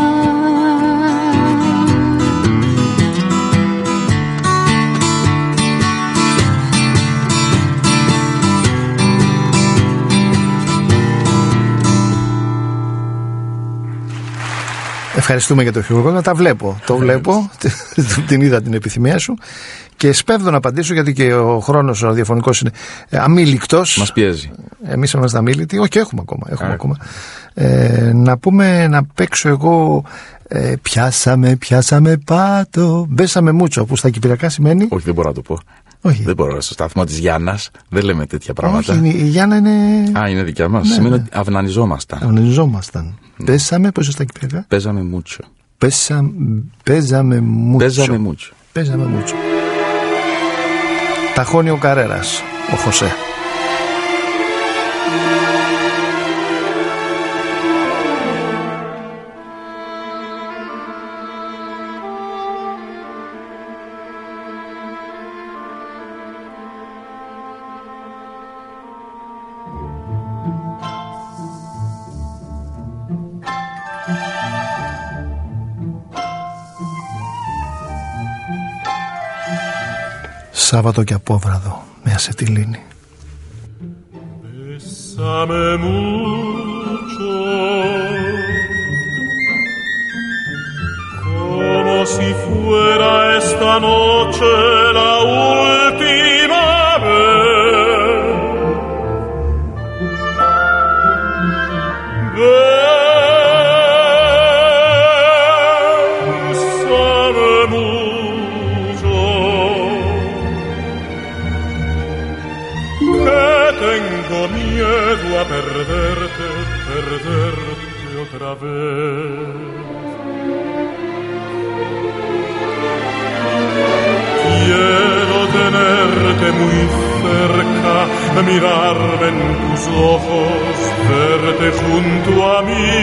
Ευχαριστούμε για το χειρουργό. Τα βλέπω. Το βλέπω. Την είδα την επιθυμία σου. Και σπέβδω να απαντήσω, γιατί και ο χρόνος ο ραδιοφωνικός είναι αμήλικτος.
Μας πιέζει.
Εμείς είμαστε αμήλικτοι. Όχι, έχουμε ακόμα. Έχουμε ακόμα. Ε, να πούμε, να παίξω εγώ. Ε, πιάσαμε, πιάσαμε πάτο. Μπέσαμε μούτσο, που στα κυπριακά σημαίνει.
Όχι, δεν μπορώ να το πω.
Όχι.
Δεν μπορώ. Στο σταθμό της Γιάννας δεν λέμε τέτοια πράγματα.
Όχι, η Γιάννα είναι.
Α, είναι δικιά μας. Ναι, σημαίνει ναι. ότι αυνανιζόμασταν.
Αυνανιζόμασταν. Ναι. Πέσαμε, πώς στα κυπριακά.
Παίζαμε μούτσο.
Πέσα, παίζαμε μούτσο.
Παίζαμε μούτσο.
Παίζαμε μούτσο. Ταχώνει ο Καρέρας, ο Χωσέ. Σάββατο και απόβραδο με ασετιλίνη.
Bésame mucho, como si fuera esta noche la última vez. Bésame mucho, que tengo miedo a perderte, perderte otra vez. Quiero tenerte muy cerca, mirarme en tus ojos, verte junto a mí.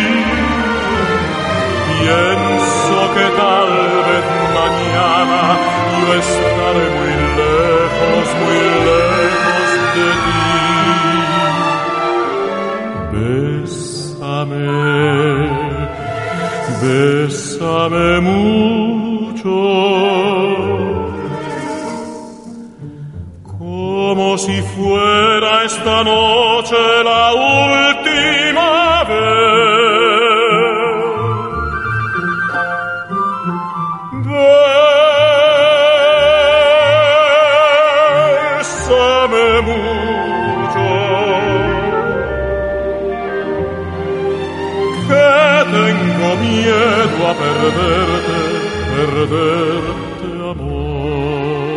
Pienso que tal vez mañana yo estaré muy lejos, muy lejos de ti. Bésame, bésame mucho, como si fuera esta noche la última vez. Bésame mucho, que tengo miedo a perderte, perderte, amor.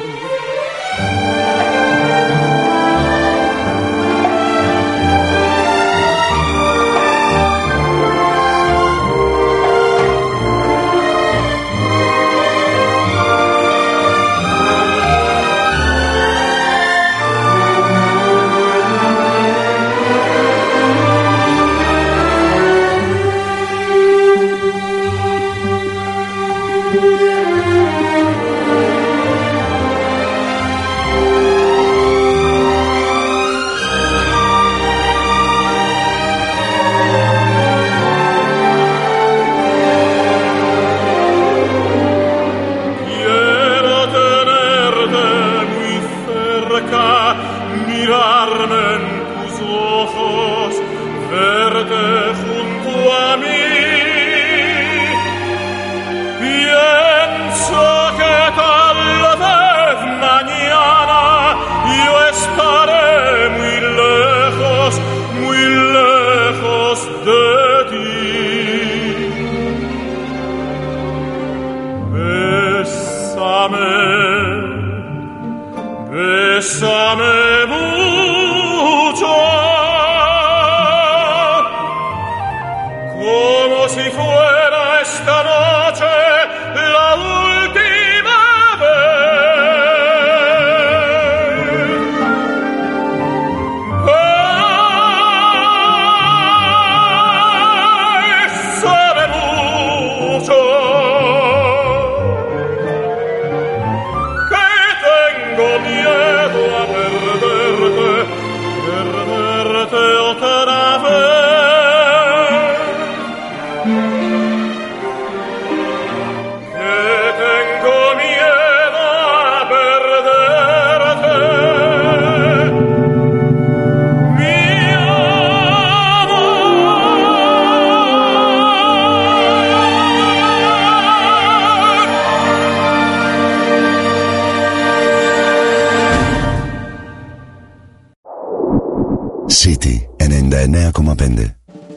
City ενενήντα εννέα κόμμα πέντε.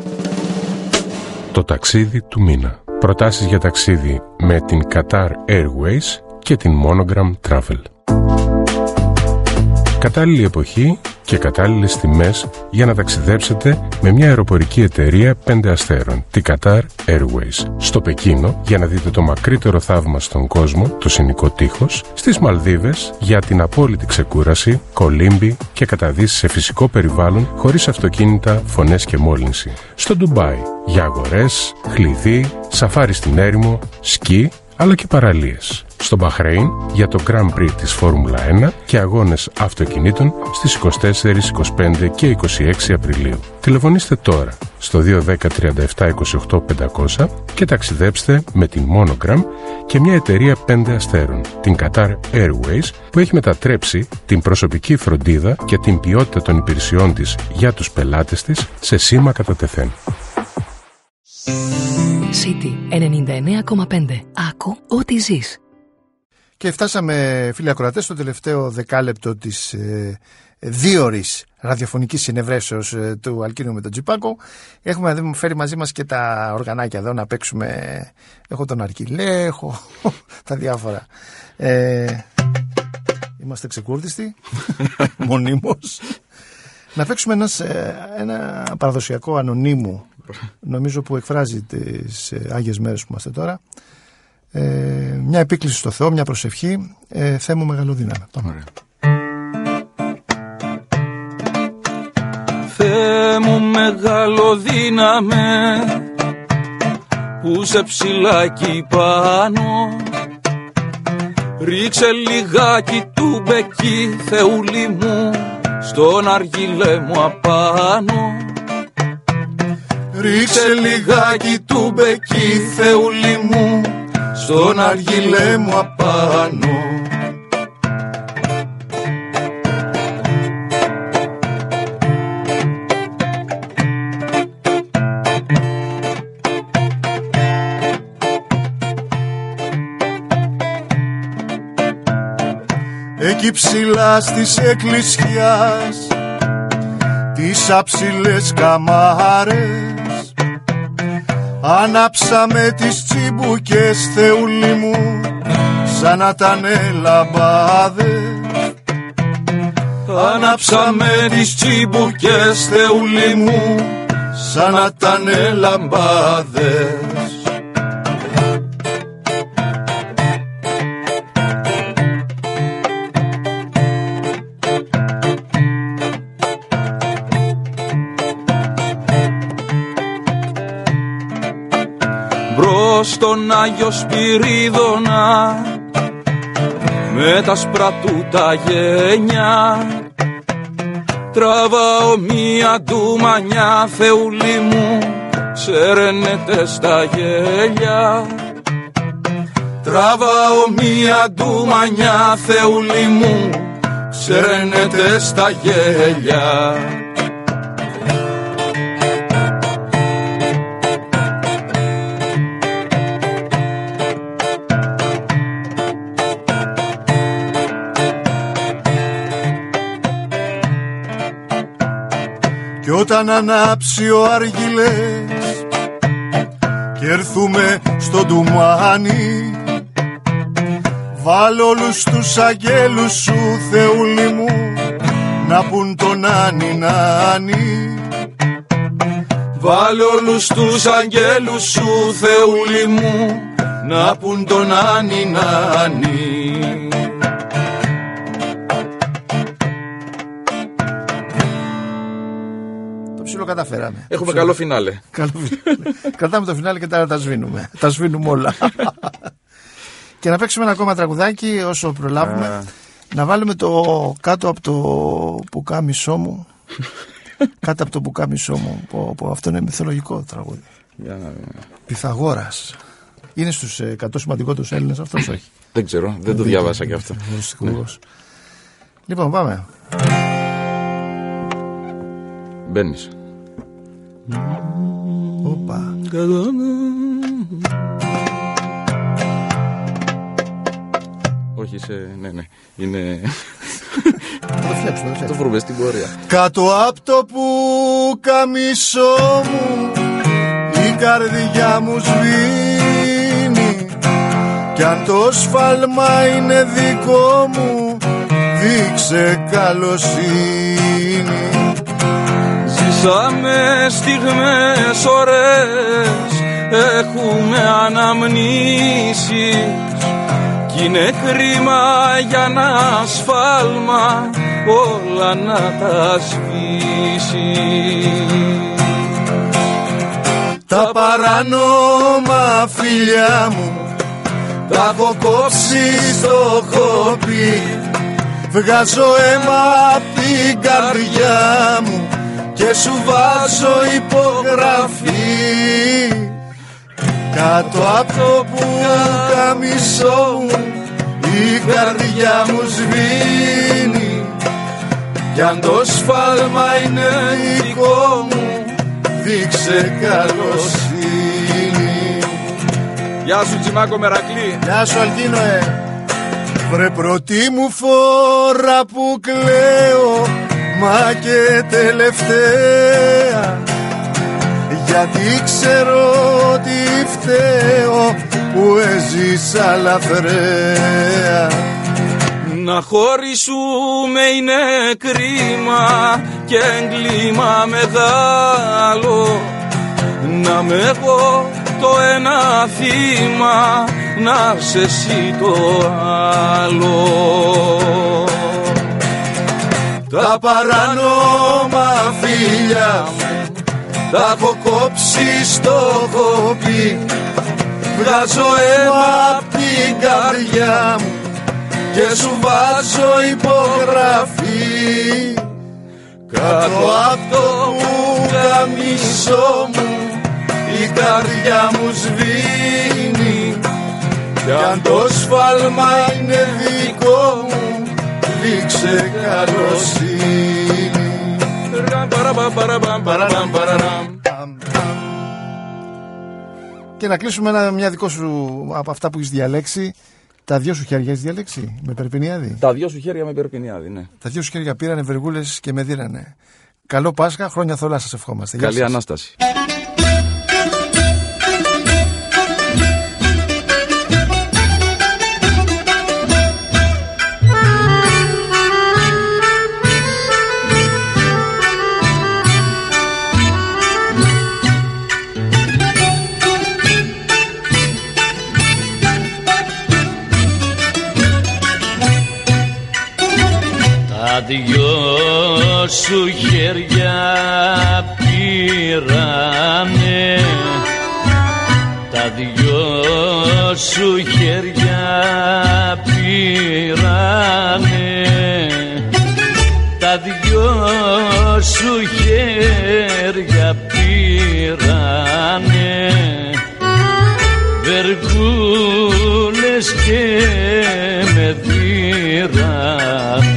Το ταξίδι του μήνα. Προτάσεις για ταξίδι με την Qatar Airways και την Monogram Travel. Κατάλληλη εποχή και κατάλληλες τιμές για να ταξιδέψετε με μια αεροπορική εταιρεία πέντε αστέρων, τη Qatar Airways. Στο Πεκίνο για να δείτε το μακρύτερο θαύμα στον κόσμο, το Συνικό Τείχος. Στις Μαλδίβες για την απόλυτη ξεκούραση, κολύμπη και καταδύσεις σε φυσικό περιβάλλον χωρίς αυτοκίνητα, φωνές και μόλυνση. Στο Ντουμπάι για αγορές, χλειδί, σαφάρι στην έρημο, σκι αλλά και παραλίες. στο Μπαχρέιν για το Grand Prix της Φόρμουλα ένα και αγώνες αυτοκινήτων στις είκοσι τέσσερα, είκοσι πέντε και είκοσι έξι Απριλίου. Τηλεφωνήστε τώρα στο δύο ένα μηδέν τριάντα επτά είκοσι οκτώ πεντακόσια και ταξιδέψτε με την Monogram και μια εταιρεία πέντε αστέρων, την Qatar Airways, που έχει μετατρέψει την προσωπική φροντίδα και την ποιότητα των υπηρεσιών της για τους πελάτες της σε σήμα κατά τεθέν.
City ενενήντα εννέα κόμμα πέντε. Άκου ό,τι ζεις.
Και φτάσαμε, φίλοι ακροατές, στο τελευταίο δεκάλεπτο της ε, δίωρης ραδιοφωνικής συνευρέσεως ε, του Αλκίνου με τον Τζιπάκο. Έχουμε φέρει μαζί μας και τα οργανάκια εδώ να παίξουμε. Έχω τον Αρκιλέ, έχω τα διάφορα. Ε, είμαστε ξεκούρδιστοι, μονίμως. Να παίξουμε ένας, ένα παραδοσιακό ανωνύμου, νομίζω, που εκφράζει τις Άγιες Μέρες που είμαστε τώρα. Ε, μια επίκληση στο Θεό, μια προσευχή. ε, Θεέ μου μεγαλοδύναμε.
Ωραία. Θεέ μου μεγαλοδύναμε, που σε ψηλάκι πάνω, ρίξε λιγάκι του μπεκί, Θεούλη μου, στον αργυλέ μου απάνω. Ρίξε λιγάκι του μπεκί, Θεούλη μου, στον αργυλέ μου απάνω.
Εκεί ψηλά στις εκκλησιάς τις αψηλές καμάρες ανάψαμε τις τσιμπουκές, Θεούλη μου, σαν να τανε λαμπάδες.
Ανάψαμε τις τσιμπουκές, Θεούλη μου, σαν να τανε λαμπάδες. Στον Άγιο Σπυρίδωνα με τα σπρατού τα γένια τραβάω μία ντουμανιά, Θεούλη μου, σερενέτε στα γέλια. Τραβάω μία ντουμανιά, Θεούλη μου, σερενέτε στα γέλια.
Κι όταν ανάψει ο αργυλές και έρθουμε στο ντουμάνι, βάλ' όλους τους αγγέλους σου, Θεούλη μου, να πουν τον Νάνι Νάνι.
Βάλ' όλους τους αγγέλους σου, Θεούλη μου, να πουν τον Νάνι Νάνι.
Καταφέραμε.
Έχουμε καλό φινάλε.
Καλό φινάλε. Κρατάμε το φινάλε και τώρα τα σβήνουμε. Τα σβήνουμε όλα. Και να παίξουμε ένα ακόμα τραγουδάκι όσο προλάβουμε. Να βάλουμε το κάτω από το πουκάμισό μου. Κάτω από το πουκάμισό μου. Που, που αυτό είναι μυθολογικό τραγούδι. Πυθαγόρας. Είναι στους εκατό σημαντικότερους Έλληνες αυτός, όχι?
Δεν ξέρω, δεν το διάβασα και αυτό.
Ναι. Λοιπόν, πάμε.
Μπαίνεις.
Οπα.
Όχι, σε... ναι, ναι. Είναι...
Θα το φτιάξουμε,
το βρούμε στην πορεία.
Κάτω απ' το πουκαμισό μου η καρδιά μου σβήνει, κι αν το σφάλμα είναι δικό μου, δείξε καλοσύνη.
Ζήσαμε στιγμές ωραίες, έχουμε αναμνήσεις, κι είναι κρίμα για ένα σφάλμα όλα να τα σβήσει.
Τα παράνομα φιλιά μου τα έχω κόψει στο χόπι. Βγάζω αίμα απ' την καρδιά μου και σου βάζω υπογραφή. Κάτω απ' το πουκαμισό μου η καρδιά μου σβήνει. Κι αν το σφάλμα είναι δικό μου, δείξε καλοσύνη.
Γεια σου Τσιμάκο Μερακλή.
Γεια σου Αλκίνοε. Βρε πρώτη μου φορά που κλαίω, μα και τελευταία, γιατί ξέρω ότι φταίω που έζησα λαθρέα.
Να χωρίσουμε είναι κρίμα και έγκλημα μεγάλο. Να με εγώ το ένα θύμα, να σε εσύ το άλλο.
Τα παράνομα φίλια μου τα έχω κόψει στο κόπι. Βγάζω αίμα απ' την καρδιά μου και σου βάζω υπογραφή. Κάτω απ' το πουκαμισό μου η καρδιά μου σβήνει. Κι αν το σφάλμα είναι δικό μου, δείξε καλοσύνη.
Και να κλείσουμε ένα, μια δικό σου από αυτά που έχεις διαλέξει. Τα δυο σου χέρια έχεις διαλέξει με Περπινιάδη.
Τα δυο σου χέρια με Περπινιάδη, ναι.
Τα δυο σου χέρια πήρανε βεργούλες και με δίνανε. Καλό Πάσχα, χρόνια θολά σας ευχόμαστε.
Καλή Ανάσταση.
Τα δυο σου χέρια πήρανε, τα δυο σου χέρια πήρανε, τα δυο σου χέρια πήρανε, βεργούλες και με δίρανε.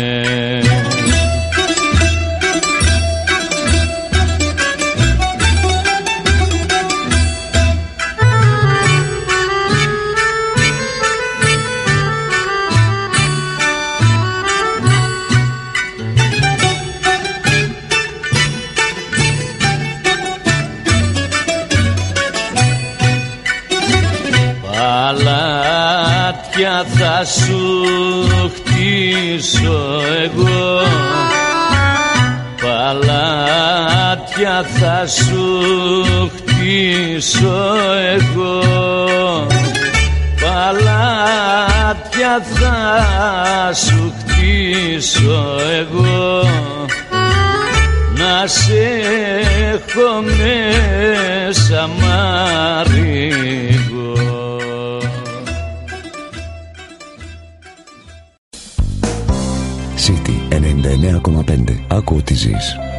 Παλάτια θα σου χτίσω εγώ, παλάτια θα σου χτίσω εγώ, παλάτια θα σου χτίσω εγώ, να σε έχω μέσα μαρίγω.
City ενενήντα εννέα κόμμα πέντε. Άκου ό,τι ζεις.